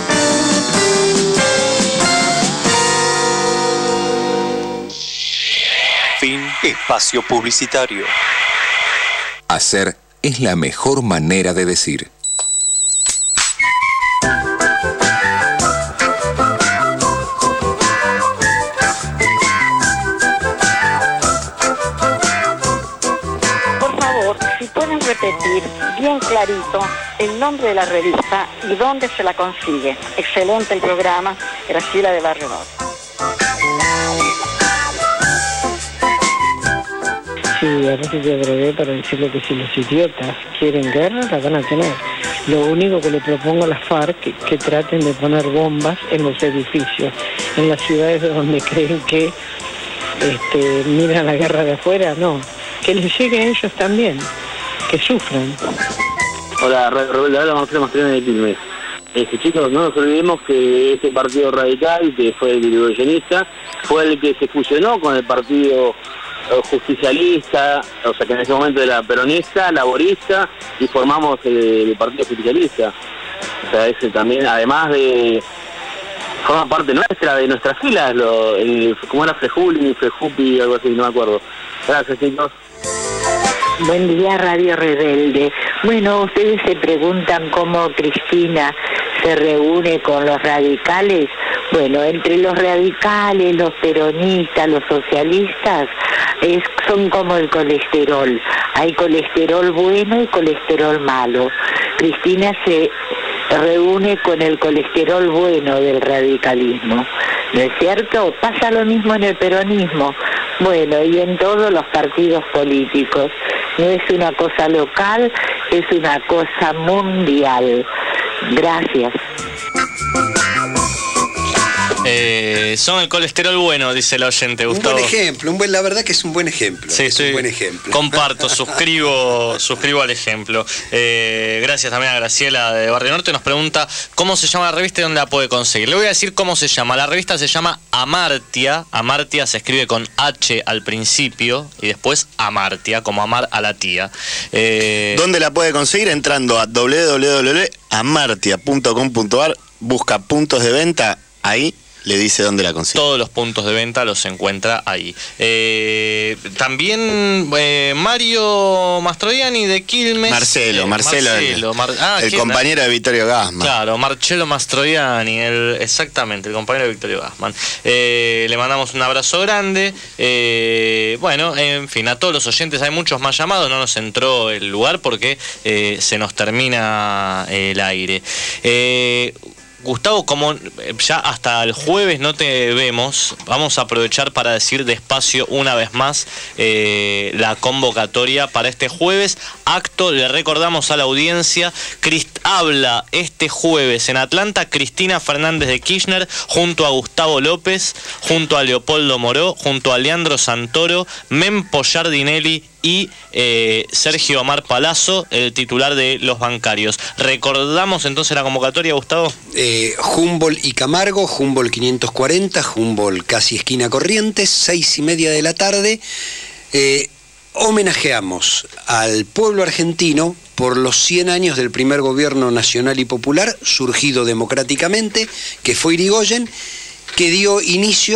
Fin espacio publicitario. Hacer es la mejor manera de decir. Por favor, si pueden repetir bien clarito el nombre de la revista y dónde se la consigue. Excelente el programa. Graciela de Barrio Norte. Sí, a veces yo agregué para decirle que si los idiotas quieren guerra, la van a tener. Lo único que le propongo a las FARC que, que traten de poner bombas en los edificios, en las ciudades donde creen que este, miran la guerra de afuera, no. Que les llegue a ellos también, que sufran. Hola, Rebelde, habla Manfredo Mastriani de Quilmes. Este, chicos, no nos olvidemos que este partido radical, que fue el irigoyenista, fue el que se fusionó con el partido justicialista, o sea que en ese momento era peronista, laborista, y formamos el, el partido justicialista. O sea, ese también, además de... forma parte nuestra, de nuestras filas, lo, el, como era Frejuli, Frejupi, algo así, no me acuerdo. Gracias, chicos. Buen día, Radio Rebelde. Bueno, ustedes se preguntan cómo Cristina se reúne con los radicales. Bueno, entre los radicales, los peronistas, los socialistas, es, son como el colesterol. Hay colesterol bueno y colesterol malo. Cristina se reúne con el colesterol bueno del radicalismo, ¿no es cierto? Pasa lo mismo en el peronismo, bueno, y en todos los partidos políticos. No es una cosa local, es una cosa mundial. Gracias. Eh, son el colesterol bueno, dice el oyente, Gustavo. Un buen ejemplo, un buen, la verdad que es un buen ejemplo. Sí, es sí, un buen ejemplo. Comparto, suscribo, suscribo al ejemplo. Eh, gracias también a Graciela de Barrio Norte. Nos pregunta cómo se llama la revista y dónde la puede conseguir. Le voy a decir cómo se llama. La revista se llama Amartia. Amartia se escribe con H al principio y después Amartia, como amar a la tía. Eh... ¿Dónde la puede conseguir? Entrando a doble u doble u doble u punto amartia punto com punto a r, busca puntos de venta, ahí le dice dónde la consigue. Todos los puntos de venta los encuentra ahí. Eh, también eh, Mario Mastroianni de Quilmes. Marcelo, eh, Marcelo, Marcelo el, Mar ah, el compañero de Vittorio Gassman. Claro, Marcelo Mastroianni, el, exactamente, el compañero de Vittorio Gassman. Eh, le mandamos un abrazo grande. Eh, bueno, en fin, a todos los oyentes, hay muchos más llamados, no nos entró el lugar porque eh, se nos termina el aire. Eh, Gustavo, como ya hasta el jueves no te vemos, vamos a aprovechar para decir despacio una vez más eh, la convocatoria para este jueves. Acto, le recordamos a la audiencia, Crist habla este jueves en Atlanta Cristina Fernández de Kirchner junto a Gustavo López, junto a Leopoldo Moró, junto a Leandro Santoro, Mempo Giardinelli y eh, Sergio Omar Palazzo, el titular de los bancarios. ¿Recordamos entonces la convocatoria, Gustavo? Eh, Humboldt y Camargo, Humboldt quinientos cuarenta, Humboldt casi esquina Corrientes, seis y media de la tarde. Eh, homenajeamos al pueblo argentino por los cien años del primer gobierno nacional y popular, surgido democráticamente, que fue Irigoyen, que dio inicio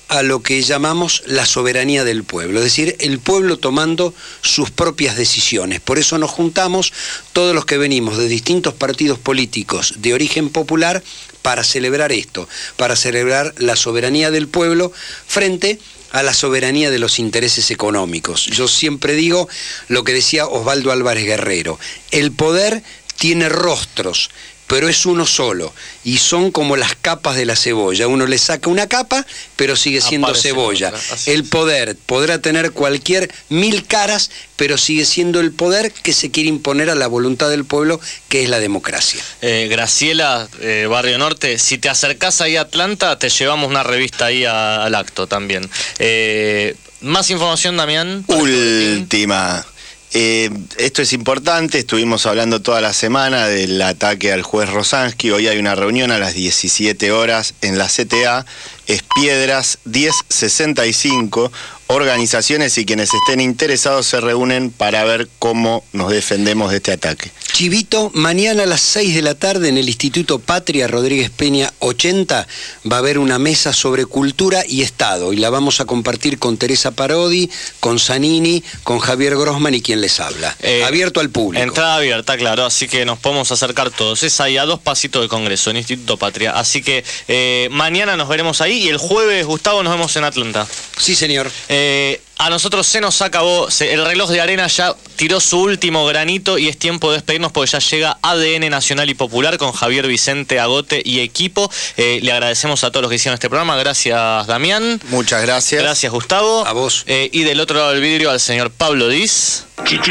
a lo que llamamos la soberanía del pueblo, es decir, el pueblo tomando sus propias decisiones. Por eso nos juntamos todos los que venimos de distintos partidos políticos de origen popular para celebrar esto, para celebrar la soberanía del pueblo frente a la soberanía de los intereses económicos. Yo siempre digo lo que decía Osvaldo Álvarez Guerrero: el poder tiene rostros, pero es uno solo, y son como las capas de la cebolla. Uno le saca una capa, pero sigue siendo Aparece cebolla. otra, El poder podrá tener cualquier mil caras, pero sigue siendo el poder que se quiere imponer a la voluntad del pueblo, que es la democracia. Eh, Graciela, eh, Barrio Norte, si te acercás ahí a Atlanta, te llevamos una revista ahí a- al acto también. Eh, más información, Damián. Última. Eh, esto es importante, estuvimos hablando toda la semana del ataque al juez Rosansky. Hoy hay una reunión a las diecisiete horas en la C T A, es Piedras diez sesenta y cinco. Organizaciones y quienes estén interesados se reúnen para ver cómo nos defendemos de este ataque. Chivito, mañana a las seis de la tarde en el Instituto Patria Rodríguez Peña ochenta va a haber una mesa sobre cultura y Estado, y la vamos a compartir con Teresa Parodi, con Zanini, con Javier Grossman y quien les habla. Eh, Abierto al público. Entrada abierta, claro, así que nos podemos acercar todos. Es ahí a dos pasitos del Congreso, en Instituto Patria. Así que eh, mañana nos veremos ahí y el jueves, Gustavo, nos vemos en Atlanta. Sí, señor. Eh, a nosotros se nos acabó, se- el reloj de arena ya tiró su último granito y es tiempo de despedirnos porque ya llega A D N Nacional y Popular con Javier Vicente Agote y equipo. Eh, le agradecemos a todos los que hicieron este programa. Gracias, Damián. Muchas gracias. Gracias, Gustavo. A vos. Eh, y del otro lado del vidrio al señor Pablo Diz.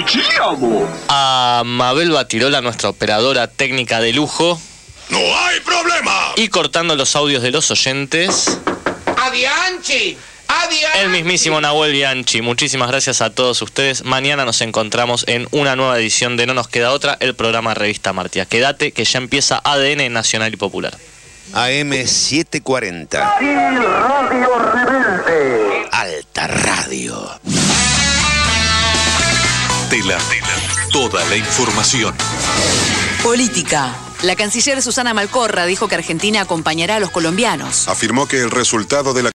A Mabel Batirola, nuestra operadora técnica de lujo. ¡No hay problema! Y cortando los audios de los oyentes, ¡Adianchi! ¡Adianchi! el mismísimo Nahuel Bianchi. Muchísimas gracias a todos ustedes. Mañana nos encontramos en una nueva edición de No Nos Queda Otra, el programa Revista Martia. Quédate que ya empieza A D N Nacional y Popular. A M setecientos cuarenta. Radio Rebelde. Alta Radio. Tela, toda la información. Política. La canciller Susana Malcorra dijo que Argentina acompañará a los colombianos. Afirmó que el resultado de la